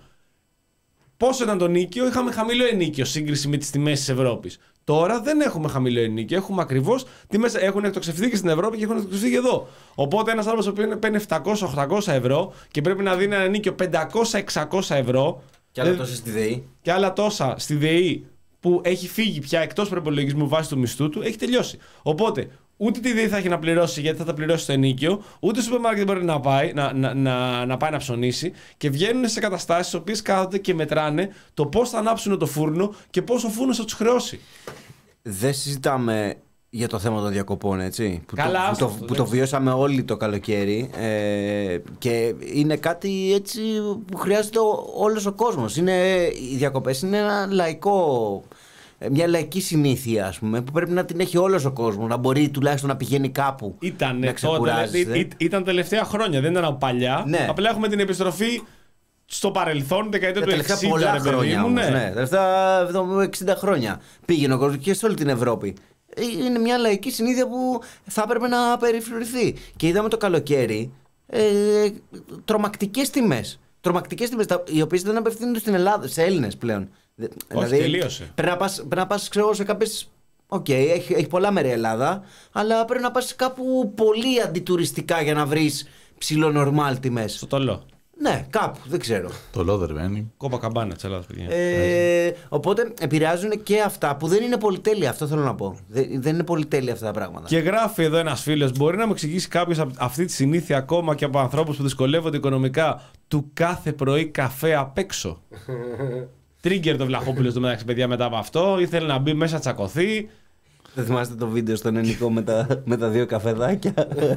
Πόσο ήταν το νίκιο, είχαμε χαμηλό ενίκιο σύγκριση με τις τιμές της Ευρώπης. Τώρα δεν έχουμε χαμηλό ενίκιο. Έχουμε ακριβώς τιμές. Έχουν εκτοξευθεί και στην Ευρώπη και έχουν εκτοξευθεί και εδώ. Οπότε ένας άνθρωπος που παίρνει επτακόσια οχτακόσια ευρώ και πρέπει να δίνει ένα ενίκιο πεντακόσια εξακόσια ευρώ. Και άλλα τόσα στη ΔΕΗ. Και άλλα τόσα στη ΔΕΗ που έχει φύγει πια εκτός προϋπολογισμού βάσει του μισθού του, έχει τελειώσει. Οπότε ούτε τη ΔΕΗ θα έχει να πληρώσει γιατί θα τα πληρώσει στο ενίκιο, ούτε στο σούπερ μάρκετ μπορεί να πάει να, να, να, να πάει να ψωνίσει και βγαίνουν σε καταστάσεις στις οποίες κάθονται και μετράνε το πώς θα ανάψουν το φούρνο και πώς ο φούρνος θα τους χρεώσει. Δεν συζητάμε για το θέμα των διακοπών, έτσι. Που, Καλά, το, που, το, που το βιώσαμε όλοι το καλοκαίρι ε, και είναι κάτι έτσι που χρειάζεται όλος ο κόσμος. Είναι, οι διακοπές είναι ένα λαϊκό, μια λαϊκή συνήθεια, ας πούμε, που πρέπει να την έχει όλος ο κόσμος, να μπορεί τουλάχιστον να πηγαίνει κάπου. Ήταν, να ξεκουράζεται. Ήταν, ήταν τελευταία χρόνια, δεν ήταν παλιά. Ναι. Απλά έχουμε την επιστροφή στο παρελθόν, δεκαετία του εξήντα. Τελευταία πολλά χρόνια μου, όμως, ναι. ναι. Τελευταία εξήντα χρόνια πήγαινε ο κόσμος και σε όλη την Ευρώπη. Είναι μια λαϊκή συνήθεια που θα έπρεπε να περιφρουρηθεί. Και είδαμε το καλοκαίρι ε, τρομακτικές τιμές. Τρομακτικές τιμές, οι οποίες δεν απευθύνονται στην Ελλάδα, σε Έλληνες πλέον. Όχι, δηλαδή, τελείωσε. Πρέπει να πας, πρέπει να πας ξέρω, σε κάποιες. Οκ, okay, έχει, έχει πολλά μέρη η Ελλάδα, αλλά πρέπει να πας κάπου πολύ αντιτουριστικά για να βρεις ψιλονορμάλ τιμές. Στο Τολό. Ναι, κάπου, δεν ξέρω. Το Λόδερβένι. Κόπα καμπάνα της Ελλάδας, παιδιά. Ε, οπότε επηρεάζουν και αυτά που δεν είναι πολυτέλεια, αυτό θέλω να πω. Δεν, δεν είναι πολυτέλεια αυτά τα πράγματα. Και γράφει εδώ ένας φίλος, μπορεί να μου εξηγήσει κάποιος αυτή τη συνήθεια ακόμα και από ανθρώπους που δυσκολεύονται οικονομικά του κάθε πρωί καφέ απ' έξω. Τρίγκερ το Βλαχόπουλος το μεταξύ, παιδιά, μετά από αυτό. Ήθελε να μπει μέσα, τσακωθεί. Δεν θυμάστε το βίντεο στον Ενικό με τα, με τα δύο καφεδάκια.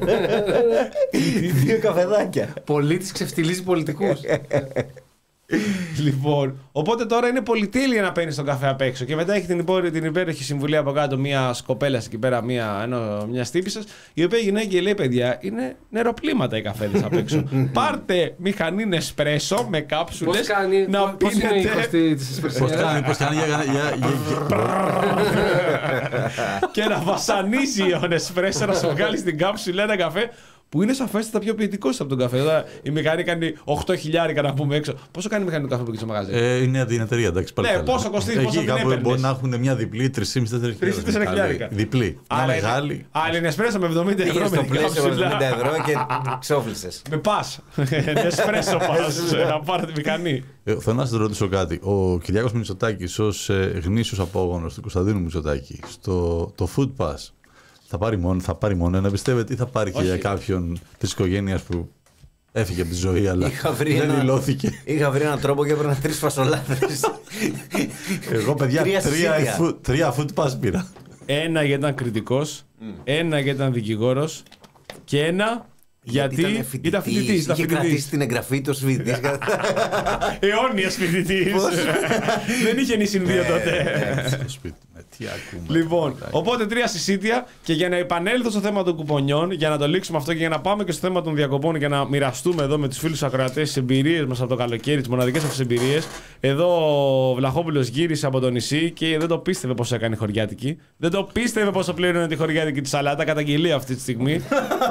Δύο καφεδάκια. Πολίτης ξεφτιλίζει πολιτικούς. Λοιπόν, οπότε τώρα είναι πολυτέλεια να παίρνει τον καφέ απ' έξω. Και μετά έχει την, υπό, την υπέροχη συμβουλή από κάτω μια κοπέλα εκεί πέρα, μια, ένα, μια τύπησα, η οποία γυρνάει και λέει: παιδιά, είναι νεροπλήματα οι καφέδες απ' έξω. Πάρτε μηχανή Νεσπρέσο με κάψουλες να πώς πίνετε. Είναι η κοστή της εσπρεσιάς? Πώς κάνει, πώς κάνει για, για, για... Και να βασανίζει ο Νεσπρέσο να σου βγάλει στην κάψουλα ένα καφέ που είναι σαφέστατα πιο ποιητικός από τον καφέ. Τώρα, η μηχανή κάνει οκτώ χιλιάρικα να πούμε έξω. Πόσο κάνει η μηχανή του καφέ που έχει στο μαγαζί? Ε, είναι την εταιρεία, εντάξει. Πάλι ναι, καλά. πόσο κοστίζει, πόσο την έπαιρνες? Μπορεί να έχουν μια διπλή τρεις και μισό με τέσσερα χιλιάρικα. Διπλή. Μια μεγάλη. Άλλη είναι Νεσπρέσο με εβδομήντα ευρώ. Πήγες στο πλαίσιο με εβδομήντα ευρώ και ξόφλησες. Με πας. Νεσπρέσο πας να πάρω τη μηχανή. Ε, θέλω να σας ρωτήσω κάτι. Ο Κυριάκος Μητσοτάκης ως ε, γνήσιος απόγονος του Κωνσταντίνου Μητσοτάκη στο το Food Pass θα πάρει μόνο, θα πάρει μόνο ένα, πιστεύετε, ή θα πάρει και για κάποιον της οικογένειας που έφυγε από τη ζωή, αλλά δεν ένα, δηλώθηκε? Είχα βρει έναν τρόπο και έπαιρνα τρεις φασολάδες. Εγώ, παιδιά, τρία, τρία, τρία Food Pass πήρα. Ένα γιατί ήταν κριτικός, mm. ένα γιατί ήταν δικηγόρος και ένα γιατί, γιατί ήταν φοιτητής. Είχε κρατήσει την εγγραφή του ως φοιτητής. Αιώνιος φοιτητής. Δεν είχε νησιν δύο τότε. Στο σπίτι. Τι ακούμε. Λοιπόν, οπότε τρία συσίτια. Και για να επανέλθω στο θέμα των κουπονιών, για να το λήξουμε αυτό και για να πάμε και στο θέμα των διακοπών και να μοιραστούμε εδώ με τους φίλους ακροατές τις εμπειρίες μας από το καλοκαίρι, τις μοναδικές αυτές εμπειρίες. Εδώ ο Βλαχόπουλος γύρισε από το νησί και δεν το πίστευε πόσο έκανε η χωριάτικη. Δεν το πίστευε πόσο πλήρωνε τη χωριάτικη τη σαλάτα. Καταγγελία αυτή τη στιγμή.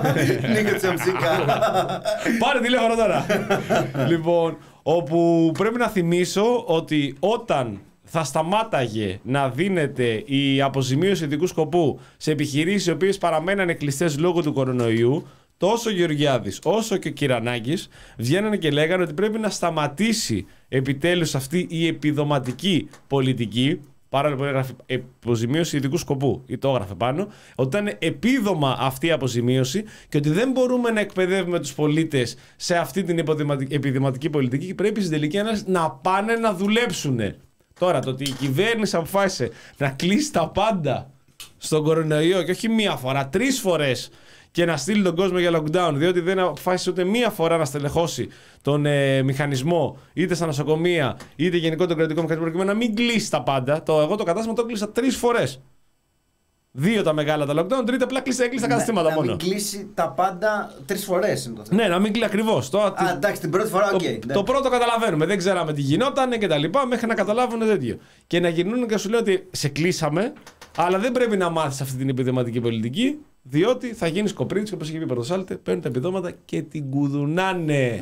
Πάρε τηλέφωνο τώρα. Λοιπόν, όπου πρέπει να θυμίσω ότι όταν θα σταμάταγε να δίνεται η αποζημίωση ειδικού σκοπού σε επιχειρήσεις οι οποίες παραμένανε κλειστές λόγω του κορονοϊού, τόσο ο Γεωργιάδης όσο και ο Κυρανάκης βγαίνανε και λέγανε ότι πρέπει να σταματήσει επιτέλους αυτή η επιδοματική πολιτική. Πάρα λοιπόν έγραφε αποζημίωση ειδικού σκοπού, ή το έγραφε πάνω, ότι ήταν επίδομα αυτή η αποζημίωση και ότι δεν μπορούμε να εκπαιδεύουμε τους πολίτες σε αυτή την επιδοματική πολιτική και πρέπει στην τελική ανάλυση να πάνε να δουλέψουν. Τώρα, το ότι η κυβέρνηση αποφάσισε να κλείσει τα πάντα στον κορονοϊό και όχι μία φορά, τρεις φορές και να στείλει τον κόσμο για lockdown, διότι δεν αποφάσισε ούτε μία φορά να στελεχώσει τον ε, μηχανισμό είτε στα νοσοκομεία είτε γενικότερα τον κρατικό μηχανισμό, προκειμένου να μην κλείσει τα πάντα. Το, εγώ το κατάστημα το κλείσα τρεις φορές. Δύο τα μεγάλα τα lockdown, τρίτα απλά κλείσα, έκλεισα τα καταστήματα μόνο. Να μην κλείσει τα πάντα τρεις φορές είναι το θέμα. Ναι, να μην κλείσει ακριβώς. Α, εντάξει, την πρώτη φορά, οκ. Okay, το, το πρώτο καταλαβαίνουμε, δεν ξέραμε τι γινόταν και τα λοιπά, μέχρι να καταλάβουν τέτοιο. Και να γυρνούν και σου λέω ότι σε κλείσαμε, αλλά δεν πρέπει να μάθεις αυτή την επιδοματική πολιτική, διότι θα γίνεις κοπρίτσικο, όπως είχε πει ο Πρωτοσάλτε, παίρνουν τα επιδόματα και την κουδουνάνε.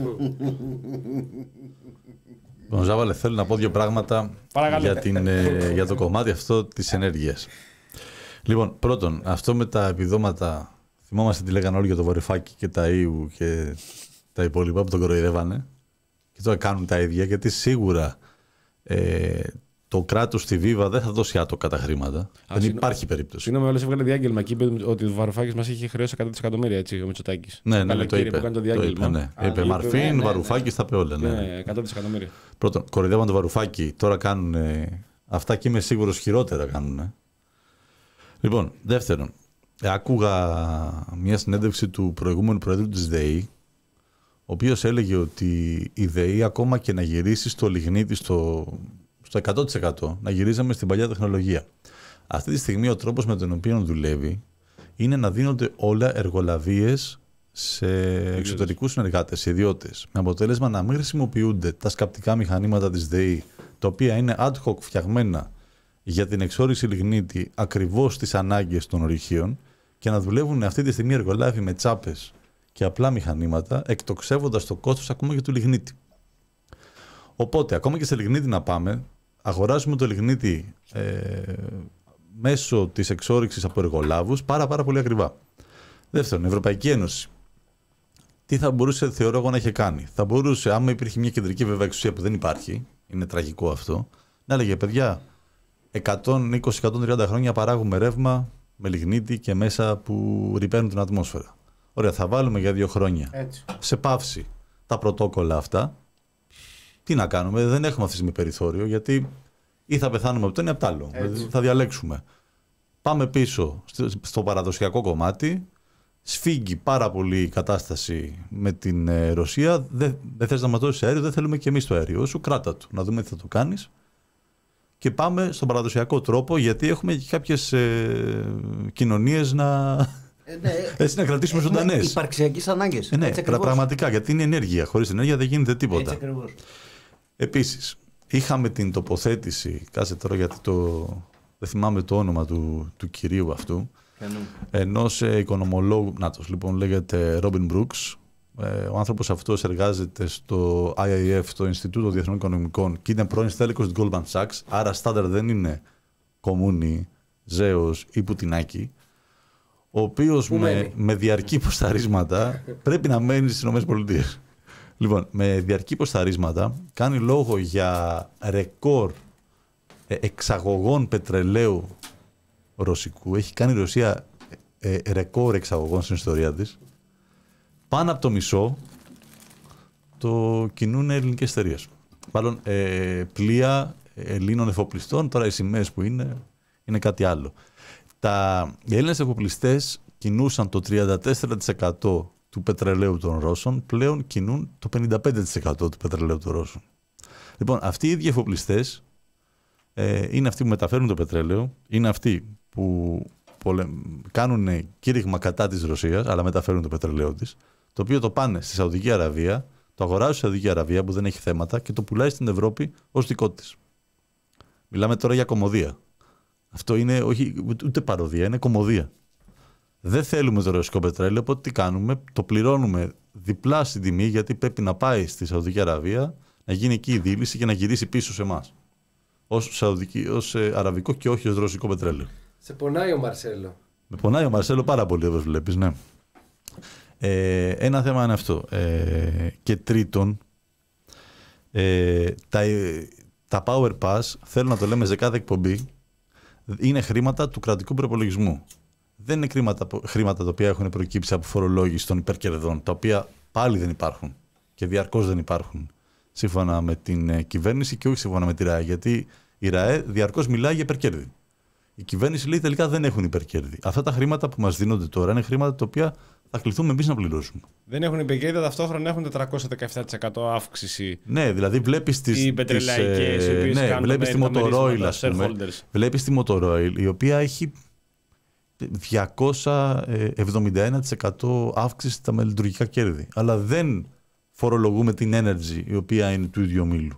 Λοιπόν, Ζάβαλε, θέλω να πω δύο πράγματα για, την, ε, για το κομμάτι αυτό της ενέργειας. Λοιπόν, πρώτον, αυτό με τα επιδόματα, θυμόμαστε τι λέγανε όλοι για το Βαρουφάκη και τα Ιου και τα υπόλοιπα που τον κοροϊδεύανε. Και τώρα κάνουν τα ίδια, γιατί σίγουρα ε, το κράτος στη Βίβα δεν θα δώσει άτοκα τα χρήματα. Α, δεν συνο... υπάρχει περίπτωση. Συγγνώμη, όλες έβγαλε διάγγελμα και είπε ότι ο Βαρουφάκης μας είχε χρεώσει εκατό δισεκατομμύρια, έτσι, ο Μητσοτάκης. Ναι, ναι, ναι, το είπε. Το, το είπε, ναι. Α, είπε Μαρφίν, ναι, ναι, Βαρουφάκης, τα είπε όλα. Ναι, ναι, εκατό δισεκατομμύρια. Πρώτον, κοροϊδεύαν τον Βαρουφάκη, τώρα κάνουν ε, αυτά και είμαι σίγουρος χειρότερα κάνουν. Ε. Λοιπόν, δεύτερον, άκουγα μια συνέντευξη του προηγούμενου Προέδρου της ΔΕΗ, ο οποίος έλεγε ότι η ΔΕΗ ακόμα και να γυρίσει στο λιγνίτη στο, στο εκατό τοις εκατό, να γυρίζαμε στην παλιά τεχνολογία. Αυτή τη στιγμή ο τρόπος με τον οποίο δουλεύει είναι να δίνονται όλα εργολαβίες σε εξωτερικούς συνεργάτες, σε ιδιώτες, με αποτέλεσμα να μην χρησιμοποιούνται τα σκαπτικά μηχανήματα της ΔΕΗ, τα οποία είναι ad hoc φτιαγμένα για την εξόρυξη λιγνίτη ακριβώς στις ανάγκες των ορυχείων και να δουλεύουν αυτή τη στιγμή εργολάβοι με τσάπες και απλά μηχανήματα, εκτοξεύοντας το κόστος ακόμα και του λιγνίτη. Οπότε, ακόμα και σε λιγνίτη να πάμε, αγοράζουμε το λιγνίτη ε, μέσω της εξόρυξης από εργολάβους πάρα, πάρα πολύ ακριβά. Δεύτερον, η Ευρωπαϊκή Ένωση. Τι θα μπορούσε, θεωρώ εγώ, να είχε κάνει? Θα μπορούσε, άμα υπήρχε μια κεντρική βέβαια εξουσία που δεν υπάρχει, είναι τραγικό αυτό, να έλεγε παιδιά, εκατόν είκοσι με εκατόν τριάντα χρόνια παράγουμε ρεύμα με λιγνίτη και μέσα που ρυπαίνουν την ατμόσφαιρα. Ωραία, θα βάλουμε για δύο χρόνια έτσι σε παύση τα πρωτόκολλα αυτά. Τι να κάνουμε, δεν έχουμε αυτή τη στιγμή περιθώριο, γιατί ή θα πεθάνουμε από το ένα ή από το άλλο. Έτσι. Θα διαλέξουμε. Πάμε πίσω στο παραδοσιακό κομμάτι. Σφίγγει πάρα πολύ η κατάσταση με την ε, Ρωσία. Δεν δε θες να μας δώσεις αέριο, δεν θέλουμε και εμείς το αέριο σου. Κράτα του, να δούμε τι θα το κάνεις. Και πάμε στον παραδοσιακό τρόπο, γιατί έχουμε και κάποιες ε, κοινωνίες να, ε, ναι, έτσι, να κρατήσουμε ζωντανές. Υπαρξιακές ανάγκες. Ε, ναι, πραγματικά, γιατί είναι ενέργεια. Χωρίς ενέργεια δεν γίνεται τίποτα. Έτσι ακριβώς. Επίσης, είχαμε την τοποθέτηση, κάτσε τώρα γιατί το, δεν θυμάμαι το όνομα του, του κυρίου αυτού, ενός ε, οικονομολόγου, νάτος, λοιπόν, λέγεται Ρόμπιν Μπρούξ. Ε, ο άνθρωπος αυτός εργάζεται στο άι άι εφ, το Ινστιτούτο Διεθνών Οικονομικών, και είναι πρώην στέλεχος της Goldman Sachs, άρα στάνταρ δεν είναι κομμούνι, ζέος ή πουτινάκι, ο οποίος με, με διαρκή ποσταρίσματα πρέπει να μένει στις ΗΠΑ. Λοιπόν, με διαρκή ποσταρίσματα κάνει λόγο για ρεκόρ ε, εξαγωγών πετρελαίου ρωσικού. Έχει κάνει η Ρωσία ε, ρεκόρ εξαγωγών στην ιστορία της. Πάνω από το μισό το κινούν ελληνικές εταιρείες. Μάλλον ε, πλοία Ελλήνων εφοπλιστών, τώρα οι σημαίες που είναι, είναι κάτι άλλο. Τα, οι Έλληνες εφοπλιστές κινούσαν το τριάντα τέσσερα τοις εκατό του πετρελαίου των Ρώσων, πλέον κινούν το πενήντα πέντε τοις εκατό του πετρελαίου των Ρώσων. Λοιπόν, αυτοί οι ίδιοι εφοπλιστές ε, είναι αυτοί που μεταφέρουν το πετρέλαιο, είναι αυτοί που πολε... κάνουν κήρυγμα κατά της Ρωσίας, αλλά μεταφέρουν το πετρελαίο της, το οποίο το πάνε στη Σαουδική Αραβία, το αγοράζουν στη Σαουδική Αραβία που δεν έχει θέματα και το πουλάει στην Ευρώπη ως δικό της. Μιλάμε τώρα για κωμωδία. Αυτό είναι όχι ούτε παροδία, είναι κωμωδία. Δεν θέλουμε το ρωσικό πετρέλαιο, οπότε τι κάνουμε, το πληρώνουμε διπλά στην τιμή, γιατί πρέπει να πάει στη Σαουδική Αραβία, να γίνει εκεί η δίληση και να γυρίσει πίσω σε εμάς. Ως, ως ε, αραβικό και όχι ως ρωσικό πετρέλαιο. Σε πονάει ο Μαρσέλο. Με πονάει ο Μαρσέλο πάρα πολύ, όπως βλέπεις, ναι. Ε, ένα θέμα είναι αυτό. Ε, και τρίτον, ε, τα, τα Power Pass, θέλω να το λέμε σε κάθε εκπομπή, είναι χρήματα του κρατικού προπολογισμού. Δεν είναι χρήματα, χρήματα τα οποία έχουν προκύψει από φορολόγηση των υπερκερδών, τα οποία πάλι δεν υπάρχουν και διαρκώς δεν υπάρχουν σύμφωνα με την κυβέρνηση και όχι σύμφωνα με τη ΡΑΕ. Γιατί η ΡΑΕ διαρκώς μιλάει για υπερκέρδη. Η κυβέρνηση λέει τελικά δεν έχουν υπερκέρδη. Αυτά τα χρήματα που μας δίνονται τώρα είναι χρήματα τα οποία θα κληθούμε εμείς να πληρώσουμε. Δεν έχουν υπερκέρδη, ταυτόχρονα έχουν τετρακόσια δεκαεπτά τοις εκατό αύξηση. Ναι, δηλαδή βλέπεις τις. Οι πετρελαϊκές, οι οποίες ναι, κάνουν βλέπεις τη Motorola, ας πούμε. Βλέπεις τη Motorola, η οποία έχει διακόσια εβδομήντα ένα τοις εκατό αύξηση στα λειτουργικά κέρδη. Αλλά δεν φορολογούμε την Energy, η οποία είναι του ίδιου ομίλου.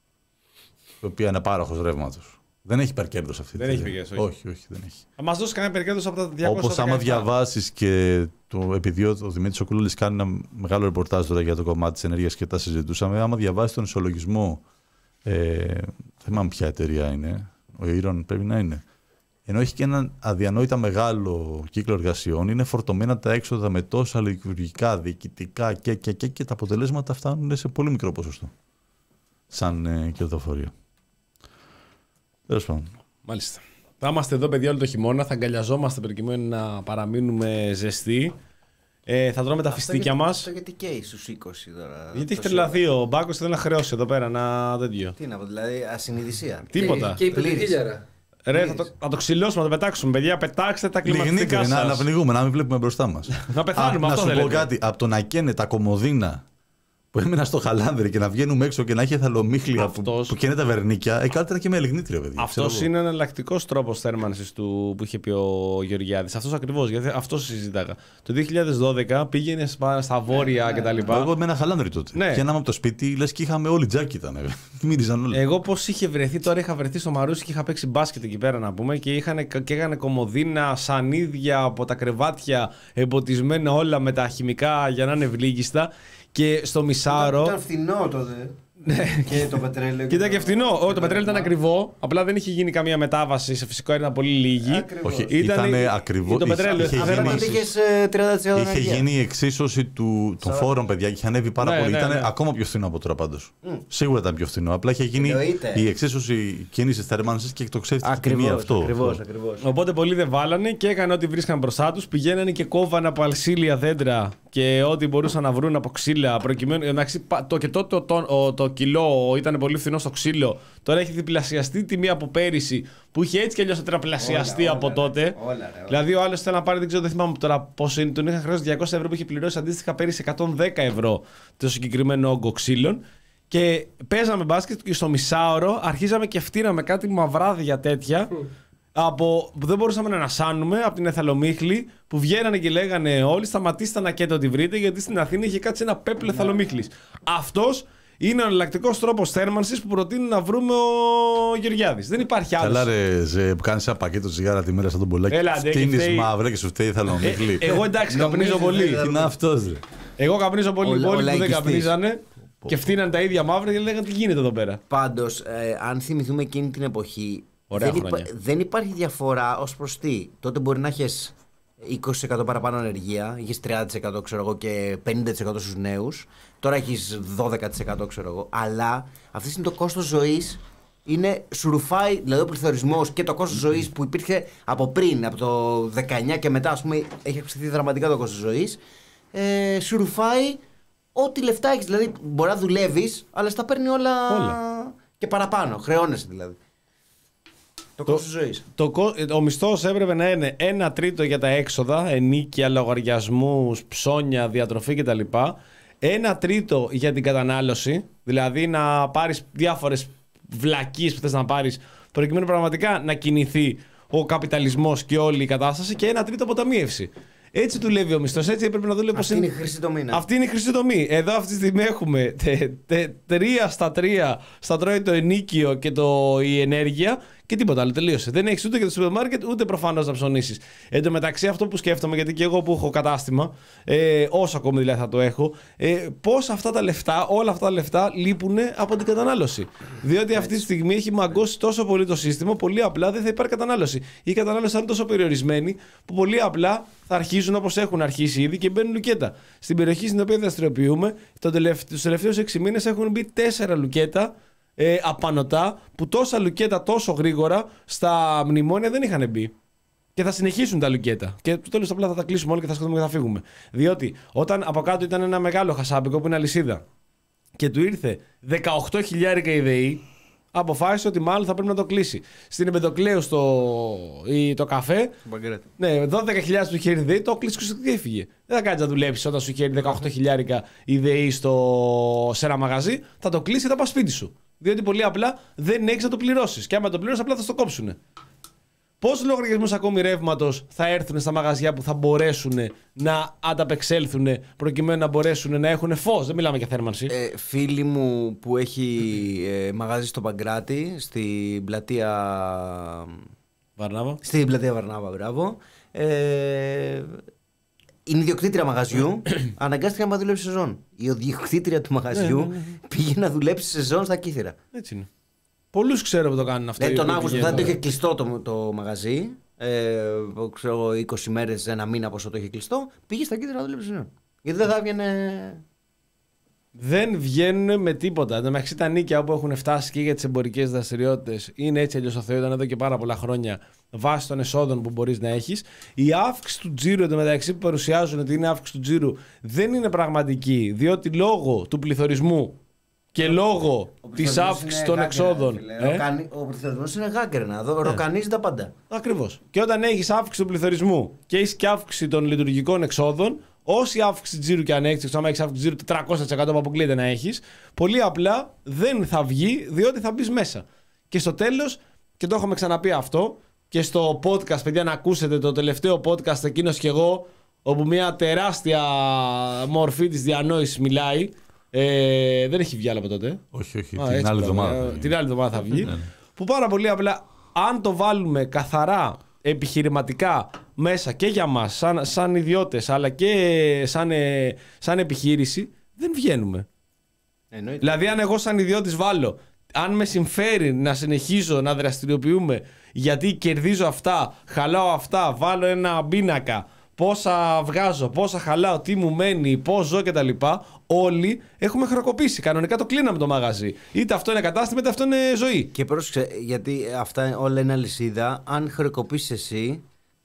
Η οποία είναι πάροχος ρεύματος. Δεν έχει υπερκέρδος αυτή. Δεν έχει υπερκέρδος, όχι. όχι. όχι, δεν έχει. Θα μας δώσει κανένα υπερκέρδος από τα διακόσια δεκαεπτά. Όπως άμα διαβάσεις και το, επειδή ο, ο Δημήτρης Οκουλούλης κάνει ένα μεγάλο ρεπορτάζ τώρα για το κομμάτι της ενέργειας και τα συζητούσαμε, άμα διαβάσεις τον ισολογισμό, ε, δεν θυμάμαι ποια εταιρεία είναι, ο Ήρων πρέπει να είναι, ενώ έχει και έναν αδιανόητα μεγάλο κύκλο εργασιών, είναι φορτωμένα τα έξοδα με τόσα λειτουργικά, διοικητικά και, και, και, και τα αποτελέσματα φτάνουν σε πολύ μικρό ποσοστό σαν ε, κερδοφορία. Τέλος πάντων. Μάλιστα. Θα είμαστε εδώ, παιδιά, όλο το χειμώνα. Θα αγκαλιαζόμαστε προκειμένου να παραμείνουμε ζεστοί. Ε, θα τρώμε τα φιστίκια μας. Αυτό γιατί καίει στους είκοσι τώρα. Γιατί έχει τρελαθεί ο Μπάκος, θέλει να χρεώσει εδώ πέρα ένα τέτοιο. Τι να πω, δηλαδή ασυνειδησία. Τίποτα. Και η πεντηκίλιαρα. Ρε, θα το, θα το ξυλώσουμε, να το πετάξουμε. Παιδιά, πετάξτε τα κλιματιστικά σας. Να, να πνιγούμε, να μην βλέπουμε μπροστά μας. Να πεθάνουμε. Α, αυτό να σου θέλετε. πω κάτι. Από το να καίνε τα κομμωδίνα που έμεινα στο Χαλάνδρι και να βγαίνουμε έξω και να έχει εθαλομίχλια Αυτός... που, που καίνε τα βερνίκια, ε, καλύτερα και με ελιγνήτρια, παιδιά. Αυτός είναι ένα εναλλακτικό τρόπο θέρμανσης του που είχε πει ο Γεωργιάδης. Αυτός ακριβώς, γιατί αυτό συζητάγα. Το δύο χιλιάδες δώδεκα πήγαινε στα βόρεια ναι, κτλ. Εγώ με ένα Χαλάνδρι τότε. Ναι. Βγαίναμε από το σπίτι, λες και είχαμε όλοι τζάκι ήταν. Μύριζαν όλοι. Εγώ πώς είχε βρεθεί, τώρα είχα βρεθεί στο Μαρούσι και είχα παίξει μπάσκετ εκεί πέρα να πούμε και, είχαν, και έκανε κομμωδίνα, σανίδια από τα κρεβάτια, εμποτισμένα όλα με τα χημικά για να είναι ευλίγιστα. Και στο Μισάρο. Ήταν φθηνό τότε. Και το πετρέλαιο. Και ήταν και φθηνό. Όχι, το πετρέλαιο ήταν ακριβό. Απλά δεν είχε γίνει καμία μετάβαση σε φυσικό αέριο, ήταν πολύ λίγη. Όχι, ήταν ακριβό. Το πετρέλαιο είχε, είχε, γίνει, τριάντα τοις εκατό είχε γίνει η εξίσωση του, των φόρων, παιδιά, και είχε ανέβει πάρα ναι, πολύ. ναι, ήταν ναι. ακόμα πιο φθηνό από τώρα πάντως. Mm. Σίγουρα ήταν πιο φθηνό. Απλά είχε γίνει Εννοείται. η εξίσωση κίνηση θέρμανσης και το ξέρει την τιμή αυτό. Ακριβώς, ακριβώς. Οπότε πολλοί δεν βάλανε και έκαναν ό,τι βρίσκαν μπροστά του. Πηγαίνανε και κόβανε από αλσίλια δέντρα και ό,τι μπορούσαν να βρουν από ξύλα. Προκειμένου, εντάξει, το, και τότε το, το, το το κιλό ήταν πολύ φθηνό στο ξύλο, τώρα έχει διπλασιαστεί τιμή από πέρυσι, που είχε έτσι κι αλλιώς τετραπλασιαστεί όλα, από όλα, τότε. Όλα, όλα, όλα. Δηλαδή, ο άλλος θέλει να πάρει, δεν ξέρω, δεν θυμάμαι τώρα πόσο είναι, τον είχαν χρέος διακόσια ευρώ που είχε πληρώσει αντίστοιχα πέρυσι εκατόν δέκα ευρώ το συγκεκριμένο όγκο ξύλων. Και παίζαμε μπάσκετ και στο μισάωρο αρχίζαμε και φτύναμε κάτι μαυράδια τέτοια. Από, που δεν μπορούσαμε να ανασάνουμε από την Εθαλομύχλη, που βγαίνανε και λέγανε όλοι σταματήστε να καίτε ό,τι βρείτε, γιατί στην Αθήνα είχε κάτσει ένα πέπλο Εθαλομύχλης. Αυτός είναι ο εναλλακτικός τρόπος θέρμανσης που προτείνει να βρούμε ο Γεωργιάδης. Δεν υπάρχει άλλος. Καλά ρε, που κάνεις ένα πακέτο τσιγάρα τη μέρα σαν τον Πολάκη. Φτύνεις μαύρα και σου φταίει η Εθαλομύχλη. Ε, εγώ εντάξει καπνίζω πολύ. Τι είναι αυτός ρε. Εγώ καπνίζω πολύ, όλοι που δεν καπνίζανε. Και φτύναν τα ίδια μαύρα και λέγανε τι γίνεται εδώ πέρα. Πάντως, ε, αν θυμηθούμε εκείνη την εποχή, δεν, υπά, δεν υπάρχει διαφορά ως προς τι. Τότε μπορεί να έχεις είκοσι τοις εκατό παραπάνω ανεργία, είχες τριάντα τοις εκατό ξέρω εγώ, και πενήντα τοις εκατό στους νέους. Τώρα έχεις δώδεκα τοις εκατό ξέρω εγώ. Αλλά αυτή είναι το κόστος ζωής. Είναι σουρουφάει, δηλαδή ο πληθωρισμός και το κόστος ζωής που υπήρχε από πριν, από το δεκαεννιά και μετά, ας πούμε, έχει αυξηθεί δραματικά το κόστος ζωής. Ε, σουρουφάει ό,τι λεφτά έχεις. Δηλαδή, μπορεί να δουλεύεις, αλλά στα παίρνει όλα, όλα. Και παραπάνω. Χρεώνεσαι δηλαδή. Το, το κόστος ζωής. Το, ο μισθός έπρεπε να είναι ένα τρίτο για τα έξοδα, ενίκεια, λογαριασμούς, ψώνια, διατροφή κτλ. Ένα τρίτο για την κατανάλωση, δηλαδή να πάρεις διάφορες βλακίες που θες να πάρεις, προκειμένου πραγματικά να κινηθεί ο καπιταλισμός και όλη η κατάσταση, και ένα τρίτο αποταμίευση. Έτσι δουλεύει ο μισθός, έτσι έπρεπε να δουλεύει. Αυτή είναι η χρυσή τομή. Ναι. Αυτή είναι η χρυσή τομή. Εδώ αυτή τη στιγμή έχουμε τε, τε, τρία στα τρία στα τρώει το ενίκιο και το, η ενέργεια και τίποτα άλλο. Τελείωσε. Δεν έχεις ούτε για το σούπερ μάρκετ ούτε προφανώς να ψωνίσεις. Εν τω μεταξύ, αυτό που σκέφτομαι, γιατί και εγώ που έχω κατάστημα, ε, όσο ακόμη δηλαδή θα το έχω, ε, πώς αυτά τα λεφτά, όλα αυτά τα λεφτά λείπουν από την κατανάλωση. Διότι αυτή τη στιγμή έχει μαγκώσει τόσο πολύ το σύστημα, πολύ απλά δεν θα υπάρχει κατανάλωση. Η κατανάλωση θα είναι τόσο περιορισμένη που πολύ απλά θα αρχίσουν όπως έχουν αρχίσει ήδη και μπαίνουν λουκέτα. Στην περιοχή στην οποία δραστηριοποιούμε, τους τελευταίους έξι μήνες έχουν μπει τέσσερα λουκέτα. Ε, απανωτά, που τόσα λουκέτα τόσο γρήγορα στα μνημόνια δεν είχαν μπει. Και θα συνεχίσουν τα λουκέτα. Και το τέλος απλά θα τα κλείσουμε όλοι και θα σκοτώσουμε και θα φύγουμε. Διότι όταν από κάτω ήταν ένα μεγάλο χασάπικο που είναι αλυσίδα και του ήρθε δεκαοκτώ χιλιάρικα η ΔΕΗ, αποφάσισε ότι μάλλον θα πρέπει να το κλείσει. Στην Εμπεντοκλέου στο ή το καφέ, ναι, δώδεκα χιλιάδες του είχε η ΔΕΗ, το κλείσει και έφυγε. Δεν θα κάνει να δουλέψει όταν σου είχε δεκαοκτώ χιλιάρικα η ΔΕΗ στο... σε ένα μαγαζί, θα το κλείσει και θα πας σπίτι σου. Διότι πολύ απλά δεν έχεις να το πληρώσεις. Και άμα το πληρώσεις, απλά θα στο κόψουνε. Πόσους λογαριασμούς ακόμη ρεύματος θα έρθουν στα μαγαζιά που θα μπορέσουν να ανταπεξέλθουν προκειμένου να μπορέσουν να έχουν φως? Δεν μιλάμε για θέρμανση. Ε, φίλη μου που έχει ε, μαγαζί στο Παγκράτη, στην πλατεία Βαρνάβα. Στην πλατεία Βαρνάβα, μπράβο. Ε, είναι ιδιοκτήτρια μαγαζιού, αναγκάστηκε να δουλέψει σεζόν. Η ιδιοκτήτρια του μαγαζιού ναι, ναι, ναι. πήγε να δουλέψει σεζόν στα Κύθυρα. Έτσι είναι. Πολλούς ξέρω που το κάνουν αυτό. Ναι, τον Αύγουστο δεν το είχε κλειστό το, το μαγαζί. Ε, ξέρω είκοσι μέρες, ένα μήνα πόσο το είχε κλειστό. Πήγε στα Κύθυρα να δουλέψει σεζόν. Γιατί δεν θα έβγαινε. Δεν βγαίνουν με τίποτα. Εντάξει, τα νίκια όπου έχουν φτάσει και για τις εμπορικές δραστηριότητες είναι έτσι αλλιώς. Το Θεό ήταν εδώ και πάρα πολλά χρόνια βάσει των εσόδων που μπορείς να έχεις. Η αύξηση του τζίρου εντωμεταξύ που παρουσιάζουν ότι είναι αύξηση του τζίρου δεν είναι πραγματική, διότι λόγω του πληθωρισμού και λόγω της αύξησης των εξόδων. Ε? Ο πληθωρισμός είναι γάγκρενα. Εδώ ροκανίζει τα πάντα. Ακριβώς. Και όταν έχεις αύξηση του πληθωρισμού και έχεις και αύξηση των λειτουργικών εξόδων, όση αύξηση τζίρου και αν έχεις, άμα έχεις αύξηση τζίρου τετρακόσια τοις εκατό που αποκλείεται να έχεις, πολύ απλά δεν θα βγει, διότι θα μπεις μέσα. Και στο τέλος, και το έχουμε ξαναπεί αυτό, και στο podcast, παιδιά, να ακούσετε το τελευταίο podcast εκείνος και εγώ, όπου μια τεράστια μορφή της διανόησης μιλάει. Ε, δεν έχει βγει άλλο από τότε. Όχι, όχι. Α, την, άλλη εβδομάδα. την άλλη εβδομάδα θα βγει. Που πάρα πολύ απλά, αν το βάλουμε καθαρά επιχειρηματικά μέσα και για μας, σαν, σαν ιδιώτες, αλλά και σαν, ε, σαν επιχείρηση, δεν βγαίνουμε. Εννοείται. Δηλαδή, αν εγώ σαν ιδιώτης βάλω, αν με συμφέρει να συνεχίζω να δραστηριοποιούμε, γιατί κερδίζω αυτά, χαλάω αυτά, βάλω ένα πίνακα, πόσα βγάζω, πόσα χαλάω, τι μου μένει, πώς ζω κτλ. Όλοι έχουμε χρεοκοπήσει. Κανονικά το κλείναμε το μαγαζί. Είτε αυτό είναι κατάστημα, είτε αυτό είναι ζωή. Και πρόσεξε, γιατί αυτά όλα είναι αλυσίδα. Αν χρεοκοπήσεις εσύ,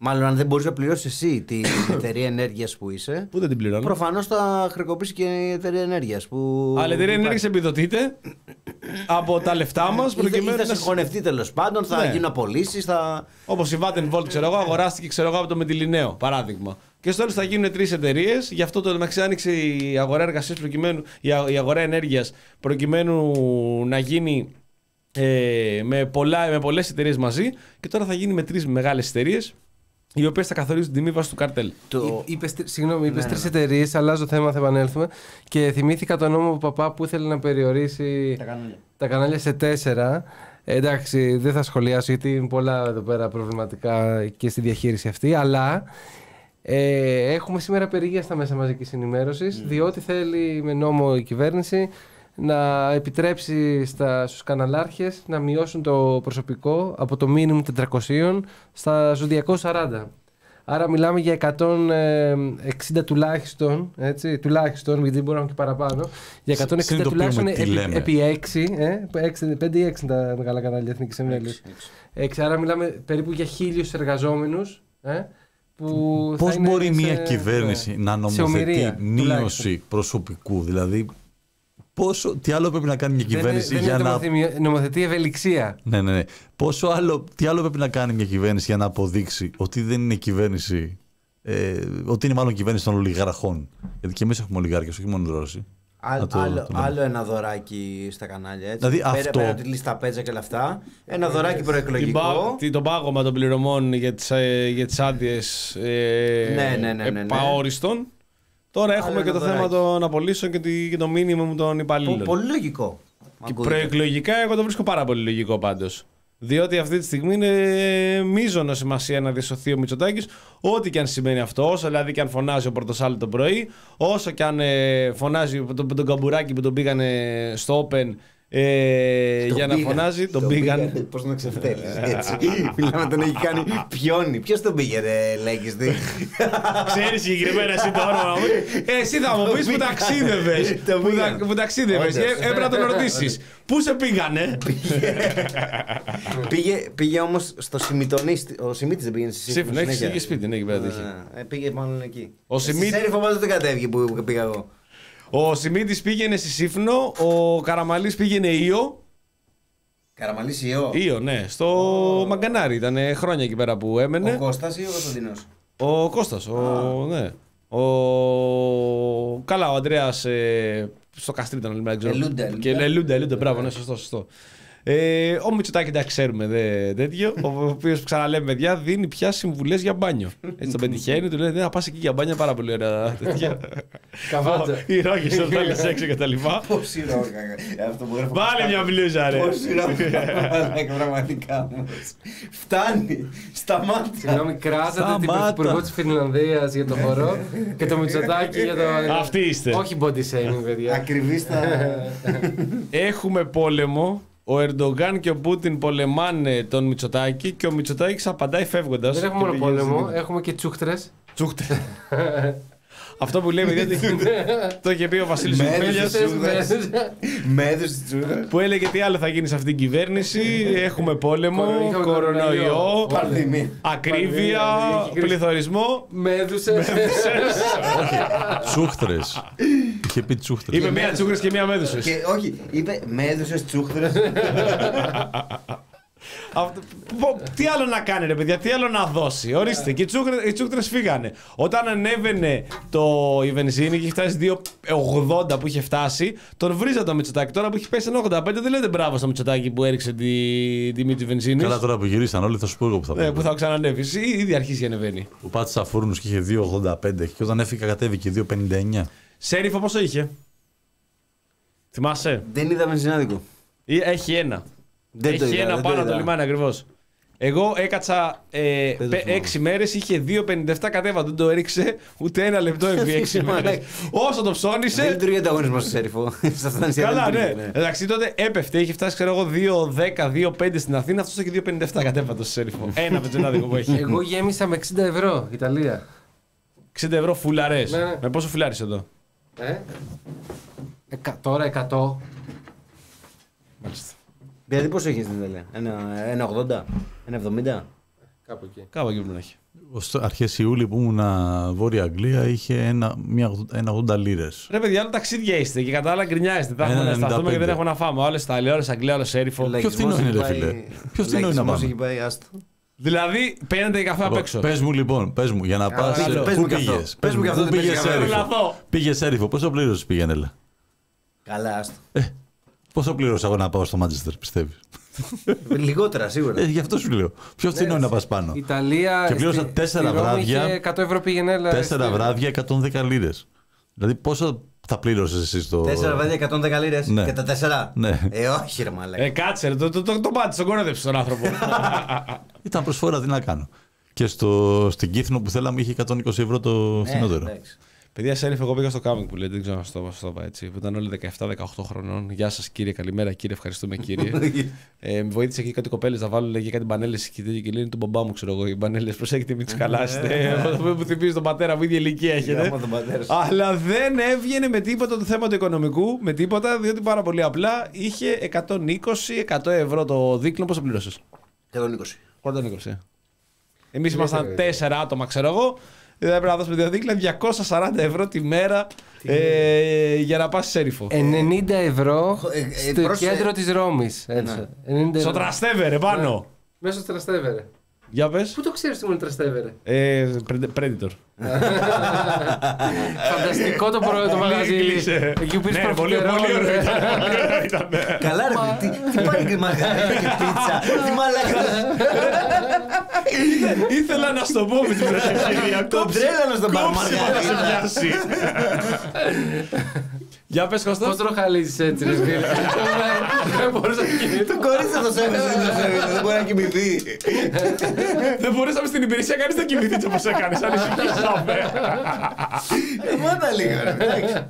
Μάλλον αν δεν μπορείς να πληρώσεις εσύ την εταιρεία ενέργειας που είσαι. Πού δεν την πληρώνω. Προφανώς θα χρεοκοπήσει και η εταιρεία ενέργειας. Που... Αλλά η εταιρεία ενέργειας επιδοτείται από τα λεφτά μας. Προκειμένου θα συγχωνευτεί τέλος πάντων, θα ναι. γίνουν απολύσεις. Θα... Όπως η Vattenfall, ξέρω εγώ, αγοράστηκε ξέρω εγώ, από το Μετιληναίο, παράδειγμα. Και στο τέλος θα γίνουν τρεις εταιρείες. Γι' αυτό το μεταξύ άνοιξε η αγορά εργασίας προκειμένου, η αγορά ενέργειας προκειμένου να γίνει ε, με, πολλά, με πολλές εταιρείες μαζί. Και τώρα θα γίνει με τρεις μεγάλες εταιρείες, οι οποίες θα καθορίζουν την τιμή βάση του καρτέλ. Το... Είπες, συγγνώμη, είπες ναι, τρεις ναι. εταιρείες, αλλάζω θέμα, θα επανέλθουμε. Και θυμήθηκα τον νόμο του παπά που ήθελε να περιορίσει Τα κανάλια. τα κανάλια σε τέσσερα. Ε, εντάξει, δεν θα σχολιάσω γιατί είναι πολλά εδώ πέρα προβληματικά και στη διαχείριση αυτή. Αλλά ε, έχουμε σήμερα περίγεια στα μέσα μαζικής ενημέρωσης, mm. διότι θέλει με νόμο η κυβέρνηση να επιτρέψει στα, στους καναλάρχες να μειώσουν το προσωπικό από το μίνιμουμ τετρακόσια στα στους διακόσια σαράντα. Άρα μιλάμε για εκατόν εξήντα τουλάχιστον, έτσι, τουλάχιστον, γιατί μπορεί να είναι και παραπάνω, για εκατόν εξήντα τουλάχιστον επί, επί έξι, ε, πέντε ή έξι τα μεγάλα κανάλια εθνικής εμβέλειας. έξι, άρα μιλάμε περίπου για χίλιους εργαζόμενους, ε, που πώς θα μπορεί είναι μια σε, κυβέρνηση ναι, να νομοθετεί ομηρία, μείωση τουλάχιστον. προσωπικού, δηλαδή πόσο, τι άλλο πρέπει να κάνει μια κυβέρνηση δεν, για δεν να... νομοθετεί, νομοθετεί ευελιξία. Ναι, ναι, ναι. Πόσο άλλο, τι άλλο πρέπει να κάνει μια κυβέρνηση για να αποδείξει ότι δεν είναι κυβέρνηση, ε, ότι είναι μάλλον κυβέρνηση των ολιγαρχών. Γιατί και εμείς έχουμε ολιγάρχες, όχι μόνο Ρώσοι. Άλλο, το, άλλο, το άλλο ένα δωράκι στα κανάλια. Έτσι. Δηλαδή πέρα, αυτό... πέρα από τη λίστα πέτσα και όλα αυτά. Ένα δωράκι προεκλογικό. Την, το πάγωμα των πληρωμών για τις, για τις άδειες ε, ναι, ναι, ναι, ναι, ναι. επαόριστον. Τώρα έχουμε Άλλο και το δωράκι. θέμα των απολύσεων και, τη, και το μήνυμο των υπαλλήλων. Πο, πολύ λογικό. Και προεκλογικά εγώ το βρίσκω πάρα πολύ λογικό πάντως. Διότι αυτή τη στιγμή είναι μείζωνο σημασία να διασωθεί ο Μητσοτάκης, ό,τι και αν σημαίνει αυτό. Όσο δηλαδή και αν φωνάζει ο Πορτοσάλτη το πρωί, όσο και αν ε, φωνάζει τον, τον Καμπουράκη που τον πήγανε στο Open ε, για να φωνάζει, τον, τον πήγαν. Πώς να ξεφτέλεις, έτσι. Μιλάμε, τον έχει κάνει πιόνι. Ποιος τον πήγαινε, λέγεις τι. Ξέρεις συγκεκριμένα εσύ το όνομα μου. Εσύ θα μου πεις που ταξίδευες. Που ταξίδευες. Έπρεπε να τον ρωτήσεις. Πού σε πήγανε. Πήγε όμως στο Σιμιτονίστη. Ο Σιμίτης δεν πήγαινε στη Σύμφωνα, έχει και σπίτι, ναι, εκεί πέρα τύχει. Πήγε μάλλον εκεί. Ο Σιμίτης. Σέριφο πάντως δεν κατέβηκε που πήγα εγώ. Ο Σιμίτης πήγαινε στη Σύφνο, ο Καραμαλής πήγαινε Ήο. Καραμαλής Ήο. Ήο, ναι. Στο oh. Μαγκανάρι ήταν χρόνια εκεί πέρα που έμενε. Ο Κώστας ή ο Κωνσταντίνος. Ο Κώστας, ο... Oh. ναι. Ο... Καλά, ο Ανδρέας ε... στο Καστρί ήταν. Ελούντα, Ελούντα, Ελούντα, μπράβο, ναι, σωστό, σωστό. Ε, ο Μητσοτάκη, εντάξει, ξέρουμε δε, τέτοιο. Ο οποίος, ξαναλέμε, παιδιά, δίνει πια συμβουλές για μπάνιο. Έτσι τον πετυχαίνει, του λέει: να πας εκεί για μπάνιο, πάρα πολύ ωραία. Καβάτσα. Οι ρόγες όταν θέλει έξω και τα λοιπά. Πώς η ρόγα. Βάλε μια μπλούζα, ρε. Πώς η ρόγα. Πραγματικά όμως. Φτάνει. Σταμάτα. Συγγνώμη, κράζατε την πρωθυπουργό της Φινλανδίας για το χορό και το Μητσοτάκη για το. Αυτοί είστε. Όχι body shaming, παιδιά. Ακριβής τα. Έχουμε πόλεμο. Ο Ερντογκάν και ο Πούτιν πολεμάνε τον Μητσοτάκη και ο Μητσοτάκης απαντάει φεύγοντας. Δεν έχουμε μόνο πόλεμο, έχουμε και τσούχτρες. Τσούχτρες. Αυτό που λέμε, γιατί το είχε πει ο Βασίλης Οφέλιας. Με έδωσε τσούχτρες. Που έλεγε τι άλλο θα γίνει σε αυτήν την κυβέρνηση. Έχουμε πόλεμο, κορονοϊό, ακρίβεια, πληθωρισμό. Με έδωσες. Τσούχτρες. Είχε πει τσούχτρες. Είπε μία τσούχτρες και μία μέδουσες. Όχι, είπε με έδωσες τσούχτρες. Τι άλλο να κάνει, ρε παιδιά, τι άλλο να δώσει. Ορίστε, και οι τσούχτρες φύγανε. Όταν ανέβαινε το, η βενζίνη και είχε φτάσει δύο ογδόντα που είχε φτάσει, τον βρίζα το Μητσοτάκη. Τώρα που έχει πέσει ένα ογδόντα πέντε, δεν λέτε μπράβο στο Μητσοτάκη που έριξε τη τιμή τη βενζίνη. Καλά, τώρα που γυρίσαν όλοι, θα σου πω εγώ που θα πω. Ναι, που θα ξανανεύει. Ήδη αρχίζει και ανεβαίνει. Που πάτησα φούρνους και είχε δύο ογδόντα πέντε και όταν έφυγα κατέβηκε δύο πενήντα εννιά. Σέριφο πόσο είχε. Θυμάσαι. Δεν είδα βενζινάδικο. Έχει ένα. Δεν Έχει είδα, ένα δεν πάνω το από το είδα. λιμάνι ακριβώς. Εγώ έκατσα ε, έξι μέρες, είχε δύο πενήντα επτά κατέβα, δεν το έριξε ούτε ένα λεπτό επί έξι μέρες. Όσο το ψώνισε. Δεν λειτουργεί ανταγωνισμό στο Σέριφο. Καλά, ναι. Εντάξει, τότε έπεφτε, είχε φτάσει ξέρω εγώ δύο δέκα, δύο πέντε στην Αθήνα, αυτός είχε δύο πενήντα επτά κατέβα το Σέριφο. Ένα πετσενάδικο που έχει. Εγώ γέμισα με εξήντα ευρώ, Ιταλία. εξήντα ευρώ φουλαρές. Ναι, ναι. Με πόσο φουλάρεις εδώ. Ε? Εκα, τώρα εκατό. Μάλιστα. Δηλαδή πόσο έχεις στην Ιταλία, ένα ογδόντα, ένα εβδομήντα. Κάπου εκεί. Κάπου εκεί πρέπει να έχει. Αρχές Ιούλη που ήμουν Βόρεια Αγγλία είχε ένα, μια, ένα ογδόντα λίρες. Ρε παιδιά, άλλο ταξίδια είστε και κατά άλλα γκρινιάζετε. Θα έχουμε να σταθούμε και δεν έχουμε να φάμε. Άλλε Ιταλία, άλλε Αγγλία, άλλε Έριφο. Ποιο φθηνό είναι, ρε φίλε. Ποιο φθηνό είναι να πάμε. Δηλαδή, παίρνετε καφέ απ' έξω. Πες μου λοιπόν, πες μου, για να πας. Πού πήγες. Πες μου και αυτό. Πήγες Έριφο. Πήγες Έριφο, πόσο πλήρωσες πήγαινε, έλα. Καλά, άστο. Πόσο πλήρωσα εγώ να πάω στο Μάντσεστερ, πιστεύεις? Λιγότερα, σίγουρα. Ε, γι' αυτό σου λέω. Πιο φθηνό είναι να πας πάνω. Ιταλία. Και πλήρωσα τέσσερα βράδια. εκατό ευρώ πήγαινε, έλα. Τέσσερα βράδια, εκατόν δέκα λίρες. Δηλαδή, πόσο θα πλήρωσες εσύ στο. Τέσσερα βράδια, εκατόν δέκα λίρες. Ναι. Και τα τέσσερα. Ναι. Ε, όχι, ρε μαλάκα. Ε, κάτσε, ρε, το, το, το, το πάτησε, τον κόρεδεψε τον άνθρωπο. Ήταν προσφορά, τι να κάνω. Και στο, στην Κύθνο που θέλαμε είχε εκατόν είκοσι ευρώ το φθηνότερο. Ε, Παιδιά, σε Έριφο, εγώ πήγα στο κάμπινγκ που λέτε, δεν ξέρω αν το είπα έτσι. Που ήταν όλοι δεκαεπτά δεκαοκτώ χρονών. Γεια σα κύριε, καλημέρα κύριε, ευχαριστούμε κύριε. ε, με βοήθησε και κάτι κοπέλε να βάλουν λέγε κάτι μπανέλε και τέτοια και λένε του μπαμπά μου, ξέρω εγώ. Οι μπανέλε, προσέχετε, μην του χαλάσετε. Μου θυμίζει τον πατέρα μου, ίδια ηλικία έχετε. Αλλά δεν έβγαινε με τίποτα το θέμα του οικονομικού, με τίποτα, διότι πάρα πολύ απλά είχε εκατόν είκοσι εκατό ευρώ το δίκλο. Πόσο πλήρωσε? εκατόν είκοσι. εκατόν είκοσι. Εμεί ήμασταν τέσσερα άτομα, ξέρω εγώ. Δηλαδή πρέπει να δώσουμε δύο δίκλα διακόσια σαράντα ευρώ τη μέρα ε, για να πας σε Έριφο. ενενήντα ευρώ Ε, ε, στο πρόσεχε. κέντρο της Ρώμης. Έτσι. ενενήντα Στο ευρώ. Τραστέβερε πάνω. Μέσα στο Τραστέβερε. Για πες. Πού το ξέρεις τι μου είναι Τραστέβερε? Ε, Predator. Φανταστικό το πρώτο το μαγαζί. Κλείσε. Εκεί που πήρες Ναι, πολύ παρφουτέρω. πολύ ωραίο ήταν. Πολύ ωραίο ήταν. Καλά, ρε, τι, τι πάει και μαγαζί και πίτσα. Τι μαλάκα. Ήθελα να στο πω με την ευκαιρία. Τον τρέλανο στον Κόψε να σε Παρμαριάδη. πιάσει. Για πες Κώστα. Πώς τροχαλίζεις έτσι ρε φίλε? Δεν μπορούσα να κοιμηθώ. Το κορίτσι θα το σέβεσαι, δεν το σέβεσαι, δεν μπορεί να κοιμηθεί. Δεν μπορούσαμε στην υπηρεσία κανείς να κοιμηθεί έτσι όπως έκανες. Ανησυχήσαμε. Ε, Μάνα λίγο, ρε, εντάξει.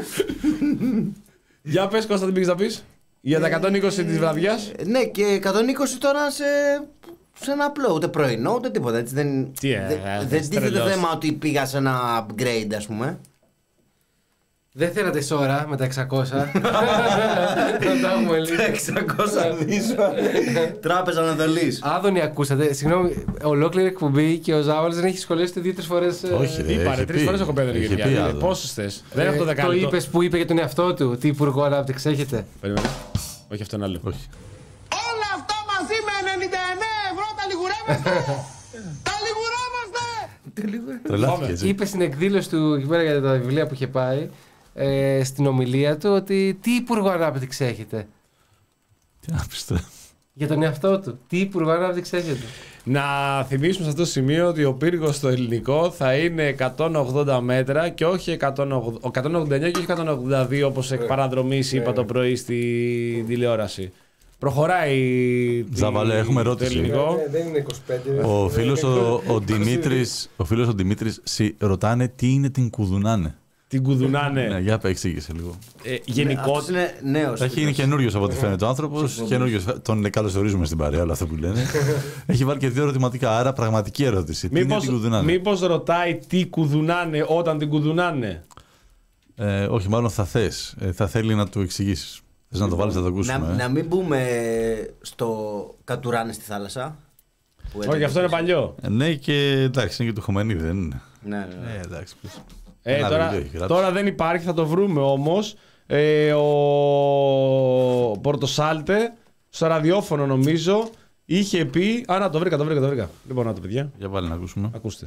Για πες Κώστα, τι πήγες να πεις? Για τα εκατόν είκοσι της βραδιάς. Ε, Ναι, και εκατόν είκοσι τώρα σε, σε ένα απλό, ούτε πρωινό, ούτε τίποτα. Έτσι, δεν Τι, ε, δεν- ε, δεν θες τίθεται τρελός. θέμα ότι πήγα σε ένα upgrade, ας πούμε. Δεν θέλατε σώρα με τα εξακόσια. Θα τα έχουμε λίγο. εξακόσια δις. Τράπεζα Ανατολής. Άδωνη, ακούσατε. Συγγνώμη, ολόκληρη εκπομπή και ο Ζάουαλς δεν έχει σχολιάσει δύο-τρεις φορές. ε, Όχι, ρε. Είπα ρε, έχει τρεις πει. φορές έχω πει τον Έχει Γεωργιάδη. πει άλλο. Πόσες θες? Δεν ε, έχω το Το δεκάλεπτο. είπες που είπε για τον εαυτό του. Τι υπουργό ανάπτυξη έχετε? Περίμενε. Όχι, αυτό είναι άλλο. Όχι. Όλα αυτά μαζί με ενενήντα εννέα ευρώ τα λιγουρεύεστε! Τα λιγουρεύεστε! Τρελάθηκε έτσι. Είπε στην εκδήλωση του εκεί πέρα για τα βιβλία που είχε πάει, ε, στην ομιλία του, ότι τι υπουργό ανάπτυξη έχετε? Τι άπιστο. Για τον εαυτό του. Τι υπουργό ανάπτυξη έχετε? Να θυμίσουμε σε αυτό το σημείο ότι ο πύργος στο ελληνικό θα είναι εκατόν ογδόντα μέτρα και όχι εκατόν ογδόντα εννέα και όχι εκατόν ογδόντα δύο όπως εκ παραδρομής είπα το πρωί στη τηλεόραση. Προχωράει Ζαβαλέ, έχουμε το ερώτηση. ελληνικό. δεν είναι είκοσι πέντε. Ο φίλος ο, ο Δημήτρης, ο φίλος ο Δημήτρης σι, ρωτάνε τι είναι την κουδουνάνε. Την κουδουνάνε. Ναι, για πέ, εξήγησε λίγο. Ε, γενικό. Αυτός είναι νέος. Έχει, είναι καινούριο από ό,τι φαίνεται ο άνθρωπο. Τον καλωσορίζουμε στην παρέα, όλο αυτό που λένε. Έχει βάλει και δύο ερωτηματικά. Άρα, πραγματική ερώτηση. Τι είναι Μήπως, την κουδουνάνε. μήπως ρωτάει τι κουδουνάνε όταν την κουδουνάνε. Ε, όχι, μάλλον θα θε. Ε, θα θέλει να του εξηγήσει. Θε να το βάλει, θα το ακούσουμε. Να, ε. να μην μπούμε στο κατουράνε στη θάλασσα. που Όχι, έτρεχε αυτό είναι πίσω. παλιό. Ε, ναι, και εντάξει, είναι και του Χωμενίδη, δεν είναι. Ναι, ναι, ναι. Ε, εντάξει. πες. Ε, Ένα τώρα, βιβλίο έχει γράψει. τώρα δεν υπάρχει, θα το βρούμε όμως. Ε, ο Πορτοσάλτε, στο ραδιόφωνο νομίζω, είχε πει. Α, να το βρήκα, το βρήκα, το βρήκα. Λοιπόν, να το παιδιά. Για πάλι να ακούσουμε. Ακούστε.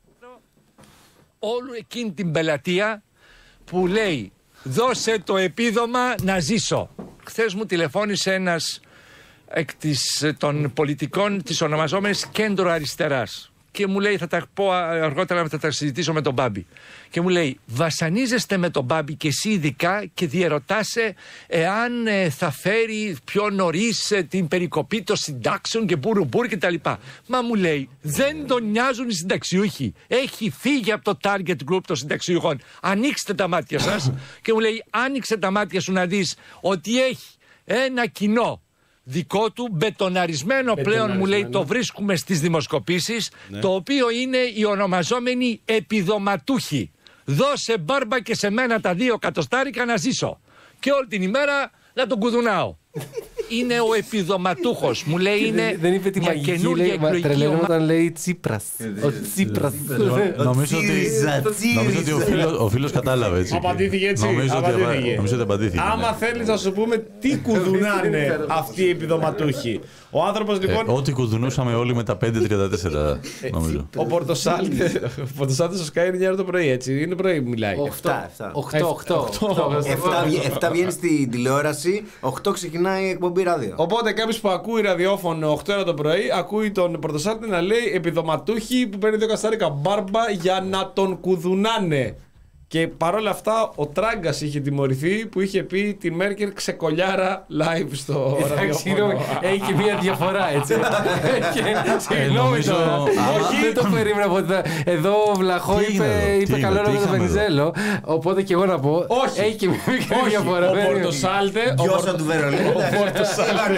Όλου εκείνη την πελατεία που λέει δώσε το επίδομα να ζήσω. Χθες μου τηλεφώνησε ένας εκ της, των πολιτικών της ονομαζόμενης κέντρο αριστεράς και μου λέει, θα τα πω αργότερα, θα τα συζητήσω με τον Μπάμπη. Και μου λέει, βασανίζεστε με τον Μπάμπη και εσύ ειδικά και διερωτάσαι εάν ε, θα φέρει πιο νωρίς ε, την περικοπή των συντάξεων και μπουρουμπουρ και τα λοιπά. Μα μου λέει, δεν τον νοιάζουν οι συνταξιούχοι. Έχει φύγει από το target group των συνταξιούχων. Ανοίξτε τα μάτια σας. Και μου λέει, άνοιξε τα μάτια σου να δεις ότι έχει ένα κοινό δικό του, μπετοναρισμένο πλέον, μου λέει, το βρίσκουμε στις δημοσκοπήσεις, Ναι. το οποίο είναι οι ονομαζόμενοι επιδοματούχοι. Δώσε μπάρμπα και σε μένα τα δύο κατοστάρικα να ζήσω. Και όλη την ημέρα να τον κουδουνάω. είναι ο επιδοματούχος. Μου λέει είναι Δεν είπε τη μια μαγική, καινούργια λέει, μα εκλογική τρελαίνομαι ομάδα. όταν λέει Τσίπρας. Ο Τσίπρας. Νομίζω ότι, νομίζω ότι ο, φίλος, ο φίλος κατάλαβε έτσι. Απαντήθηκε έτσι. Νομίζω ότι, Απαντήθηκε. νομίζω ότι απαντήθηκε. Άμα ναι. θέλεις να σου πούμε τι κουδουνάνε αυτοί οι επιδοματούχοι. Ο άνθρωπος λοιπόν. Ε, ό,τι κουδουνούσαμε όλοι με τα πέντε τριάντα τέσσερα, νομίζω. Ο Πορτοσάλτε στο Sky είναι εννιά ώρα το πρωί, έτσι. Είναι πρωί που μιλάει. Εφτά, εφτά. οκτώ, οκτώ. εφτά βγαίνει στην τηλεόραση, οκτώ ξεκινάει η εκπομπή ράδιο. Οπότε κάποιο που ακούει ραδιόφωνο οκτώ ώρα το πρωί, ακούει τον Πορτοσάλτε να λέει επιδοματούχοι που παίρνει δύο καστάρικα μπάρμπα για να τον κουδουνάνε. Και παρόλα αυτά ο Τράγκας είχε τιμωρηθεί που είχε πει τη Μέρκελ ξεκολιάρα live στο ραδιόφωνο. Έχει και μία διαφορά, έτσι. Συγγνώμη τώρα. Όχι, δεν το περίμενα από εδώ. Εδώ ο Βλαχό είπε καλό λόγο τον Βενιζέλο. Οπότε και εγώ να πω. Όχι. Έχει και μία διαφορά. Ο Πορτοσάλτε. Γιώσα του Βερολίνου. Ο Πορτοσάλτε.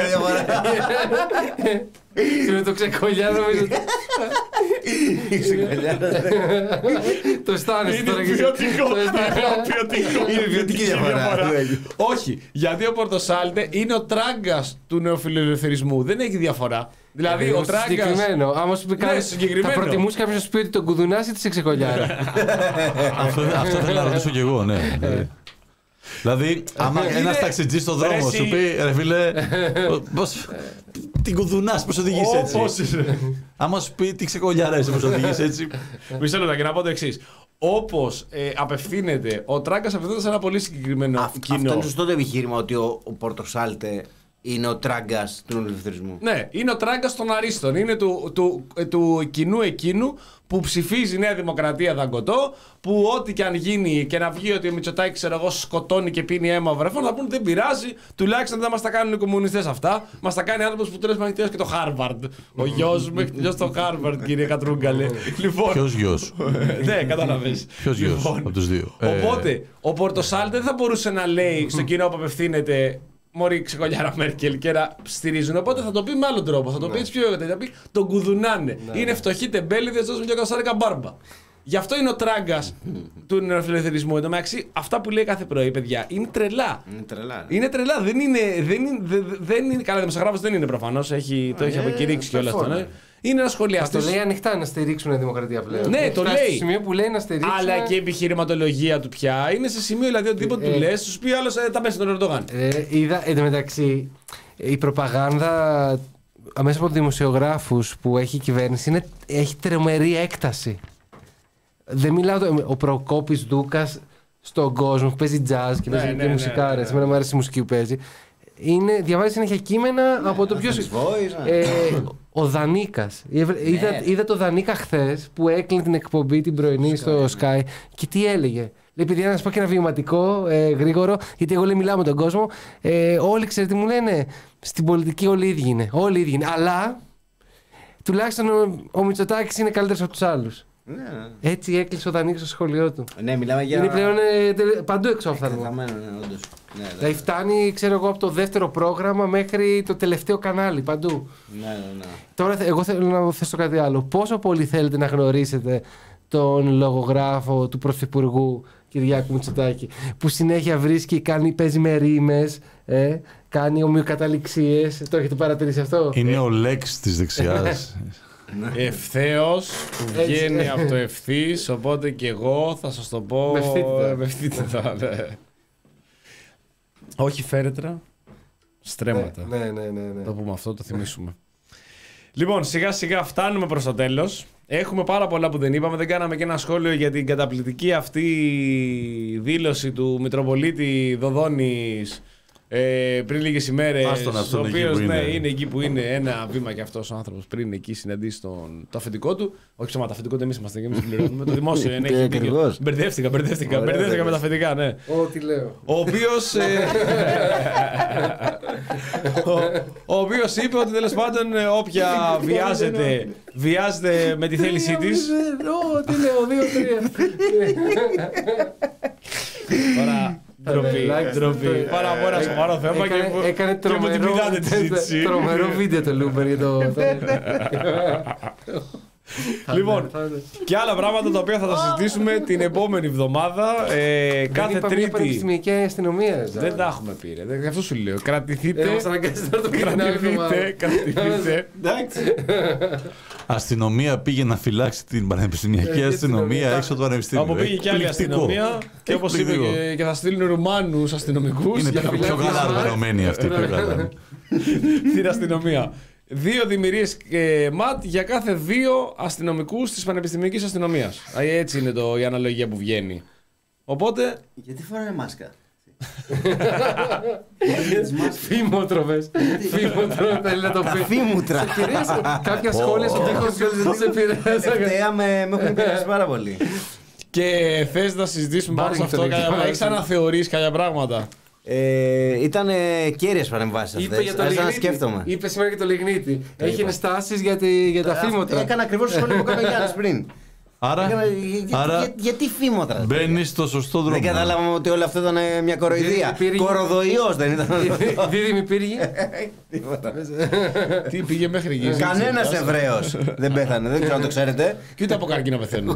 Με το ξεκολιάρο. Το αισθάνεσαι τώρα. Είναι ποιοτικό. Είναι ποιοτική διαφορά. Όχι, γιατί ο Πορτοσάλτε είναι ο Τράγκας του νεοφιλελευθερισμού. Δεν έχει διαφορά. Δηλαδή ο Τράγκας. Συγκεκριμένο. Άμα σου πει κάτι, θα προτιμούσε κάποιο να σου πει ότι τον κουδουνάσει ή τη σε ξεκολιάρα. Αυτό θέλω να ρωτήσω κι εγώ, ναι. Δηλαδή, άμα ένα ταξιτζή στον δρόμο σου πει, ρε φίλε, πώς την κουδουνάς, πώς οδηγείς έτσι. Άμα σου πει τι ξεκολιάρα είσαι, πώς οδηγείς έτσι. Μισό λεπτό και να πω το εξής. Όπως ε, απευθύνεται, ο Τράγκας απευθύνεται σε ένα πολύ συγκεκριμένο Αυτό κοινό. είναι το σωστό το επιχείρημα ότι ο, ο Πορτοσάλτε είναι ο Τράγκας του ελευθερισμού. Ναι, είναι ο Τράγκας των Αρίστων. Είναι του, του, του, του κοινού εκείνου που ψηφίζει Νέα Δημοκρατία δαγκωτό, που ό,τι και αν γίνει και να βγει ότι ο Μητσοτάκης ξέρω εγώ σκοτώνει και πίνει αίμα βρεφών, θα πούνε δεν πειράζει, τουλάχιστον δεν μας τα κάνουν οι κομμουνιστές αυτά. Μας τα κάνει άνθρωπος που τέλος μαθητές και το Χάρβαρντ. Ο γιος μου έχει τελειώσει το Χάρβαρντ, κύριε Κατρούγκαλε. Λοιπόν, ποιος γιος? Ναι, κατάλαβες. Ποιος γιος Λοιπόν, από τους δύο? Οπότε, ο Πορτοσάλτε δεν θα μπορούσε να λέει στο κοινό που απευθύνεται μωρή ξεκολιάρα Μέρκελ και να στηρίζουν. Οπότε θα το πει με άλλον τρόπο. Θα το πει έτσι πιο γρήγορα. Θα πει τον κουδουνάνε. Είναι φτωχοί τεμπέληδες, δώσουν μια καστάρικα μπάρμπα. Γι' αυτό είναι ο Τράγκας του νεοφιλελευθερισμού. Εν τω μεταξύ, αυτά που λέει κάθε πρωί, παιδιά, είναι τρελά. Είναι τρελά. Είναι τρελά. Δεν είναι. Δεν είναι, δεν, δεν είναι καλά, δημοσιογράφος δεν είναι προφανώς. Το έχει αποκηρύξει κιόλας αυτό. Ναι. Είναι ένα σχολιαστής. Το λέει ανοιχτά να στηρίξουν τη δημοκρατία πλέον. Ναι, το λέει. Στο σημείο που λέει να στηρίξουν. Αλλά και η επιχειρηματολογία του πια είναι σε σημείο δηλαδή οτιδήποτε ε, του λες, σου πει άλλο ε, τα μέσα τον Ερντογάν. Ε, είδα εν τω μεταξύ η προπαγάνδα μέσα από δημοσιογράφους που έχει η κυβέρνηση είναι, έχει τρομερή έκταση. Δεν μιλάω. Ο Προκόπης Δούκας στον κόσμο που παίζει jazz και παίζει ναι, και ναι, μουσικάρες. ναι, ναι. Εμένα μου αρέσει η μουσική που παίζει. Είναι, διαβάζει συνέχεια κείμενα από το πιο. Ε, ο Δανίκας. Είδα, είδα το Δανίκα χθες που έκλεινε την εκπομπή την πρωινή στο Sky και τι έλεγε. Λέει, παιδιά, να σα πω και ένα βιωματικό, ε, γρήγορο, γιατί εγώ λέει, μιλάω με τον κόσμο. Ε, όλοι ξέρετε τι μου λένε. Στην πολιτική όλοι οι ίδιοι είναι. Όλοι οι ίδιοι είναι. Αλλά τουλάχιστον ο, ο Μητσοτάκης είναι καλύτερος από τους άλλους. Ναι. Έτσι έκλεισε ο Δανίκος στο σχολείο του. Ναι, μιλάμε για. Είναι πλέον ε, τε, παντού εξόφθαλμο. Ναι, όντως. Ναι, δηλαδή φτάνει, ξέρω εγώ, από το δεύτερο πρόγραμμα μέχρι το τελευταίο κανάλι. Παντού. Ναι, ναι, ναι. Τώρα εγώ θέλω να θέσω κάτι άλλο. Πόσο πολύ θέλετε να γνωρίσετε τον λογογράφο του Πρωθυπουργού Κυριάκου Μητσοτάκη, που συνέχεια βρίσκει, κάνει, παίζει με ρήμες, ε, κάνει ομοιοκαταληξίες. Το έχετε παρατηρήσει αυτό? Είναι ο Λέξ της δεξιάς. Ευθέως που βγαίνει από το ευθύς, οπότε και εγώ θα σας το πω. Με ευθύτητα. Όχι φέρετρα, στρέμματα. Ναι, ναι, ναι, ναι. Το πούμε αυτό, το θυμίσουμε. Λοιπόν, σιγά σιγά φτάνουμε προς το τέλος. Έχουμε πάρα πολλά που δεν είπαμε. Δεν κάναμε και ένα σχόλιο για την καταπληκτική αυτή δήλωση του Μητροπολίτη Δοδόνης ε, πριν λίγες ημέρες. Ο οποίος ναι, είναι εκεί που είναι. Ένα βήμα και αυτός ο άνθρωπος πριν εκεί συναντήσει τον, το αφεντικό του. Όχι ψωμάτα, αφεντικό του εμείς είμαστε και εμείς πληρώνουμε. Το δημόσιο είναι. Μπερδεύτηκα, μπερδεύτηκα, μπερδεύτηκα με τα αφεντικά, ναι. Ό,τι λέω. Ο οποίος. ε, ο, ο οποίος είπε ότι τέλος πάντων όποια βιάζεται, βιάζεται με τη θέλησή της. Ό,τι λέω, δύο τρία. Τώρα. Ντροπή, ντροπή. Πάρα από ένα σοβαρό θέμα και έκανε τρομερό, τρομερό βίντεο το Λούπερ για το. Λοιπόν, και άλλα πράγματα τα οποία θα τα συζητήσουμε την επόμενη εβδομάδα. Ε, κάθε Δεν είπα Τρίτη. μια πανεπιστημιακή αστυνομία. Δεν τα έχουμε πει. Ρε. Δεν- Αυτό σου λέω. Κρατηθείτε. Ε, μας αναγκάζετε να το πει την άλλη Κρατηθείτε. εβδομάδα. Κρατηθείτε. Εντάξει. Αστυνομία πήγε να φυλάξει την πανεπιστημιακή Ε, αστυνομία αστυνομία. έξω από το πανεπιστήμιο. Από πήγε και άλλη Εκπληκτικό. αστυνομία. Και όπω είπε Εκπληκτικό. και, και θα στείλουν Ρουμάνους αστυνομικούς Είναι για να πιο, πιο φυλάξουν καλά οργανωμένοι αυτοί. πιο καλά. την αστυνομία. Δύο δημιουργίες ε, ΜΑΤ για κάθε δύο αστυνομικούς της πανεπιστημιακής αστυνομίας. Ε, Έτσι είναι το, η αναλογία που βγαίνει. Οπότε. Γιατί φοράνε μάσκα. Φήμοτροβες. Φήμοτροβες θέλει να το πει. Φήμουτρα. Κάποια σχόλια στον τοίχο σε επηρέασαν. Τελευταία με με έχουν επηρεάσει πάρα πολύ. Και θες να συζητήσουμε πάνω σε αυτό Μπάρινγκτον, κάποια πράγματα. εκεί Έχεις αναθεωρήσει κάποια πράγματα. Ε, Ήταν κέρυες παρεμβάσεις Είπε για αυτές. το Άρχισα να Λιγνίτη. σκέφτομαι. Είπε σήμερα για το Λιγνίτη. Έχει είπα. ενστάσεις για, τη- για τα φήμοτρα. Έκανα ακριβώς το σχόλιο που έκανε ο Γιάννης πριν. Άρα, Έκανα- για- για- άρα για- Γιατί φήμοτρα. μπαίνει στο σωστό δρόμο. Δεν καταλάβαμε ότι όλο αυτό ήταν μια κοροϊδία. Πήρε- Κοροδοϊός δεν ήταν. Δίδυμη πύργη. Τίποτα. Τι πήγε μέχρι εκεί. Κανένας Εβραίος δεν πέθανε, δεν ξέρω αν το ξέρετε. Και ούτε από καρκίνο πεθαίνουν.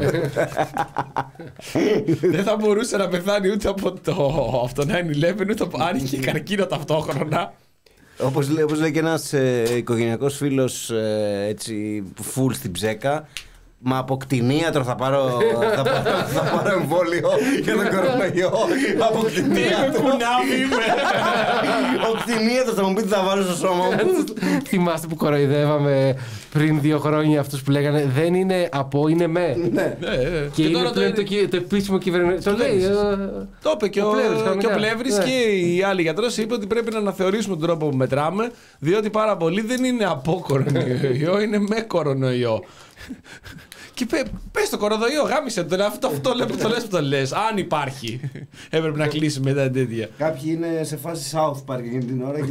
Δεν θα μπορούσε να πεθάνει ούτε από το αυτό το εννιά έντεκα ούτε από αν είχε καρκίνο ταυτόχρονα. Όπως λέει, όπως λέει και ένας ε, οικογενειακός φίλος ε, έτσι full στην ψέκα. Μα από κτηνίατρο θα πάρω, θα πάρω, θα πάρω εμβόλιο για τον κορονοϊό. Από κτηνίατρο. Κουνάβι είμαι. Ο κτηνίατρος θα μου πει τι θα βάλω στο σώμα μου. Θυμάστε που κοροϊδεύαμε πριν δύο χρόνια αυτούς που λέγανε δεν είναι από, είναι με. Ναι. Και είναι τώρα πλέον το- το, κυ- το επίσημο κυβερνητικό. Το λέει. ε, Το είπε και Ο ο, Πλεύρης, και ο κανονικά. Πλεύρης Ναι. και οι άλλοι γιατρός είπε ότι πρέπει να αναθεωρήσουμε τον τρόπο που μετράμε, διότι πάρα πολύ δεν είναι από κορονοϊό, είναι με κορονοϊό. Και πε, πες το κορονοϊό, γάμισε το, αυτό, αυτό λέ- το λες που το λες, αν υπάρχει. Έπρεπε να κλείσει μετά την τέτοια. Κάποιοι είναι σε φάση South Park εκείνη την ώρα.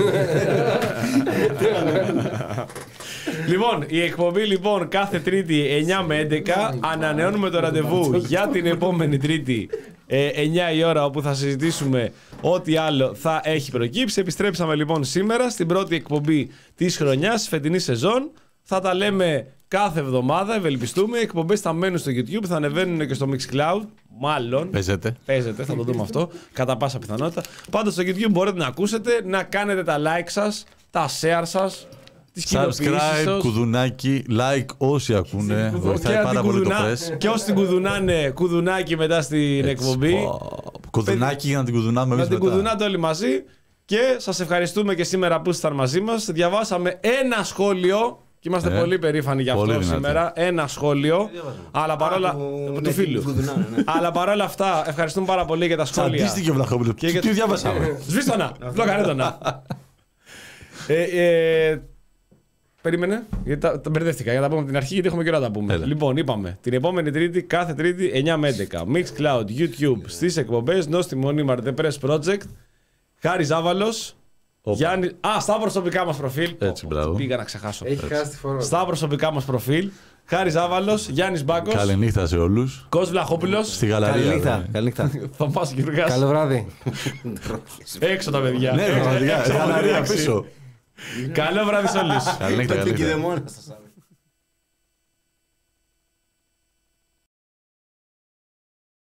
Λοιπόν, η εκπομπή λοιπόν κάθε Τρίτη εννιά με έντεκα. Ανανεώνουμε το ραντεβού για την επόμενη Τρίτη ε, εννιά η ώρα, όπου θα συζητήσουμε ό,τι άλλο θα έχει προκύψει. Επιστρέψαμε λοιπόν σήμερα στην πρώτη εκπομπή της χρονιάς, φετινή σεζόν. Θα τα λέμε κάθε εβδομάδα, ευελπιστούμε. Οι εκπομπές θα μένουν στο YouTube, θα ανεβαίνουν και στο Mixcloud. Μάλλον. Παίζεται. Παίζεται, θα το δούμε αυτό. Κατά πάσα πιθανότητα. Πάντως στο YouTube μπορείτε να ακούσετε, να κάνετε τα like σας, τα share σας, τις κοινοποιήσεις Subscribe, σας. κουδουνάκι, like όσοι ακούνε. Βοηθάει Και πάρα την πολύ το κουδουνά- press. Και όσοι την κουδουνάνε, κουδουνάκι μετά στην εκπομπή. Πω, Κουδουνάκι για να την κουδουνάμε Να εμείς την μετά. κουδουνάτε όλοι μαζί. Και σας ευχαριστούμε και σήμερα που ήσασταν μαζί μας. Διαβάσαμε ένα σχόλιο. Και είμαστε Ε, πολύ περήφανοι για πολύ αυτό δυνατό. σήμερα. Ένα σχόλιο. Αλλά παρόλα. του- του ναι, φίλου. του κουδουνάνε, ναι. Αλλά παρόλα αυτά, ευχαριστούμε πάρα πολύ για τα σχόλια. Τσαντίστηκε ο Βλαχόπουλος. Και για- Τι διάβασαμε. Σβήστο να! Φλόκανε το να. Ε, ε, Περίμενε, γιατί τα, τα μπερδεύτηκα. Για να τα πούμε από την αρχή, γιατί έχουμε καιρό να τα πούμε. Έλα. Λοιπόν, είπαμε την επόμενη Τρίτη, κάθε Τρίτη εννιά με έντεκα. Mixcloud, YouTube, στις εκπομπές, Νόστι Μονίμαρ, The Press Project. Χάρη Ζάβαλος. Γιάννη... Α, στα προσωπικά μας προφίλ. Έτσι, Πω, πω, μπράβο. Πήγα να ξεχάσω. Έχει χάσει τη φόρμα. Στα προσωπικά μας προφίλ. Χάρη Ζάβαλος, Γιάννης Μπάκος, Καληνύχτα σε όλους. Κος Βλαχόπουλος, Στη γαλαρία. Καληνύχτα. βέβαια. Καληνύχτα. Θωμάς Γιουργάς. Καλό βράδυ. Έξω τα παιδιά. Ναι, πραγματικά. Έξω από τη Γαλαρία διάξη. πίσω. Καλό βράδυ σε όλους. Καληνύχτα, Το καληνύχτα. κηδεμόνα σας.